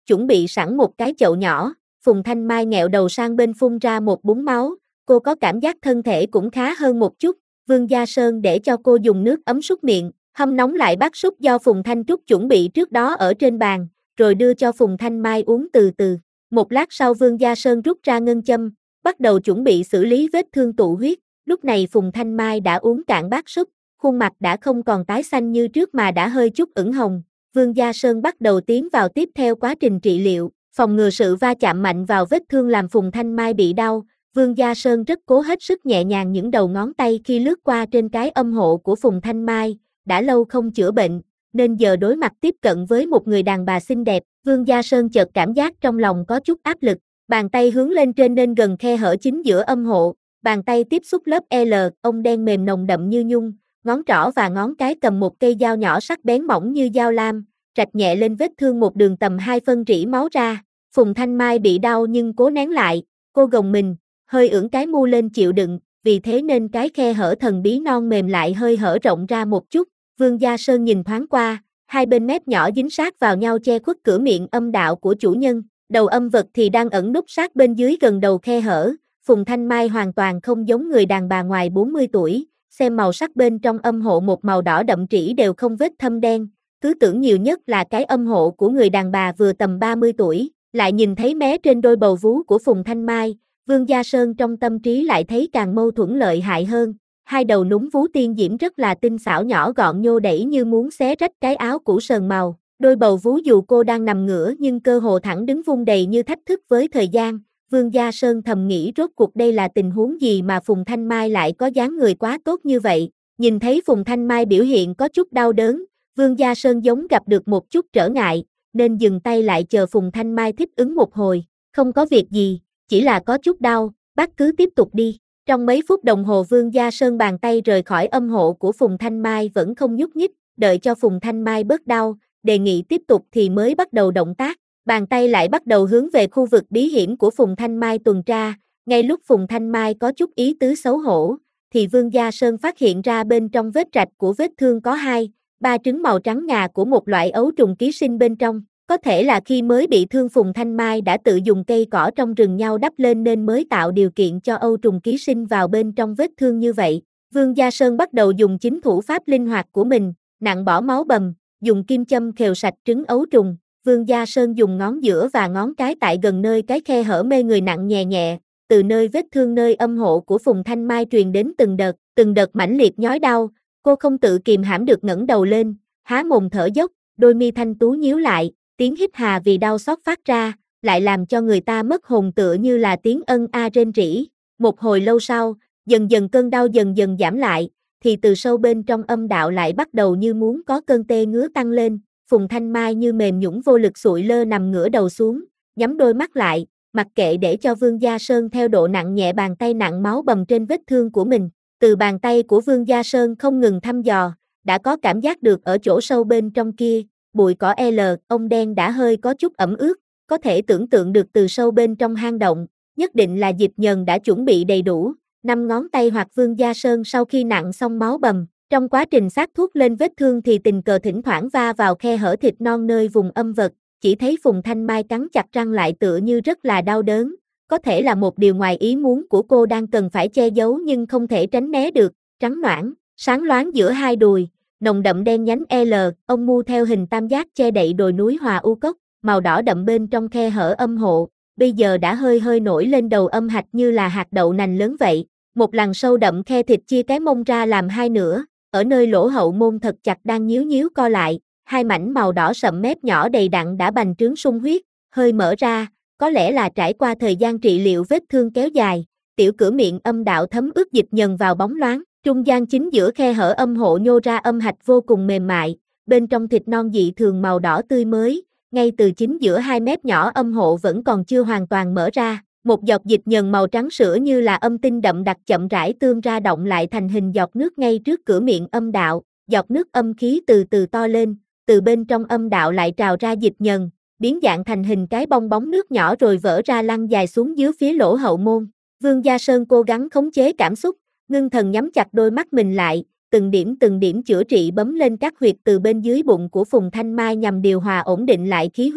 chuẩn bị sẵn một cái chậu nhỏ, Phùng Thanh Mai nghẹo đầu sang bên phun ra một búng máu, cô có cảm giác thân thể cũng khá hơn một chút, Vương Gia Sơn để cho cô dùng nước ấm súc miệng, hâm nóng lại bát súp do Phùng Thanh Trúc chuẩn bị trước đó ở trên bàn, rồi đưa cho Phùng Thanh Mai uống từ từ. Một lát sau Vương Gia Sơn rút ra ngân châm, bắt đầu chuẩn bị xử lý vết thương tụ huyết, lúc này Phùng Thanh Mai đã uống cạn bát súp, khuôn mặt đã không còn tái xanh như trước mà đã hơi chút ửng hồng, Vương Gia Sơn bắt đầu tiến vào tiếp theo quá trình trị liệu, phòng ngừa sự va chạm mạnh vào vết thương làm Phùng Thanh Mai bị đau, Vương Gia Sơn rất cố hết sức nhẹ nhàng những đầu ngón tay khi lướt qua trên cái âm hộ của Phùng Thanh Mai, đã lâu không chữa bệnh, nên giờ đối mặt tiếp cận với một người đàn bà xinh đẹp, Vương Gia Sơn chợt cảm giác trong lòng có chút áp lực, bàn tay hướng lên trên nên gần khe hở chính giữa âm hộ, bàn tay tiếp xúc lớp L, ông đen mềm nồng đậm như nhung, ngón trỏ và ngón cái cầm một cây dao nhỏ sắc bén mỏng như dao lam, rạch nhẹ lên vết thương một đường tầm 2 phân rỉ máu ra, Phùng Thanh Mai bị đau nhưng cố nén lại, cô gồng mình, hơi ưỡn cái mu lên chịu đựng, vì thế nên cái khe hở thần bí non mềm lại hơi hở rộng ra một chút, Vương Gia Sơn nhìn thoáng qua, hai bên mép nhỏ dính sát vào nhau che khuất cửa miệng âm đạo của chủ nhân, đầu âm vật thì đang ẩn núp sát bên dưới gần đầu khe hở, Phùng Thanh Mai hoàn toàn không giống người đàn bà ngoài 40 tuổi, xem màu sắc bên trong âm hộ một màu đỏ đậm trĩ đều không vết thâm đen, cứ tưởng nhiều nhất là cái âm hộ của người đàn bà vừa tầm 30 tuổi, lại nhìn thấy mé trên đôi bầu vú của Phùng Thanh Mai, Vương Gia Sơn trong tâm trí lại thấy càng mâu thuẫn lợi hại hơn, hai đầu núng vú tiên diễm rất là tinh xảo nhỏ gọn nhô đẩy như muốn xé rách cái áo cũ sờn màu, đôi bầu vú dù cô đang nằm ngửa nhưng cơ hồ thẳng đứng vung đầy như thách thức với thời gian, Vương Gia Sơn thầm nghĩ rốt cuộc đây là tình huống gì mà Phùng Thanh Mai lại có dáng người quá tốt như vậy, nhìn thấy Phùng Thanh Mai biểu hiện có chút đau đớn, Vương Gia Sơn giống gặp được một chút trở ngại, nên dừng tay lại chờ Phùng Thanh Mai thích ứng một hồi, không có việc gì, chỉ là có chút đau, bác cứ tiếp tục đi. Trong mấy phút đồng hồ Vương Gia Sơn bàn tay rời khỏi âm hộ của Phùng Thanh Mai vẫn không nhúc nhích, đợi cho Phùng Thanh Mai bớt đau, đề nghị tiếp tục thì mới bắt đầu động tác, bàn tay lại bắt đầu hướng về khu vực bí hiểm của Phùng Thanh Mai tuần tra, ngay lúc Phùng Thanh Mai có chút ý tứ xấu hổ, thì Vương Gia Sơn phát hiện ra bên trong vết rạch của vết thương có 2-3 trứng màu trắng ngà của một loại ấu trùng ký sinh bên trong. Có thể là khi mới bị thương Phùng Thanh Mai đã tự dùng cây cỏ trong rừng nhau đắp lên nên mới tạo điều kiện cho ấu trùng ký sinh vào bên trong vết thương như vậy. Vương Gia Sơn bắt đầu dùng chính thủ pháp linh hoạt của mình, nặng bỏ máu bầm, dùng kim châm khều sạch trứng ấu trùng. Vương Gia Sơn dùng ngón giữa và ngón cái tại gần nơi cái khe hở mê người nặng nhẹ nhẹ, từ nơi vết thương nơi âm hộ của Phùng Thanh Mai truyền đến từng đợt mãnh liệt nhói đau, cô không tự kìm hãm được ngẩng đầu lên, há mồm thở dốc, đôi mi thanh tú nhíu lại. Tiếng hít hà vì đau xót phát ra, lại làm cho người ta mất hồn tựa như là tiếng ân a rên rỉ. Một hồi lâu sau, dần dần cơn đau dần dần giảm lại, thì từ sâu bên trong âm đạo lại bắt đầu như muốn có cơn tê ngứa tăng lên. Phùng Thanh Mai như mềm nhũn vô lực sụi lơ nằm ngửa đầu xuống, nhắm đôi mắt lại, mặc kệ để cho Vương Gia Sơn theo độ nặng nhẹ bàn tay nặng máu bầm trên vết thương của mình. Từ bàn tay của Vương Gia Sơn không ngừng thăm dò, đã có cảm giác được ở chỗ sâu bên trong kia. Bụi cỏ L, ông đen đã hơi có chút ẩm ướt, có thể tưởng tượng được từ sâu bên trong hang động, nhất định là Dịch Nhần đã chuẩn bị đầy đủ, 5 ngón tay hoặc Vương Gia Sơn sau khi nặn xong máu bầm, trong quá trình sát thuốc lên vết thương thì tình cờ thỉnh thoảng va vào khe hở thịt non nơi vùng âm vật, chỉ thấy Phùng Thanh Mai cắn chặt răng lại tựa như rất là đau đớn, có thể là một điều ngoài ý muốn của cô đang cần phải che giấu nhưng không thể tránh né được, trắng noãn, sáng loáng giữa hai đùi. Nồng đậm đen nhánh L, ông mu theo hình tam giác che đậy đồi núi Hòa U Cốc, màu đỏ đậm bên trong khe hở âm hộ, bây giờ đã hơi hơi nổi lên đầu âm hạch như là hạt đậu nành lớn vậy. Một lằn sâu đậm khe thịt chia cái mông ra làm hai nửa, ở nơi lỗ hậu môn thật chặt đang nhíu nhíu co lại, hai mảnh màu đỏ sậm mép nhỏ đầy đặn đã bành trướng sung huyết, hơi mở ra, có lẽ là trải qua thời gian trị liệu vết thương kéo dài, tiểu cửa miệng âm đạo thấm ướt Dịch Nhần vào bóng loáng. Trung gian chính giữa khe hở âm hộ nhô ra âm hạch vô cùng mềm mại, bên trong thịt non dị thường màu đỏ tươi mới, ngay từ chính giữa hai mép nhỏ âm hộ vẫn còn chưa hoàn toàn mở ra, một giọt dịch nhờn màu trắng sữa như là âm tinh đậm đặc chậm rãi tươm ra động lại thành hình giọt nước ngay trước cửa miệng âm đạo, giọt nước âm khí từ từ to lên, từ bên trong âm đạo lại trào ra dịch nhờn, biến dạng thành hình cái bong bóng nước nhỏ rồi vỡ ra lăn dài xuống dưới phía lỗ hậu môn. Vương Gia Sơn cố gắng khống chế cảm xúc, ngưng thần nhắm chặt đôi mắt mình lại, từng điểm chữa trị bấm lên các huyệt từ bên dưới bụng của Phùng Thanh Mai nhằm điều hòa ổn định lại khí huyết.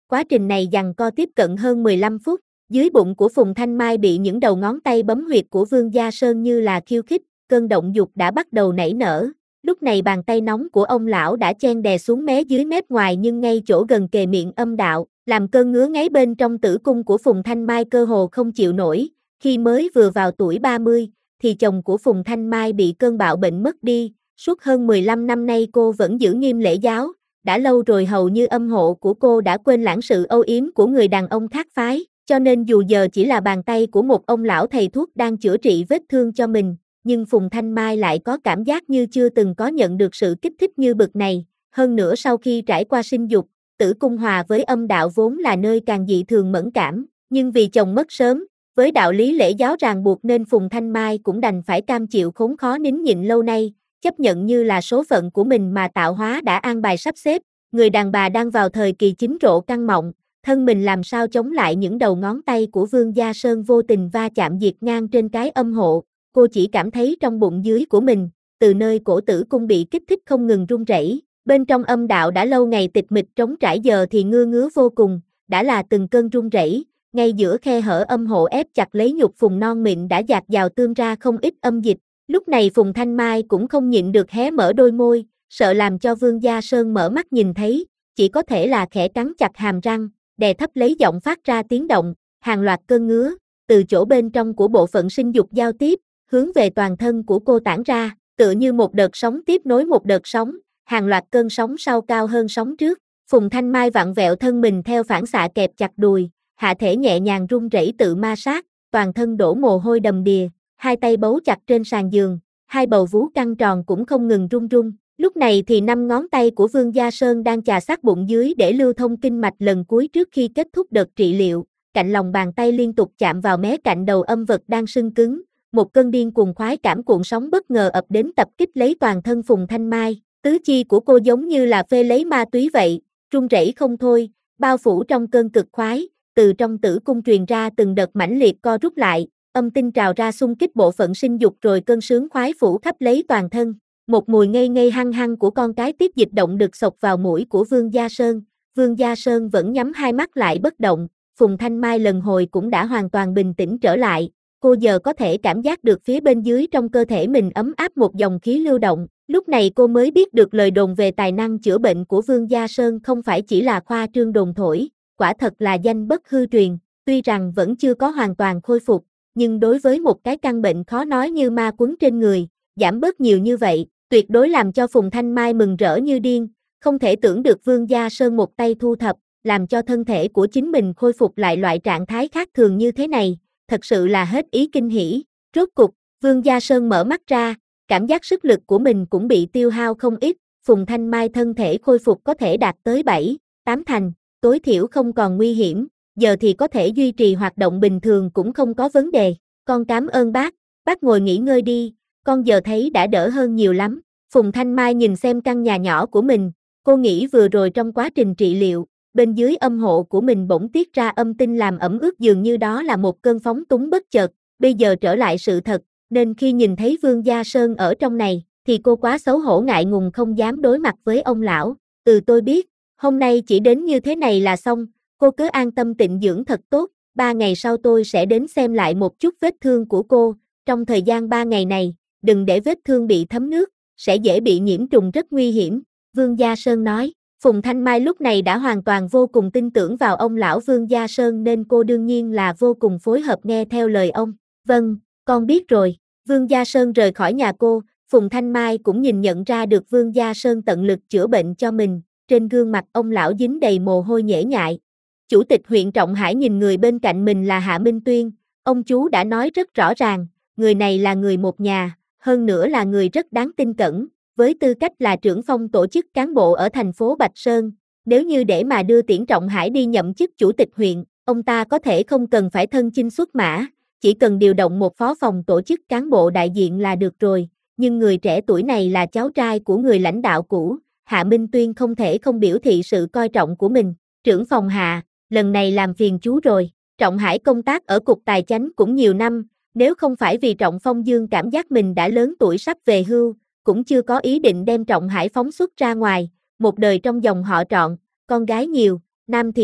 Quá trình này giằng co tiếp cận hơn 15 phút, dưới bụng của Phùng Thanh Mai bị những đầu ngón tay bấm huyệt của Vương Gia Sơn như là khiêu khích, cơn động dục đã bắt đầu nảy nở. Lúc này bàn tay nóng của ông lão đã chen đè xuống mé dưới mép ngoài nhưng ngay chỗ gần kề miệng âm đạo, làm cơn ngứa ngáy bên trong tử cung của Phùng Thanh Mai cơ hồ không chịu nổi. Khi mới vừa vào tuổi 30, thì chồng của Phùng Thanh Mai bị cơn bạo bệnh mất đi. Suốt hơn 15 năm nay cô vẫn giữ nghiêm lễ giáo, đã lâu rồi hầu như âm hộ của cô đã quên lãng sự âu yếm của người đàn ông khác phái, cho nên dù giờ chỉ là bàn tay của một ông lão thầy thuốc đang chữa trị vết thương cho mình, nhưng Phùng Thanh Mai lại có cảm giác như chưa từng có nhận được sự kích thích như bực này. Hơn nữa sau khi trải qua sinh dục, tử cung hòa với âm đạo vốn là nơi càng dị thường mẫn cảm, nhưng vì chồng mất sớm, với đạo lý lễ giáo ràng buộc nên Phùng Thanh Mai cũng đành phải cam chịu khốn khó nín nhịn lâu nay, chấp nhận như là số phận của mình mà tạo hóa đã an bài sắp xếp. Người đàn bà đang vào thời kỳ chín rộ căng mọng, thân mình làm sao chống lại những đầu ngón tay của Vương Gia Sơn vô tình va chạm diệt ngang trên cái âm hộ. Cô chỉ cảm thấy trong bụng dưới của mình, từ nơi cổ tử cung bị kích thích không ngừng rung rẩy. Bên trong âm đạo đã lâu ngày tịch mịch trống trải giờ thì ngứa vô cùng, đã là từng cơn rung rẩy. Ngay giữa khe hở âm hộ ép chặt lấy nhục Phùng non mịn đã dạt dào tươm ra không ít âm dịch. Lúc này Phùng Thanh Mai cũng không nhịn được hé mở đôi môi, sợ làm cho Vương Gia Sơn mở mắt nhìn thấy, chỉ có thể là khẽ cắn chặt hàm răng, đè thấp lấy giọng phát ra tiếng động, hàng loạt cơn ngứa, từ chỗ bên trong của bộ phận sinh dục giao tiếp, hướng về toàn thân của cô tản ra, tựa như một đợt sóng tiếp nối một đợt sóng, hàng loạt cơn sóng sau cao hơn sóng trước. Phùng Thanh Mai vặn vẹo thân mình theo phản xạ kẹp chặt đùi, hạ thể nhẹ nhàng run rẩy tự ma sát, toàn thân đổ mồ hôi đầm đìa, hai tay bấu chặt trên sàn giường, hai bầu vú căng tròn cũng không ngừng run run. Lúc này thì 5 ngón tay của Vương Gia Sơn đang chà sát bụng dưới để lưu thông kinh mạch lần cuối trước khi kết thúc đợt trị liệu, cạnh lòng bàn tay liên tục chạm vào mé cạnh đầu âm vật đang sưng cứng, một cơn điên cuồng khoái cảm cuộn sóng bất ngờ ập đến tập kích lấy toàn thân Phùng Thanh Mai, tứ chi của cô giống như là phê lấy ma túy vậy, run rẩy không thôi, bao phủ trong cơn cực khoái, từ trong tử cung truyền ra từng đợt mãnh liệt co rút lại, âm tinh trào ra xung kích bộ phận sinh dục rồi cơn sướng khoái phủ khắp lấy toàn thân. Một mùi ngây ngây hăng hăng của con cái tiếp dịch động được xộc vào mũi của Vương Gia Sơn. Vương Gia Sơn vẫn nhắm hai mắt lại bất động, Phùng Thanh Mai lần hồi cũng đã hoàn toàn bình tĩnh trở lại. Cô giờ có thể cảm giác được phía bên dưới trong cơ thể mình ấm áp một dòng khí lưu động. Lúc này cô mới biết được lời đồn về tài năng chữa bệnh của Vương Gia Sơn không phải chỉ là khoa trương đồn thổi, quả thật là danh bất hư truyền. Tuy rằng vẫn chưa có hoàn toàn khôi phục, nhưng đối với một cái căn bệnh khó nói như ma quấn trên người, giảm bớt nhiều như vậy, tuyệt đối làm cho Phùng Thanh Mai mừng rỡ như điên, không thể tưởng được Vương Gia Sơn một tay thu thập, làm cho thân thể của chính mình khôi phục lại loại trạng thái khác thường như thế này, thật sự là hết ý kinh hỉ. Rốt cục, Vương Gia Sơn mở mắt ra, cảm giác sức lực của mình cũng bị tiêu hao không ít, Phùng Thanh Mai thân thể khôi phục có thể đạt tới 7-8 thành, tối thiểu không còn nguy hiểm, giờ thì có thể duy trì hoạt động bình thường cũng không có vấn đề. Con cảm ơn bác ngồi nghỉ ngơi đi, con giờ thấy đã đỡ hơn nhiều lắm. Phùng Thanh Mai nhìn xem căn nhà nhỏ của mình, cô nghĩ vừa rồi trong quá trình trị liệu, bên dưới âm hộ của mình bỗng tiết ra âm tinh làm ẩm ướt dường như đó là một cơn phóng túng bất chợt, bây giờ trở lại sự thật, nên khi nhìn thấy Vương Gia Sơn ở trong này, thì cô quá xấu hổ ngại ngùng không dám đối mặt với ông lão. Tôi biết, hôm nay chỉ đến như thế này là xong, cô cứ an tâm tịnh dưỡng thật tốt, 3 ngày sau tôi sẽ đến xem lại một chút vết thương của cô, trong thời gian 3 ngày này, đừng để vết thương bị thấm nước, sẽ dễ bị nhiễm trùng rất nguy hiểm, Vương Gia Sơn nói. Phùng Thanh Mai lúc này đã hoàn toàn vô cùng tin tưởng vào ông lão Vương Gia Sơn nên cô đương nhiên là vô cùng phối hợp nghe theo lời ông. Vâng, con biết rồi. Vương Gia Sơn rời khỏi nhà cô, Phùng Thanh Mai cũng nhìn nhận ra được Vương Gia Sơn tận lực chữa bệnh cho mình, trên gương mặt ông lão dính đầy mồ hôi nhễ nhại. Chủ tịch huyện Trọng Hải nhìn người bên cạnh mình là Hạ Minh Tuyên, ông chú đã nói rất rõ ràng, người này là người một nhà, hơn nữa là người rất đáng tin cẩn. Với tư cách là trưởng phong tổ chức cán bộ ở thành phố Bạch Sơn, nếu như để mà đưa Tiễn Trọng Hải đi nhậm chức chủ tịch huyện, ông ta có thể không cần phải thân chinh xuất mã, chỉ cần điều động một phó phòng tổ chức cán bộ đại diện là được rồi, nhưng người trẻ tuổi này là cháu trai của người lãnh đạo cũ, Hạ Minh Tuyên không thể không biểu thị sự coi trọng của mình. Trưởng phòng Hạ, lần này làm phiền chú rồi, Trọng Hải công tác ở cục tài chánh cũng nhiều năm, nếu không phải vì Trọng Phong Dương cảm giác mình đã lớn tuổi sắp về hưu, cũng chưa có ý định đem Trọng Hải phóng xuất ra ngoài, một đời trong dòng họ Trọn, con gái nhiều, nam thì ít,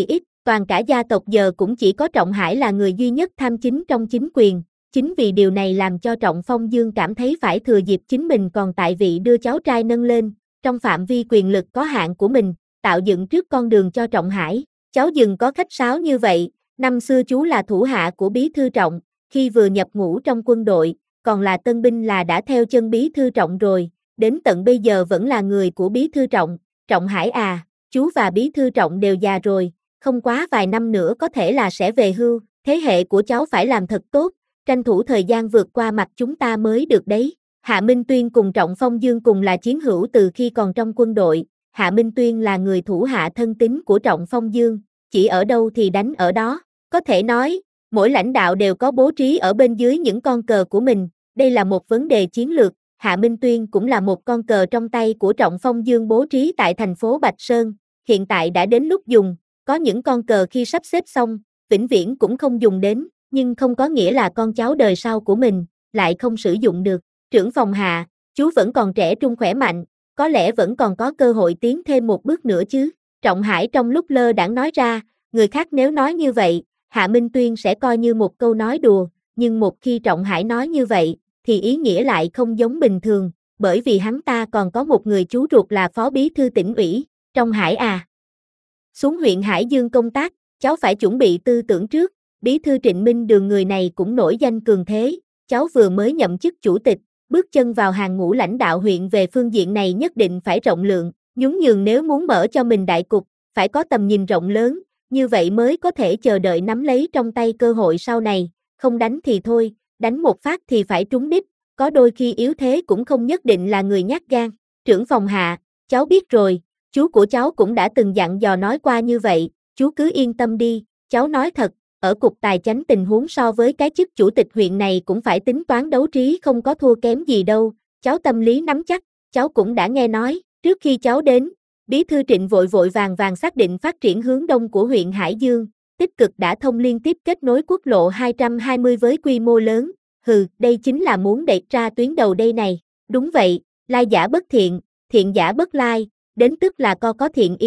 Toàn cả gia tộc giờ cũng chỉ có Trọng Hải là người duy nhất tham chính trong chính quyền, chính vì điều này làm cho Trọng Phong Dương cảm thấy phải thừa dịp chính mình còn tại vị đưa cháu trai nâng lên, trong phạm vi quyền lực có hạn của mình, tạo dựng trước con đường cho Trọng Hải. Cháu đừng có khách sáo như vậy, năm xưa chú là thủ hạ của Bí thư Trọng, khi vừa nhập ngũ trong quân đội, còn là tân binh là đã theo chân Bí thư Trọng rồi, đến tận bây giờ vẫn là người của Bí thư Trọng. Trọng Hải à, chú và Bí thư Trọng đều già rồi, không quá vài năm nữa có thể là sẽ về hưu, thế hệ của cháu phải làm thật tốt, tranh thủ thời gian vượt qua mặt chúng ta mới được đấy. Hạ Minh Tuyên cùng Trọng Phong Dương cùng là chiến hữu từ khi còn trong quân đội, Hạ Minh Tuyên là người thủ hạ thân tín của Trọng Phong Dương, chỉ ở đâu thì đánh ở đó, có thể nói, mỗi lãnh đạo đều có bố trí ở bên dưới những con cờ của mình, đây là một vấn đề chiến lược, Hạ Minh Tuyên cũng là một con cờ trong tay của Trọng Phong Dương bố trí tại thành phố Bạch Sơn, hiện tại đã đến lúc dùng, có những con cờ khi sắp xếp xong, vĩnh viễn cũng không dùng đến, nhưng không có nghĩa là con cháu đời sau của mình, lại không sử dụng được. Trưởng phòng Hạ, chú vẫn còn trẻ trung khỏe mạnh, có lẽ vẫn còn có cơ hội tiến thêm một bước nữa chứ. Trọng Hải trong lúc lơ đãng nói ra, người khác nếu nói như vậy, Hạ Minh Tuyên sẽ coi như một câu nói đùa, nhưng một khi Trọng Hải nói như vậy, thì ý nghĩa lại không giống bình thường, bởi vì hắn ta còn có một người chú ruột là phó bí thư tỉnh ủy. Trọng Hải à, xuống huyện Hải Dương công tác, cháu phải chuẩn bị tư tưởng trước, bí thư Trịnh Minh Đường người này cũng nổi danh cường thế, cháu vừa mới nhậm chức chủ tịch, bước chân vào hàng ngũ lãnh đạo huyện về phương diện này nhất định phải rộng lượng, nhún nhường nếu muốn mở cho mình đại cục, phải có tầm nhìn rộng lớn, như vậy mới có thể chờ đợi nắm lấy trong tay cơ hội sau này, không đánh thì thôi, đánh một phát thì phải trúng đích, có đôi khi yếu thế cũng không nhất định là người nhát gan. Trưởng phòng Hạ, cháu biết rồi, chú của cháu cũng đã từng dặn dò nói qua như vậy, chú cứ yên tâm đi, cháu nói thật, ở cục tài chánh tình huống so với cái chức chủ tịch huyện này cũng phải tính toán đấu trí không có thua kém gì đâu, cháu tâm lý nắm chắc, cháu cũng đã nghe nói, trước khi cháu đến, bí thư Trịnh vội vội vàng vàng xác định phát triển hướng đông của huyện Hải Dương, tích cực đã thông liên tiếp kết nối quốc lộ 220 với quy mô lớn, đây chính là muốn đẩy ra tuyến đầu đây này, đúng vậy, lai giả bất thiện, thiện giả bất lai, đến tức là có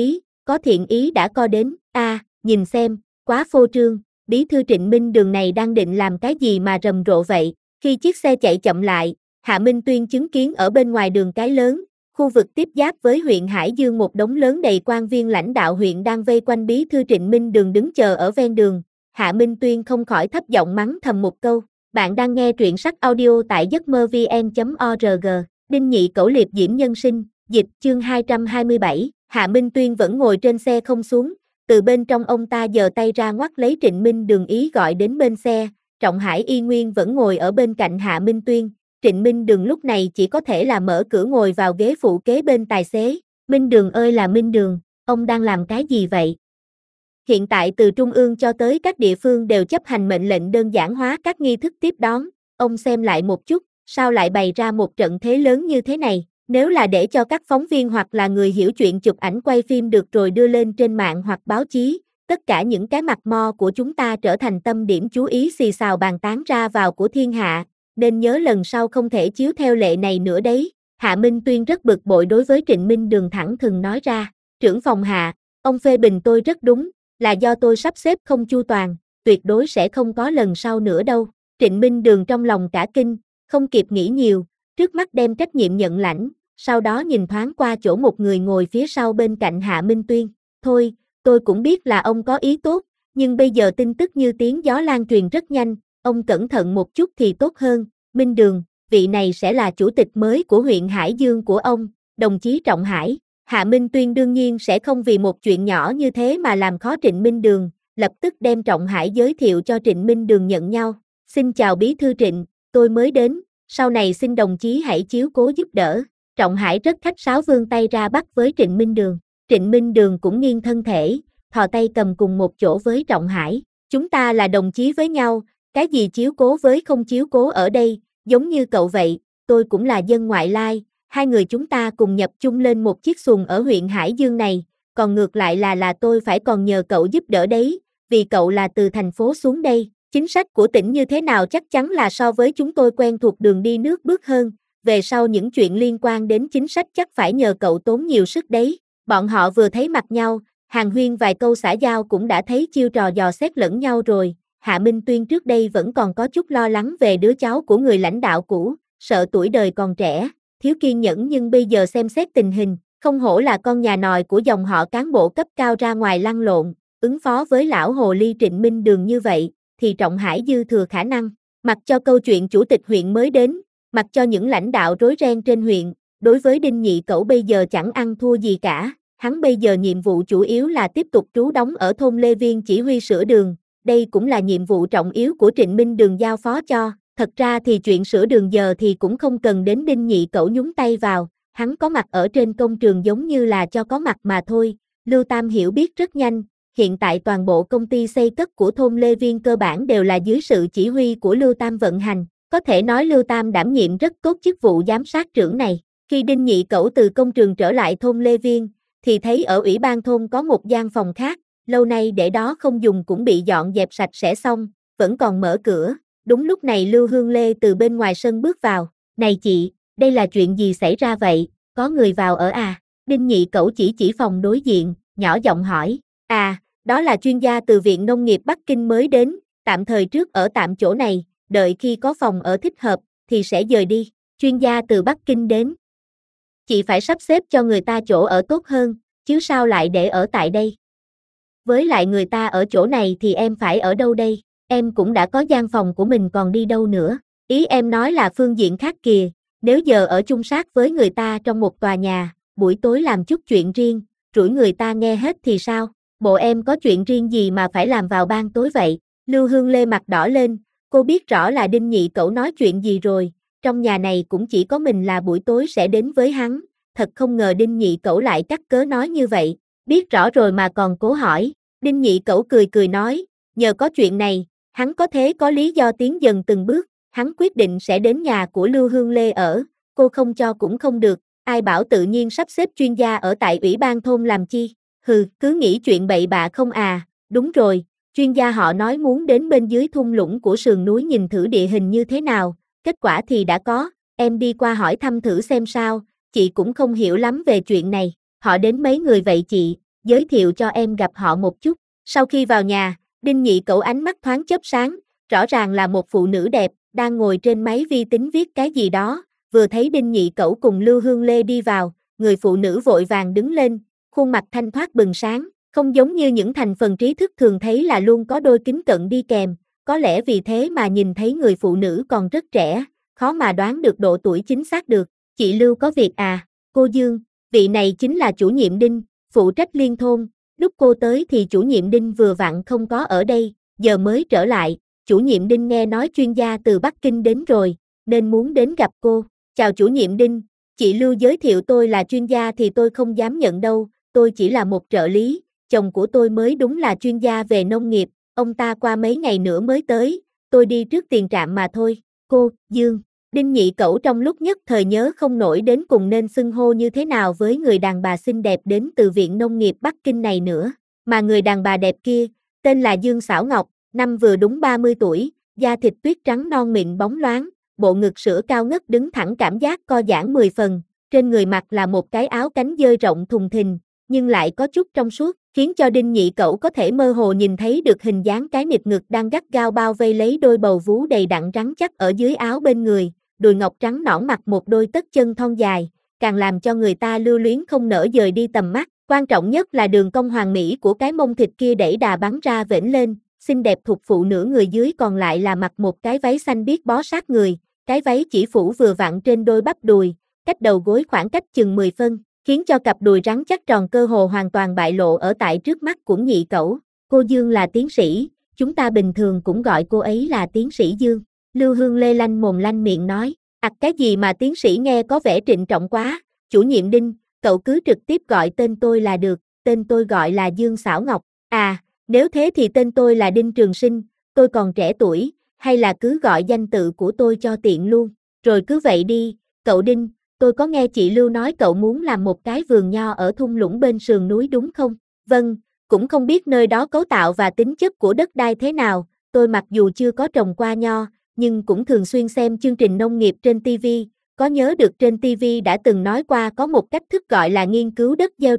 thiện ý đã co đến, nhìn xem, quá phô trương, bí thư Trịnh Minh Đường này đang định làm cái gì mà rầm rộ vậy, khi chiếc xe chạy chậm lại, Hạ Minh Tuyên chứng kiến ở bên ngoài đường cái lớn, khu vực tiếp giáp với huyện Hải Dương một đống lớn đầy quan viên lãnh đạo huyện đang vây quanh bí thư Trịnh Minh Đường đứng chờ ở ven đường, Hạ Minh Tuyên không khỏi thấp giọng mắng thầm một câu, bạn đang nghe truyện sách audio tại giấc mơ vn.org, Đinh Nhị Cẩu Liệp Diễm Nhân Sinh, dịch chương 227, Hạ Minh Tuyên vẫn ngồi trên xe không xuống, từ bên trong ông ta giơ tay ra ngoắc lấy Trịnh Minh Đường ý gọi đến bên xe, Trọng Hải y nguyên vẫn ngồi ở bên cạnh Hạ Minh Tuyên, Trịnh Minh Đường lúc này chỉ có thể là mở cửa ngồi vào ghế phụ kế bên tài xế, Minh Đường ơi là Minh Đường, ông đang làm cái gì vậy? Hiện tại từ trung ương cho tới các địa phương đều chấp hành mệnh lệnh đơn giản hóa các nghi thức tiếp đón, ông xem lại một chút, sao lại bày ra một trận thế lớn như thế này? Nếu là để cho các phóng viên hoặc là người hiểu chuyện chụp ảnh quay phim được rồi đưa lên trên mạng hoặc báo chí, tất cả những cái mặt mo của chúng ta trở thành tâm điểm chú ý xì xào bàn tán ra vào của thiên hạ, nên nhớ lần sau không thể chiếu theo lệ này nữa đấy. Hạ Minh Tuyên rất bực bội đối với Trịnh Minh Đường thẳng thừng nói ra, trưởng phòng Hạ, ông phê bình tôi rất đúng, là do tôi sắp xếp không chu toàn, tuyệt đối sẽ không có lần sau nữa đâu. Trịnh Minh Đường trong lòng cả kinh, không kịp nghĩ nhiều, trước mắt đem trách nhiệm nhận lãnh, sau đó nhìn thoáng qua chỗ một người ngồi phía sau bên cạnh Hạ Minh Tuyên, thôi, tôi cũng biết là ông có ý tốt, nhưng bây giờ tin tức như tiếng gió lan truyền rất nhanh, ông cẩn thận một chút thì tốt hơn. Minh Đường, vị này sẽ là chủ tịch mới của huyện Hải Dương của ông, đồng chí Trọng Hải. Hạ Minh Tuyên đương nhiên sẽ không vì một chuyện nhỏ như thế mà làm khó Trịnh Minh Đường, lập tức đem Trọng Hải giới thiệu cho Trịnh Minh Đường nhận nhau. Xin chào bí thư Trịnh, tôi mới đến, sau này xin đồng chí hãy chiếu cố giúp đỡ. Trọng Hải rất khách sáo vươn tay ra bắt với Trịnh Minh Đường. Trịnh Minh Đường cũng nghiêng thân thể, thò tay cầm cùng một chỗ với Trọng Hải. Chúng ta là đồng chí với nhau, cái gì chiếu cố với không chiếu cố ở đây, giống như cậu vậy, tôi cũng là dân ngoại lai, hai người chúng ta cùng nhập chung lên một chiếc xuồng ở huyện Hải Dương này, còn ngược lại là tôi phải còn nhờ cậu giúp đỡ đấy, vì cậu là từ thành phố xuống đây, chính sách của tỉnh như thế nào chắc chắn là so với chúng tôi quen thuộc đường đi nước bước hơn, về sau những chuyện liên quan đến chính sách chắc phải nhờ cậu tốn nhiều sức đấy. Bọn họ vừa thấy mặt nhau, Hàn huyên vài câu xã giao cũng đã thấy chiêu trò dò xét lẫn nhau rồi. Hạ Minh Tuyên trước đây vẫn còn có chút lo lắng về đứa cháu của người lãnh đạo cũ, sợ tuổi đời còn trẻ, thiếu kiên nhẫn, nhưng bây giờ xem xét tình hình, không hổ là con nhà nòi của dòng họ cán bộ cấp cao ra ngoài lăn lộn, ứng phó với lão hồ ly Trịnh Minh Đường như vậy, thì Trọng Hải dư thừa khả năng. Mặc cho câu chuyện chủ tịch huyện mới đến, mặc cho những lãnh đạo rối ren trên huyện, đối với Đinh Nhị Cẩu bây giờ chẳng ăn thua gì cả. Hắn bây giờ nhiệm vụ chủ yếu là tiếp tục trú đóng ở thôn Lê Viên chỉ huy sửa đường, đây cũng là nhiệm vụ trọng yếu của Trịnh Minh Đường giao phó cho. Thật ra thì chuyện sửa đường giờ thì cũng không cần đến Đinh Nhị Cẩu nhúng tay vào, hắn có mặt ở trên công trường giống như là cho có mặt mà thôi. Lưu Tam hiểu biết rất nhanh, hiện tại toàn bộ công ty xây cất của thôn Lê Viên cơ bản đều là dưới sự chỉ huy của Lưu Tam vận hành, có thể nói Lưu Tam đảm nhiệm rất tốt chức vụ giám sát trưởng này. Khi Đinh Nhị Cẩu từ công trường trở lại thôn Lê Viên, thì thấy ở ủy ban thôn có một gian phòng khác, lâu nay để đó không dùng cũng bị dọn dẹp sạch sẽ xong, vẫn còn mở cửa. Đúng lúc này Lưu Hương Lê từ bên ngoài sân bước vào. Này chị, đây là chuyện gì xảy ra vậy, có người vào ở à? Đinh Nhị Cẩu chỉ phòng đối diện, nhỏ giọng hỏi. À, đó là chuyên gia từ Viện Nông nghiệp Bắc Kinh mới đến, tạm thời trước ở tạm chỗ này, đợi khi có phòng ở thích hợp, thì sẽ dời đi. Chuyên gia từ Bắc Kinh đến. Chị phải sắp xếp cho người ta chỗ ở tốt hơn, chứ sao lại để ở tại đây? Với lại người ta ở chỗ này thì em phải ở đâu đây? Em cũng đã có gian phòng của mình còn đi đâu nữa. Ý em nói là phương diện khác kìa, nếu giờ ở chung sát với người ta trong một tòa nhà, buổi tối làm chút chuyện riêng, rủi người ta nghe hết thì sao? Bộ em có chuyện riêng gì mà phải làm vào ban tối vậy? Lưu Hương Lê mặt đỏ lên, cô biết rõ là Đinh Nhị Cẩu nói chuyện gì rồi, trong nhà này cũng chỉ có mình là buổi tối sẽ đến với hắn, thật không ngờ Đinh Nhị Cẩu lại cắt cớ nói như vậy, biết rõ rồi mà còn cố hỏi. Đinh Nhị Cẩu cười nói, nhờ có chuyện này, hắn có thế có lý do tiến dần từng bước, hắn quyết định sẽ đến nhà của Lưu Hương Lê ở, cô không cho cũng không được, ai bảo tự nhiên sắp xếp chuyên gia ở tại ủy ban thôn làm chi, hừ, cứ nghĩ chuyện bậy bạ không à, đúng rồi, chuyên gia họ nói muốn đến bên dưới thung lũng của sườn núi nhìn thử địa hình như thế nào, kết quả thì đã có, em đi qua hỏi thăm thử xem sao, chị cũng không hiểu lắm về chuyện này, họ đến mấy người vậy chị, giới thiệu cho em gặp họ một chút. Sau khi vào nhà, Đinh Nhị Cẩu ánh mắt thoáng chớp sáng, rõ ràng là một phụ nữ đẹp, đang ngồi trên máy vi tính viết cái gì đó, vừa thấy Đinh Nhị Cẩu cùng Lưu Hương Lê đi vào, người phụ nữ vội vàng đứng lên, khuôn mặt thanh thoát bừng sáng, không giống như những thành phần trí thức thường thấy là luôn có đôi kính cận đi kèm, có lẽ vì thế mà nhìn thấy người phụ nữ còn rất trẻ, khó mà đoán được độ tuổi chính xác được. Chị Lưu có việc à? Cô Dương, vị này chính là chủ nhiệm Đinh, phụ trách liên thôn, lúc cô tới thì chủ nhiệm Đinh vừa vặn không có ở đây, giờ mới trở lại, chủ nhiệm Đinh nghe nói chuyên gia từ Bắc Kinh đến rồi, nên muốn đến gặp cô. Chào chủ nhiệm Đinh, chị Lưu giới thiệu tôi là chuyên gia thì tôi không dám nhận đâu, tôi chỉ là một trợ lý, chồng của tôi mới đúng là chuyên gia về nông nghiệp, ông ta qua mấy ngày nữa mới tới, tôi đi trước tiền trạm mà thôi. Cô, Dương. Đinh Nhị Cẩu trong lúc nhất thời nhớ không nổi đến cùng nên xưng hô như thế nào với người đàn bà xinh đẹp đến từ Viện Nông nghiệp Bắc Kinh này nữa, mà người đàn bà đẹp kia, tên là Dương Xảo Ngọc, năm vừa đúng 30 tuổi, da thịt tuyết trắng non mịn bóng loáng, bộ ngực sữa cao ngất đứng thẳng cảm giác co giãn 10 phần, trên người mặc là một cái áo cánh dơi rộng thùng thình, nhưng lại có chút trong suốt, khiến cho Đinh Nhị Cẩu có thể mơ hồ nhìn thấy được hình dáng cái nịt ngực đang gắt gao bao vây lấy đôi bầu vú đầy đặn rắn chắc ở dưới áo bên người, đùi ngọc trắng nõn mặc một đôi tất chân thon dài, càng làm cho người ta lưu luyến không nỡ dời đi tầm mắt, quan trọng nhất là đường cong hoàn mỹ của cái mông thịt kia đẩy đà bắn ra vểnh lên, xinh đẹp thục phụ nửa người dưới còn lại là mặc một cái váy xanh biếc bó sát người, cái váy chỉ phủ vừa vặn trên đôi bắp đùi, cách đầu gối khoảng cách chừng 10 phân, khiến cho cặp đùi rắn chắc tròn cơ hồ hoàn toàn bại lộ ở tại trước mắt của Nhị Cẩu. Cô Dương là tiến sĩ, chúng ta bình thường cũng gọi cô ấy là tiến sĩ Dương. Lưu Hương Lê lanh mồm lanh miệng nói, cái gì mà tiến sĩ nghe có vẻ trịnh trọng quá, chủ nhiệm Đinh, cậu cứ trực tiếp gọi tên tôi là được, tên tôi gọi là Dương Xảo Ngọc, à, nếu thế thì tên tôi là Đinh Trường Sinh, tôi còn trẻ tuổi, hay là cứ gọi danh tự của tôi cho tiện luôn, rồi cứ vậy đi, cậu Đinh, tôi có nghe chị Lưu nói cậu muốn làm một cái vườn nho ở thung lũng bên sườn núi đúng không? Vâng, cũng không biết nơi đó cấu tạo và tính chất của đất đai thế nào, tôi mặc dù chưa có trồng qua nho, nhưng cũng thường xuyên xem chương trình nông nghiệp trên TV, có nhớ được trên TV đã từng nói qua có một cách thức gọi là nghiên cứu đất gieo trồng,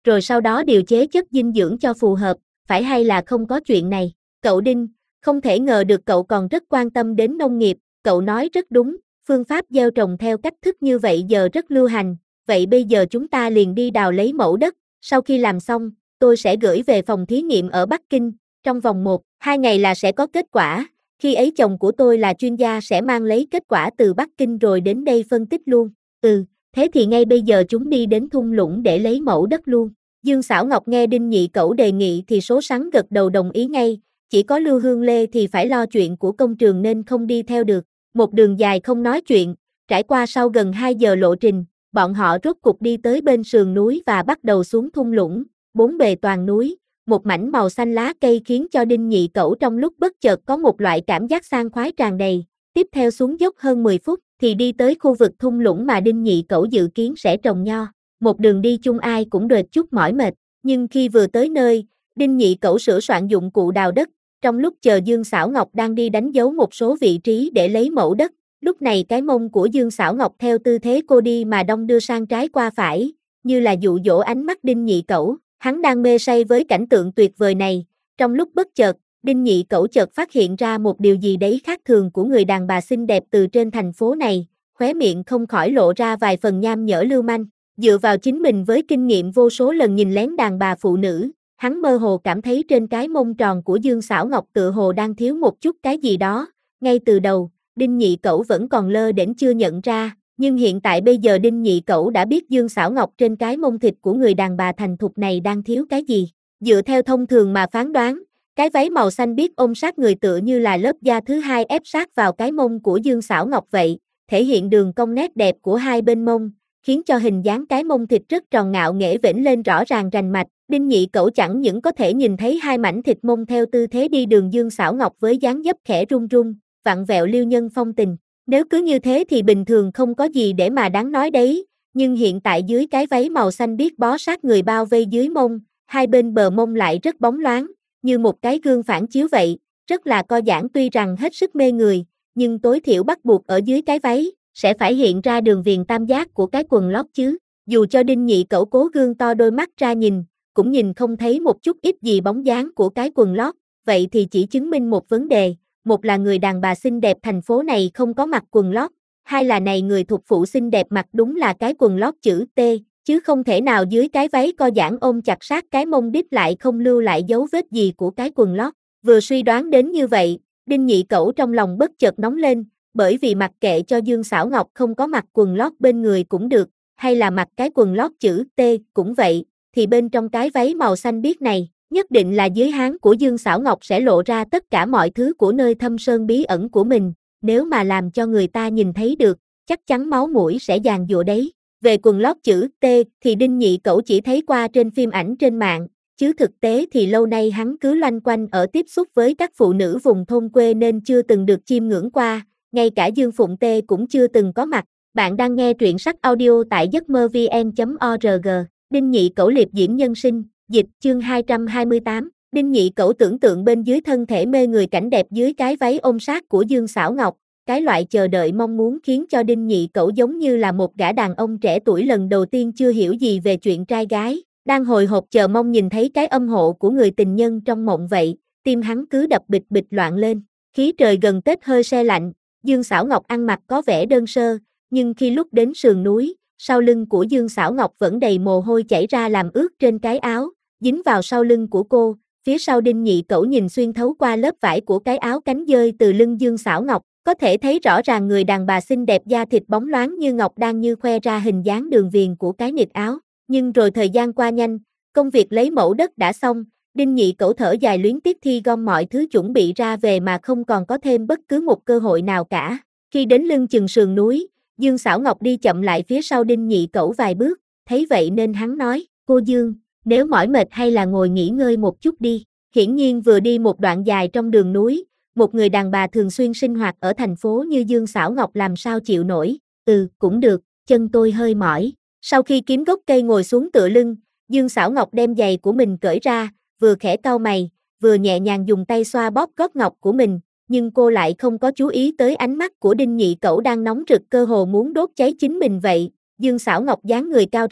rồi sau đó điều chế chất dinh dưỡng cho phù hợp, phải hay là không có chuyện này? Cậu Đinh, không thể ngờ được cậu còn rất quan tâm đến nông nghiệp, cậu nói rất đúng, phương pháp gieo trồng theo cách thức như vậy giờ rất lưu hành, vậy bây giờ chúng ta liền đi đào lấy mẫu đất, sau khi làm xong, tôi sẽ gửi về phòng thí nghiệm ở Bắc Kinh, trong vòng 1-2 ngày là sẽ có kết quả, khi ấy chồng của tôi là chuyên gia sẽ mang lấy kết quả từ Bắc Kinh rồi đến đây phân tích luôn. Thế thì ngay bây giờ chúng đi đến thung lũng để lấy mẫu đất luôn. Dương Xảo Ngọc nghe Đinh Nhị Cẩu đề nghị thì số sắng gật đầu đồng ý ngay, chỉ có Lưu Hương Lê thì phải lo chuyện của công trường nên không đi theo được. Một đường dài không nói chuyện, trải qua sau gần 2 giờ lộ trình, bọn họ rốt cục đi tới bên sườn núi và bắt đầu xuống thung lũng, bốn bề toàn núi, một mảnh màu xanh lá cây khiến cho Đinh Nhị Cẩu trong lúc bất chợt có một loại cảm giác sảng khoái tràn đầy. Tiếp theo xuống dốc hơn 10 phút thì đi tới khu vực thung lũng mà Đinh Nhị Cẩu dự kiến sẽ trồng nho. Một đường đi chung ai cũng đệt chút mỏi mệt, nhưng khi vừa tới nơi, Đinh Nhị Cẩu sửa soạn dụng cụ đào đất, trong lúc chờ Dương Xảo Ngọc đang đi đánh dấu một số vị trí để lấy mẫu đất, lúc này cái mông của Dương Xảo Ngọc theo tư thế cô đi mà đong đưa sang trái qua phải, như là dụ dỗ ánh mắt Đinh Nhị Cẩu, hắn đang mê say với cảnh tượng tuyệt vời này, trong lúc bất chợt, Đinh Nhị Cẩu chợt phát hiện ra một điều gì đấy khác thường của người đàn bà xinh đẹp từ trên thành phố này, khóe miệng không khỏi lộ ra vài phần nham nhở lưu manh, dựa vào chính mình với kinh nghiệm vô số lần nhìn lén đàn bà phụ nữ, hắn mơ hồ cảm thấy trên cái mông tròn của Dương Xảo Ngọc tựa hồ đang thiếu một chút cái gì đó, ngay từ đầu, Đinh Nhị Cẩu vẫn còn lơ đễnh chưa nhận ra, nhưng hiện tại bây giờ Đinh Nhị Cẩu đã biết Dương Xảo Ngọc trên cái mông thịt của người đàn bà thành thục này đang thiếu cái gì, dựa theo thông thường mà phán đoán, cái váy màu xanh biếc ôm sát người tựa như là lớp da thứ hai ép sát vào cái mông của Dương Xảo Ngọc vậy, thể hiện đường cong nét đẹp của hai bên mông, khiến cho hình dáng cái mông thịt rất tròn ngạo nghễ vểnh lên rõ ràng rành mạch. Đinh Nhị Cẩu chẳng những có thể nhìn thấy hai mảnh thịt mông theo tư thế đi đường Dương Xảo Ngọc với dáng dấp khẽ rung rung, vặn vẹo liêu nhân phong tình. Nếu cứ như thế thì bình thường không có gì để mà đáng nói đấy, nhưng hiện tại dưới cái váy màu xanh biếc bó sát người bao vây dưới mông, hai bên bờ mông lại rất bóng loáng, như một cái gương phản chiếu vậy, rất là co giãn tuy rằng hết sức mê người, nhưng tối thiểu bắt buộc ở dưới cái váy, sẽ phải hiện ra đường viền tam giác của cái quần lót chứ. Dù cho Đinh Nhị Cẩu cố gương to đôi mắt ra nhìn, cũng nhìn không thấy một chút ít gì bóng dáng của cái quần lót, vậy thì chỉ chứng minh một vấn đề, một là người đàn bà xinh đẹp thành phố này không có mặc quần lót, hai là này người thuộc phụ xinh đẹp mặc đúng là cái quần lót chữ T, chứ không thể nào dưới cái váy co giãn ôm chặt sát cái mông đít lại không lưu lại dấu vết gì của cái quần lót. Vừa suy đoán đến như vậy, Đinh Nhị Cẩu trong lòng bất chợt nóng lên, bởi vì mặc kệ cho Dương Xảo Ngọc không có mặc quần lót bên người cũng được, hay là mặc cái quần lót chữ T cũng vậy, thì bên trong cái váy màu xanh biếc này, nhất định là dưới háng của Dương Xảo Ngọc sẽ lộ ra tất cả mọi thứ của nơi thâm sơn bí ẩn của mình, nếu mà làm cho người ta nhìn thấy được, chắc chắn máu mũi sẽ giàn giụa đấy. Về quần lót chữ T thì Đinh Nhị Cẩu chỉ thấy qua trên phim ảnh trên mạng, chứ thực tế thì lâu nay hắn cứ loanh quanh ở tiếp xúc với các phụ nữ vùng thôn quê nên chưa từng được chiêm ngưỡng qua, ngay cả Dương Phụng Tê cũng chưa từng có mặt. Bạn đang nghe truyện sách audio tại giấc mơ vn.org, Đinh Nhị Cẩu liệp diễm nhân sinh, dịch chương 228, Đinh Nhị Cẩu tưởng tượng bên dưới thân thể mê người cảnh đẹp dưới cái váy ôm sát của Dương Xảo Ngọc, cái loại chờ đợi mong muốn khiến cho Đinh Nhị Cẩu giống như là một gã đàn ông trẻ tuổi lần đầu tiên chưa hiểu gì về chuyện trai gái, đang hồi hộp chờ mong nhìn thấy cái âm hộ của người tình nhân trong mộng vậy, tim hắn cứ đập bịch bịch loạn lên, khí trời gần Tết hơi se lạnh, Dương Xảo Ngọc ăn mặc có vẻ đơn sơ, nhưng khi lúc đến sườn núi, sau lưng của Dương Xảo Ngọc vẫn đầy mồ hôi chảy ra làm ướt trên cái áo, dính vào sau lưng của cô, phía sau Đinh Nhị Cẩu nhìn xuyên thấu qua lớp vải của cái áo cánh dơi từ lưng Dương Xảo Ngọc, có thể thấy rõ ràng người đàn bà xinh đẹp da thịt bóng loáng như ngọc đang như khoe ra hình dáng đường viền của cái nịt áo, nhưng rồi thời gian qua nhanh, công việc lấy mẫu đất đã xong, Đinh Nhị Cẩu thở dài luyến tiếc thi gom mọi thứ chuẩn bị ra về mà không còn có thêm bất cứ một cơ hội nào cả. Khi đến lưng chừng sườn núi, Dương Xảo Ngọc đi chậm lại phía sau Đinh Nhị Cẩu vài bước, thấy vậy nên hắn nói, cô Dương, nếu mỏi mệt hay là ngồi nghỉ ngơi một chút đi. Hiển nhiên vừa đi một đoạn dài trong đường núi, một người đàn bà thường xuyên sinh hoạt ở thành phố như Dương Xảo Ngọc làm sao chịu nổi, cũng được, chân tôi hơi mỏi. Sau khi kiếm gốc cây ngồi xuống tựa lưng, Dương Xảo Ngọc đem giày của mình cởi ra, vừa khẽ cau mày, vừa nhẹ nhàng dùng tay xoa bóp gót ngọc của mình, nhưng cô lại không có chú ý tới ánh mắt của Đinh Nhị Cẩu đang nóng rực cơ hồ muốn đốt cháy chính mình vậy. Dương Xảo Ngọc dáng người cao ráo,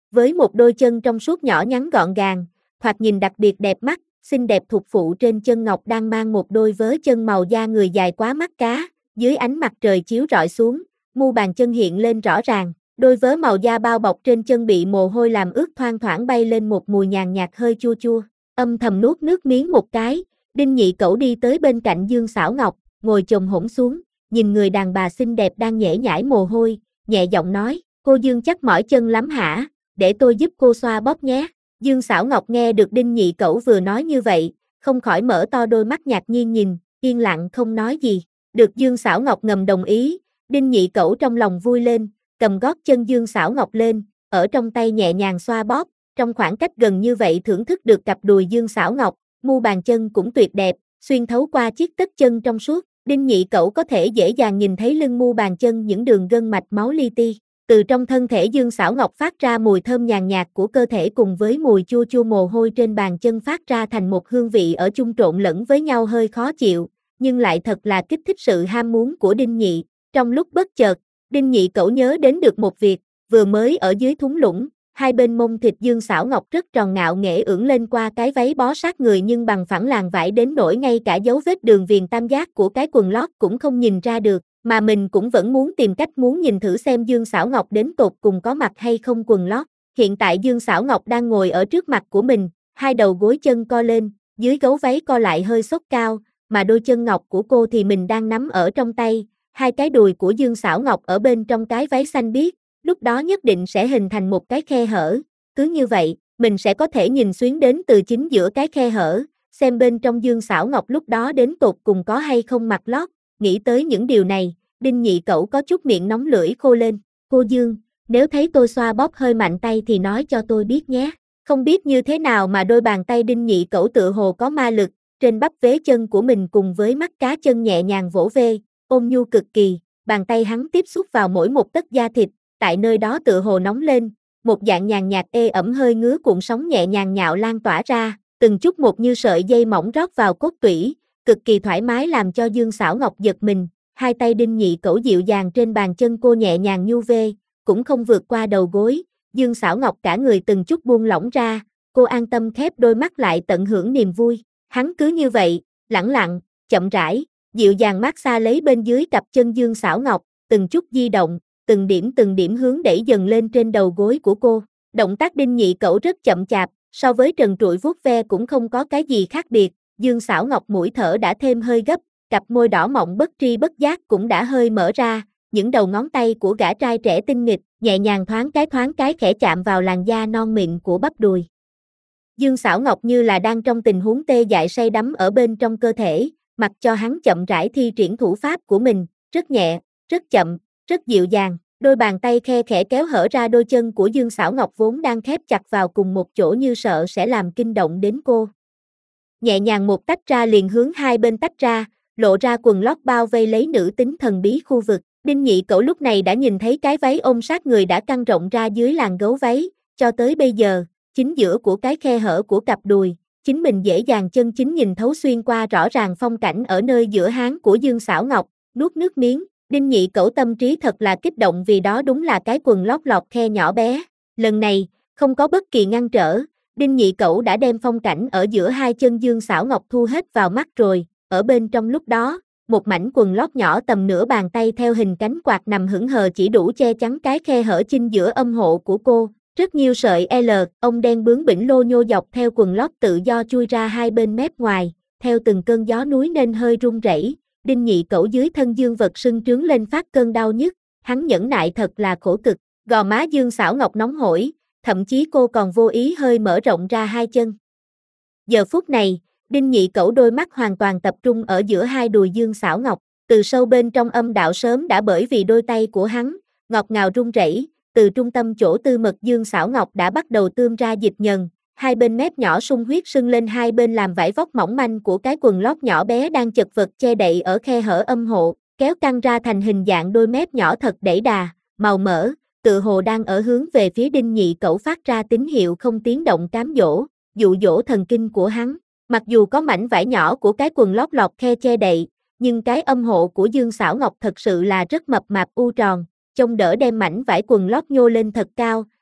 với một đôi chân trong suốt nhỏ nhắn gọn gàng, thoạt nhìn đặc biệt đẹp mắt, xinh đẹp thục phụ trên chân ngọc đang mang một đôi vớ chân màu da người dài quá mắt cá, dưới ánh mặt trời chiếu rọi xuống, mu bàn chân hiện lên rõ ràng, đôi vớ màu da bao bọc trên chân bị mồ hôi làm ướt thoang thoảng bay lên một mùi nhàn nhạt hơi chua chua, âm thầm nuốt nước miếng một cái, Đinh Nhị Cẩu đi tới bên cạnh Dương Xảo Ngọc, ngồi chồm hổm xuống, nhìn người đàn bà xinh đẹp đang nhễ nhãi mồ hôi, nhẹ giọng nói, cô Dương chắc mỏi chân lắm hả, để tôi giúp cô xoa bóp nhé. Dương Xảo Ngọc nghe được Đinh Nhị Cẩu vừa nói như vậy, không khỏi mở to đôi mắt ngạc nhiên nhìn, yên lặng không nói gì. Được Dương Xảo Ngọc ngầm đồng ý, Đinh Nhị Cẩu trong lòng vui lên, cầm gót chân Dương Xảo Ngọc lên, ở trong tay nhẹ nhàng xoa bóp, trong khoảng cách gần như vậy thưởng thức được cặp đùi Dương Xảo Ngọc, mu bàn chân cũng tuyệt đẹp, xuyên thấu qua chiếc tất chân trong suốt, Đinh Nhị Cẩu có thể dễ dàng nhìn thấy lưng mu bàn chân những đường gân mạch máu li ti. Từ trong thân thể Dương Xảo Ngọc phát ra mùi thơm nhàn nhạt của cơ thể cùng với mùi chua chua mồ hôi trên bàn chân phát ra thành một hương vị ở chung trộn lẫn với nhau hơi khó chịu, nhưng lại thật là kích thích sự ham muốn của Đinh Nhị. Trong lúc bất chợt, Đinh Nhị Cẩu nhớ đến được một việc, vừa mới ở dưới thung lũng, hai bên mông thịt Dương Xảo Ngọc rất tròn ngạo nghễ ưỡn lên qua cái váy bó sát người nhưng bằng phẳng làn vải đến nỗi ngay cả dấu vết đường viền tam giác của cái quần lót cũng không nhìn ra được, mà mình cũng vẫn muốn tìm cách muốn nhìn thử xem Dương Xảo Ngọc đến tột cùng có mặc hay không quần lót. Hiện tại Dương Xảo Ngọc đang ngồi ở trước mặt của mình, hai đầu gối chân co lên, dưới gấu váy co lại hơi xốc cao, mà đôi chân ngọc của cô thì mình đang nắm ở trong tay, hai cái đùi của Dương Xảo Ngọc ở bên trong cái váy xanh biếc, lúc đó nhất định sẽ hình thành một cái khe hở, cứ như vậy, mình sẽ có thể nhìn xuyến đến từ chính giữa cái khe hở, xem bên trong Dương Xảo Ngọc lúc đó đến tột cùng có hay không mặc lót. Nghĩ tới những điều này, Đinh Nhị Cẩu có chút miệng nóng lưỡi khô lên, cô Dương, nếu thấy tôi xoa bóp hơi mạnh tay thì nói cho tôi biết nhé. Không biết như thế nào mà đôi bàn tay Đinh Nhị Cẩu tựa hồ có ma lực, trên bắp vế chân của mình cùng với mắt cá chân nhẹ nhàng vỗ về, ôn nhu cực kỳ, bàn tay hắn tiếp xúc vào mỗi một tấc da thịt, tại nơi đó tựa hồ nóng lên, một dạng nhàn nhạt ê ẩm hơi ngứa cuộn sóng nhẹ nhàng nhạo lan tỏa ra, từng chút một như sợi dây mỏng rót vào cốt tủy, cực kỳ thoải mái làm cho Dương Xảo Ngọc giật mình, hai tay Đinh Nhị Cẩu dịu dàng trên bàn chân cô nhẹ nhàng nhu vê, cũng không vượt qua đầu gối, Dương Xảo Ngọc cả người từng chút buông lỏng ra, cô an tâm khép đôi mắt lại tận hưởng niềm vui, hắn cứ như vậy, lẳng lặng, chậm rãi, dịu dàng massage lấy bên dưới cặp chân Dương Xảo Ngọc, từng chút di động, từng điểm hướng đẩy dần lên trên đầu gối của cô. Động tác Đinh Nhị Cẩu rất chậm chạp, so với trần trụi vuốt ve cũng không có cái gì khác biệt, Dương Xảo Ngọc mũi thở đã thêm hơi gấp, cặp môi đỏ mọng bất tri bất giác cũng đã hơi mở ra, những đầu ngón tay của gã trai trẻ tinh nghịch, nhẹ nhàng thoáng cái khẽ chạm vào làn da non mịn của bắp đùi. Dương Xảo Ngọc như là đang trong tình huống tê dại say đắm ở bên trong cơ thể, mặc cho hắn chậm rãi thi triển thủ pháp của mình, rất nhẹ, rất chậm, rất dịu dàng, đôi bàn tay khe khẽ kéo hở ra đôi chân của Dương Xảo Ngọc vốn đang khép chặt vào cùng một chỗ như sợ sẽ làm kinh động đến cô. Nhẹ nhàng một tách ra liền hướng hai bên tách ra, lộ ra quần lót bao vây lấy nữ tính thần bí khu vực. Đinh Nhị Cẩu lúc này đã nhìn thấy cái váy ôm sát người đã căng rộng ra dưới làn gấu váy, cho tới bây giờ, chính giữa của cái khe hở của cặp đùi, chính mình dễ dàng chân chính nhìn thấu xuyên qua rõ ràng phong cảnh ở nơi giữa háng của Dương Xảo Ngọc, nuốt nước miếng. Đinh Nhị Cẩu tâm trí thật là kích động vì đó đúng là cái quần lót lọt khe nhỏ bé. Lần này, không có bất kỳ ngăn trở, Đinh Nhị Cẩu đã đem phong cảnh ở giữa hai chân Dương Xảo Ngọc thu hết vào mắt rồi, ở bên trong lúc đó, một mảnh quần lót nhỏ tầm nửa bàn tay theo hình cánh quạt nằm hững hờ chỉ đủ che chắn cái khe hở chinh giữa âm hộ của cô. Rất nhiều sợi ông đen bướng bỉnh lô nhô dọc theo quần lót tự do chui ra hai bên mép ngoài, theo từng cơn gió núi nên hơi rung rẩy. Đinh Nhị Cẩu dưới thân dương vật sưng trướng lên phát cơn đau nhức, hắn nhẫn nại thật là khổ cực, gò má Dương Xảo Ngọc nóng hổi, thậm chí cô còn vô ý hơi mở rộng ra hai chân. Giờ phút này, Đinh Nhị Cẩu đôi mắt hoàn toàn tập trung ở giữa hai đùi Dương Xảo Ngọc, từ sâu bên trong âm đạo sớm đã bởi vì đôi tay của hắn, ngọt ngào rung rẩy, từ trung tâm chỗ tư mật Dương Xảo Ngọc đã bắt đầu tươm ra dịch nhần, hai bên mép nhỏ sung huyết sưng lên hai bên làm vải vóc mỏng manh của cái quần lót nhỏ bé đang chật vật che đậy ở khe hở âm hộ, kéo căng ra thành hình dạng đôi mép nhỏ thật đẩy đà, màu mỡ, tự hồ đang ở hướng về phía Đinh Nhị Cẩu phát ra tín hiệu không tiếng động cám dỗ, dụ dỗ thần kinh của hắn. Mặc dù có mảnh vải nhỏ của cái quần lót lọt khe che đậy, nhưng cái âm hộ của Dương Xảo Ngọc thật sự là rất mập mạp u tròn, trông đỡ đem mảnh vải quần lót nhô lên thật cao,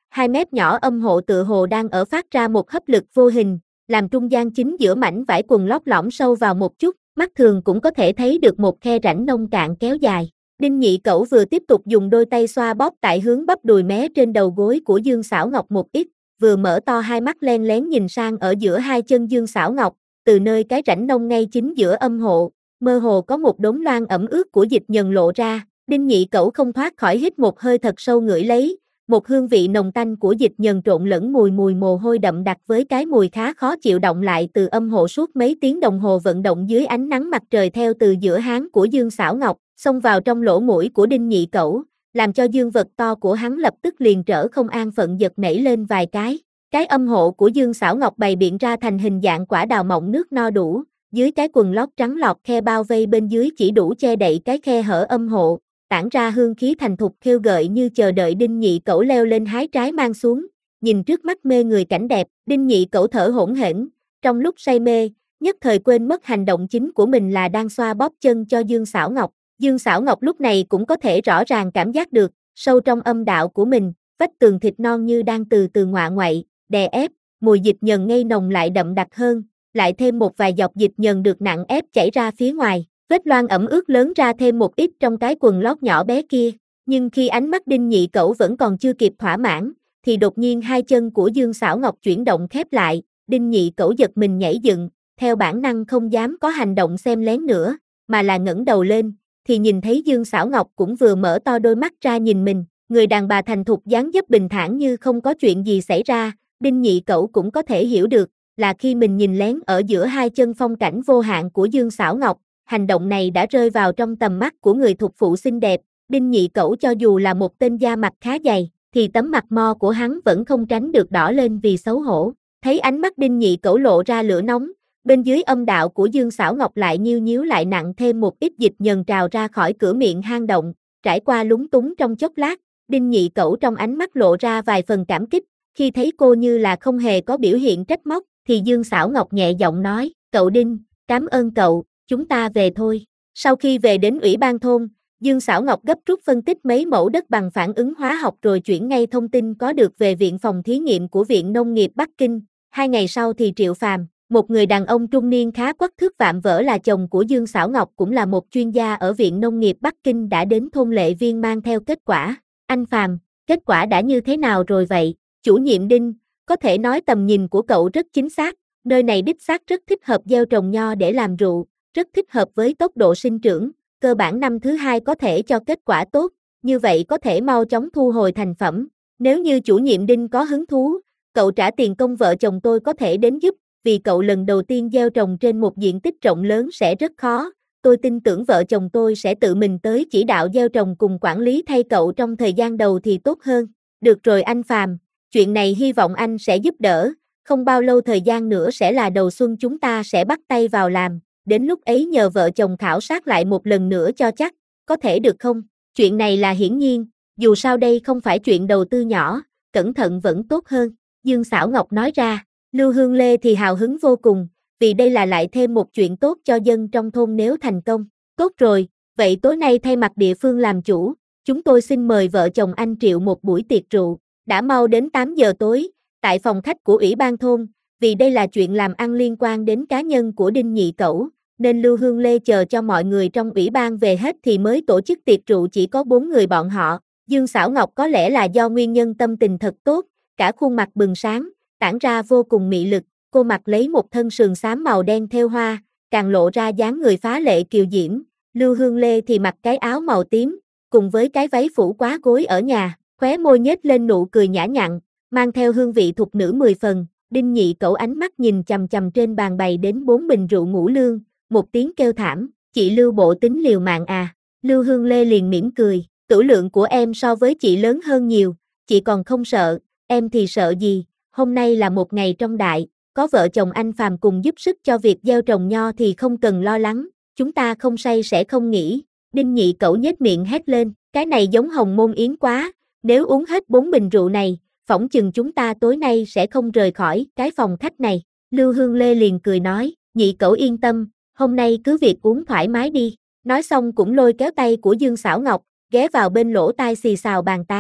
hai mép nhỏ âm hộ tựa hồ đang ở phát ra một hấp lực vô hình, làm trung gian chính giữa mảnh vải quần lót lõm sâu vào một chút, mắt thường cũng có thể thấy được một khe rãnh nông cạn kéo dài. Đinh Nhị Cẩu vừa tiếp tục dùng đôi tay xoa bóp tại hướng bắp đùi mé trên đầu gối của Dương Xảo Ngọc một ít, vừa mở to hai mắt len lén nhìn sang ở giữa hai chân Dương Xảo Ngọc, từ nơi cái rãnh nông ngay chính giữa âm hộ, mơ hồ có một đốm loang ẩm ướt của dịch nhờn lộ ra. Đinh Nhị Cẩu không thoát khỏi hít một hơi thật sâu ngửi lấy, một hương vị nồng tanh của dịch nhờn trộn lẫn mùi mồ hôi đậm đặc với cái mùi khá khó chịu động lại từ âm hộ suốt mấy tiếng đồng hồ vận động dưới ánh nắng mặt trời theo từ giữa háng của Dương Xảo Ngọc, xông vào trong lỗ mũi của Đinh Nhị Cẩu, làm cho dương vật to của hắn lập tức liền trở không an phận giật nảy lên vài cái. Cái âm hộ của Dương Xảo Ngọc bày biện ra thành hình dạng quả đào mọng nước no đủ, dưới cái quần lót trắng lọt khe bao vây bên dưới chỉ đủ che đậy cái khe hở âm hộ, tản ra hương khí thành thục khêu gợi như chờ đợi Đinh Nhị Cẩu leo lên hái trái mang xuống. Nhìn trước mắt mê người cảnh đẹp, Đinh Nhị Cẩu thở hổn hển, trong lúc say mê, nhất thời quên mất hành động chính của mình là đang xoa bóp chân cho Dương Xảo Ngọc. Dương Xảo Ngọc lúc này cũng có thể rõ ràng cảm giác được, sâu trong âm đạo của mình, vách tường thịt non như đang từ từ ngoạ ngoậy, đè ép, mùi dịch nhờn ngây nồng lại đậm đặc hơn, lại thêm một vài giọt dịch nhờn được nặng ép chảy ra phía ngoài, vết loang ẩm ướt lớn ra thêm một ít trong cái quần lót nhỏ bé kia. Nhưng khi ánh mắt Đinh Nhị Cẩu vẫn còn chưa kịp thỏa mãn, thì đột nhiên hai chân của Dương Xảo Ngọc chuyển động khép lại, Đinh Nhị Cẩu giật mình nhảy dựng, theo bản năng không dám có hành động xem lén nữa, mà là ngẩng đầu lên, thì nhìn thấy Dương Xảo Ngọc cũng vừa mở to đôi mắt ra nhìn mình, người đàn bà thành thục dáng dấp bình thản như không có chuyện gì xảy ra. Đinh Nhị Cẩu cũng có thể hiểu được, là khi mình nhìn lén ở giữa hai chân phong cảnh vô hạn của Dương Xảo Ngọc, hành động này đã rơi vào trong tầm mắt của người thục phụ xinh đẹp. Đinh Nhị Cẩu cho dù là một tên da mặt khá dày, thì tấm mặt mo của hắn vẫn không tránh được đỏ lên vì xấu hổ. Thấy ánh mắt Đinh Nhị Cẩu lộ ra lửa nóng, bên dưới âm đạo của Dương Xảo Ngọc lại nhiêu nhíu lại nặng thêm một ít dịch nhờn trào ra khỏi cửa miệng hang động, trải qua lúng túng trong chốc lát, Đinh Nhị Cẩu trong ánh mắt lộ ra vài phần cảm kích, khi thấy cô như là không hề có biểu hiện trách móc, thì Dương Xảo Ngọc nhẹ giọng nói, cậu Đinh, cảm ơn cậu, chúng ta về thôi. Sau khi về đến ủy ban thôn, Dương Xảo Ngọc gấp rút phân tích mấy mẫu đất bằng phản ứng hóa học rồi chuyển ngay thông tin có được về viện phòng thí nghiệm của Viện Nông nghiệp Bắc Kinh. 2 ngày sau thì Triệu Phàm, một người đàn ông trung niên khá quắc thước vạm vỡ là chồng của Dương Xảo Ngọc cũng là một chuyên gia ở Viện Nông nghiệp Bắc Kinh đã đến thôn Lệ Viên mang theo kết quả. Anh Phàm, kết quả đã như thế nào rồi vậy? Chủ nhiệm Đinh, có thể nói tầm nhìn của cậu rất chính xác, nơi này đích xác rất thích hợp gieo trồng nho để làm rượu, rất thích hợp với tốc độ sinh trưởng, cơ bản năm thứ 2 có thể cho kết quả tốt, như vậy có thể mau chóng thu hồi thành phẩm. Nếu như chủ nhiệm Đinh có hứng thú, cậu trả tiền công vợ chồng tôi có thể đến giúp, vì cậu lần đầu tiên gieo trồng trên một diện tích rộng lớn sẽ rất khó. Tôi tin tưởng vợ chồng tôi sẽ tự mình tới chỉ đạo gieo trồng cùng quản lý thay cậu trong thời gian đầu thì tốt hơn. Được rồi anh Phàm, chuyện này hy vọng anh sẽ giúp đỡ, không bao lâu thời gian nữa sẽ là đầu xuân chúng ta sẽ bắt tay vào làm, đến lúc ấy nhờ vợ chồng khảo sát lại một lần nữa cho chắc, có thể được không? Chuyện này là hiển nhiên, dù sao đây không phải chuyện đầu tư nhỏ, cẩn thận vẫn tốt hơn, Dương Xảo Ngọc nói ra. Lưu Hương Lê thì hào hứng vô cùng, vì đây là lại thêm một chuyện tốt cho dân trong thôn nếu thành công. Tốt rồi, vậy tối nay thay mặt địa phương làm chủ, chúng tôi xin mời vợ chồng anh Triệu một buổi tiệc rượu, đã mau đến 8 giờ tối, tại phòng khách của Ủy ban thôn, vì đây là chuyện làm ăn liên quan đến cá nhân của Đinh Nhị Cẩu, nên Lưu Hương Lê chờ cho mọi người trong ủy ban về hết thì mới tổ chức tiệc rượu chỉ có 4 người bọn họ. Dương Xảo Ngọc có lẽ là do nguyên nhân tâm tình thật tốt, cả khuôn mặt bừng sáng, tản ra vô cùng mị lực, cô mặc lấy một thân sườn xám màu đen thêu hoa, càng lộ ra dáng người phá lệ kiều diễm. Lưu Hương Lê thì mặc cái áo màu tím, cùng với cái váy phủ quá gối ở nhà, khóe môi nhếch lên nụ cười nhã nhặn, mang theo hương vị thục nữ 10 phần. Đinh Nhị Cẩu ánh mắt nhìn chằm chằm trên bàn bày đến 4 bình rượu ngũ lương, một tiếng kêu thảm, chị Lưu bộ tính liều mạng à? Lưu Hương Lê liền mỉm cười, tửu lượng của em so với chị lớn hơn nhiều, chị còn không sợ, em thì sợ gì? Hôm nay là một ngày trong đại, có vợ chồng anh Phàm cùng giúp sức cho việc gieo trồng nho thì không cần lo lắng, chúng ta không say sẽ không nghỉ. Đinh Nhị Cẩu nhếch miệng hét lên, cái này giống Hồng Môn Yến quá, nếu uống hết 4 bình rượu này, phỏng chừng chúng ta tối nay sẽ không rời khỏi cái phòng khách này. Lưu Hương Lê liền cười nói, Nhị Cẩu yên tâm, hôm nay cứ việc uống thoải mái đi. Nói xong cũng lôi kéo tay của Dương Xảo Ngọc, ghé vào bên lỗ tai xì xào bàn tán.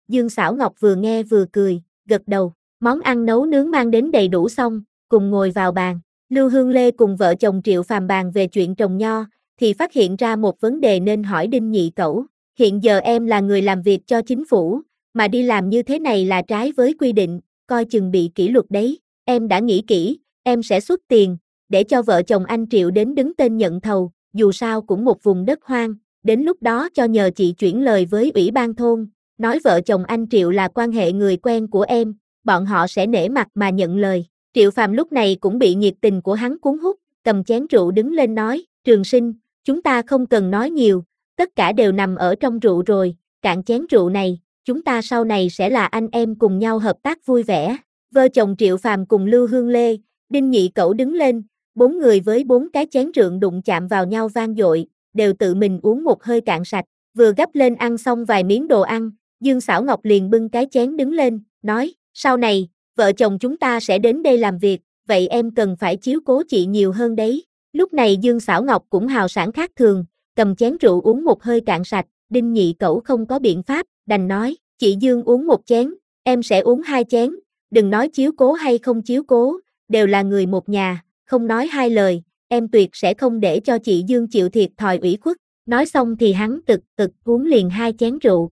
Dương Sảo Ngọc vừa nghe vừa cười, gật đầu, món ăn nấu nướng mang đến đầy đủ xong, cùng ngồi vào bàn. Lưu Hương Lê cùng vợ chồng Triệu Phàm bàn về chuyện trồng nho, thì phát hiện ra một vấn đề nên hỏi Đinh Nhị Cẩu. Hiện giờ em là người làm việc cho chính phủ, mà đi làm như thế này là trái với quy định, coi chừng bị kỷ luật đấy. Em đã nghĩ kỹ, em sẽ xuất tiền, để cho vợ chồng anh Triệu đến đứng tên nhận thầu, dù sao cũng một vùng đất hoang, đến lúc đó cho nhờ chị chuyển lời với ủy ban thôn, nói vợ chồng anh Triệu là quan hệ người quen của em, bọn họ sẽ nể mặt mà nhận lời. Triệu Phàm lúc này cũng bị nhiệt tình của hắn cuốn hút, cầm chén rượu đứng lên nói, Trường Sinh, chúng ta không cần nói nhiều, tất cả đều nằm ở trong rượu rồi, cạn chén rượu này, chúng ta sau này sẽ là anh em cùng nhau hợp tác vui vẻ. Vợ chồng Triệu Phàm cùng Lưu Hương Lê, Đinh Nhị Cẩu đứng lên, 4 người với 4 cái chén rượu đụng chạm vào nhau vang dội, đều tự mình uống một hơi cạn sạch, vừa gắp lên ăn xong vài miếng đồ ăn, Dương Sảo Ngọc liền bưng cái chén đứng lên, nói, sau này, vợ chồng chúng ta sẽ đến đây làm việc, vậy em cần phải chiếu cố chị nhiều hơn đấy. Lúc này Dương Sảo Ngọc cũng hào sảng khác thường, cầm chén rượu uống một hơi cạn sạch, Đinh Nhị Cẩu không có biện pháp, đành nói, chị Dương uống một chén, em sẽ uống 2 chén, đừng nói chiếu cố hay không chiếu cố, đều là người một nhà, không nói hai lời, em tuyệt sẽ không để cho chị Dương chịu thiệt thòi ủy khuất. Nói xong thì hắn uống liền 2 chén rượu.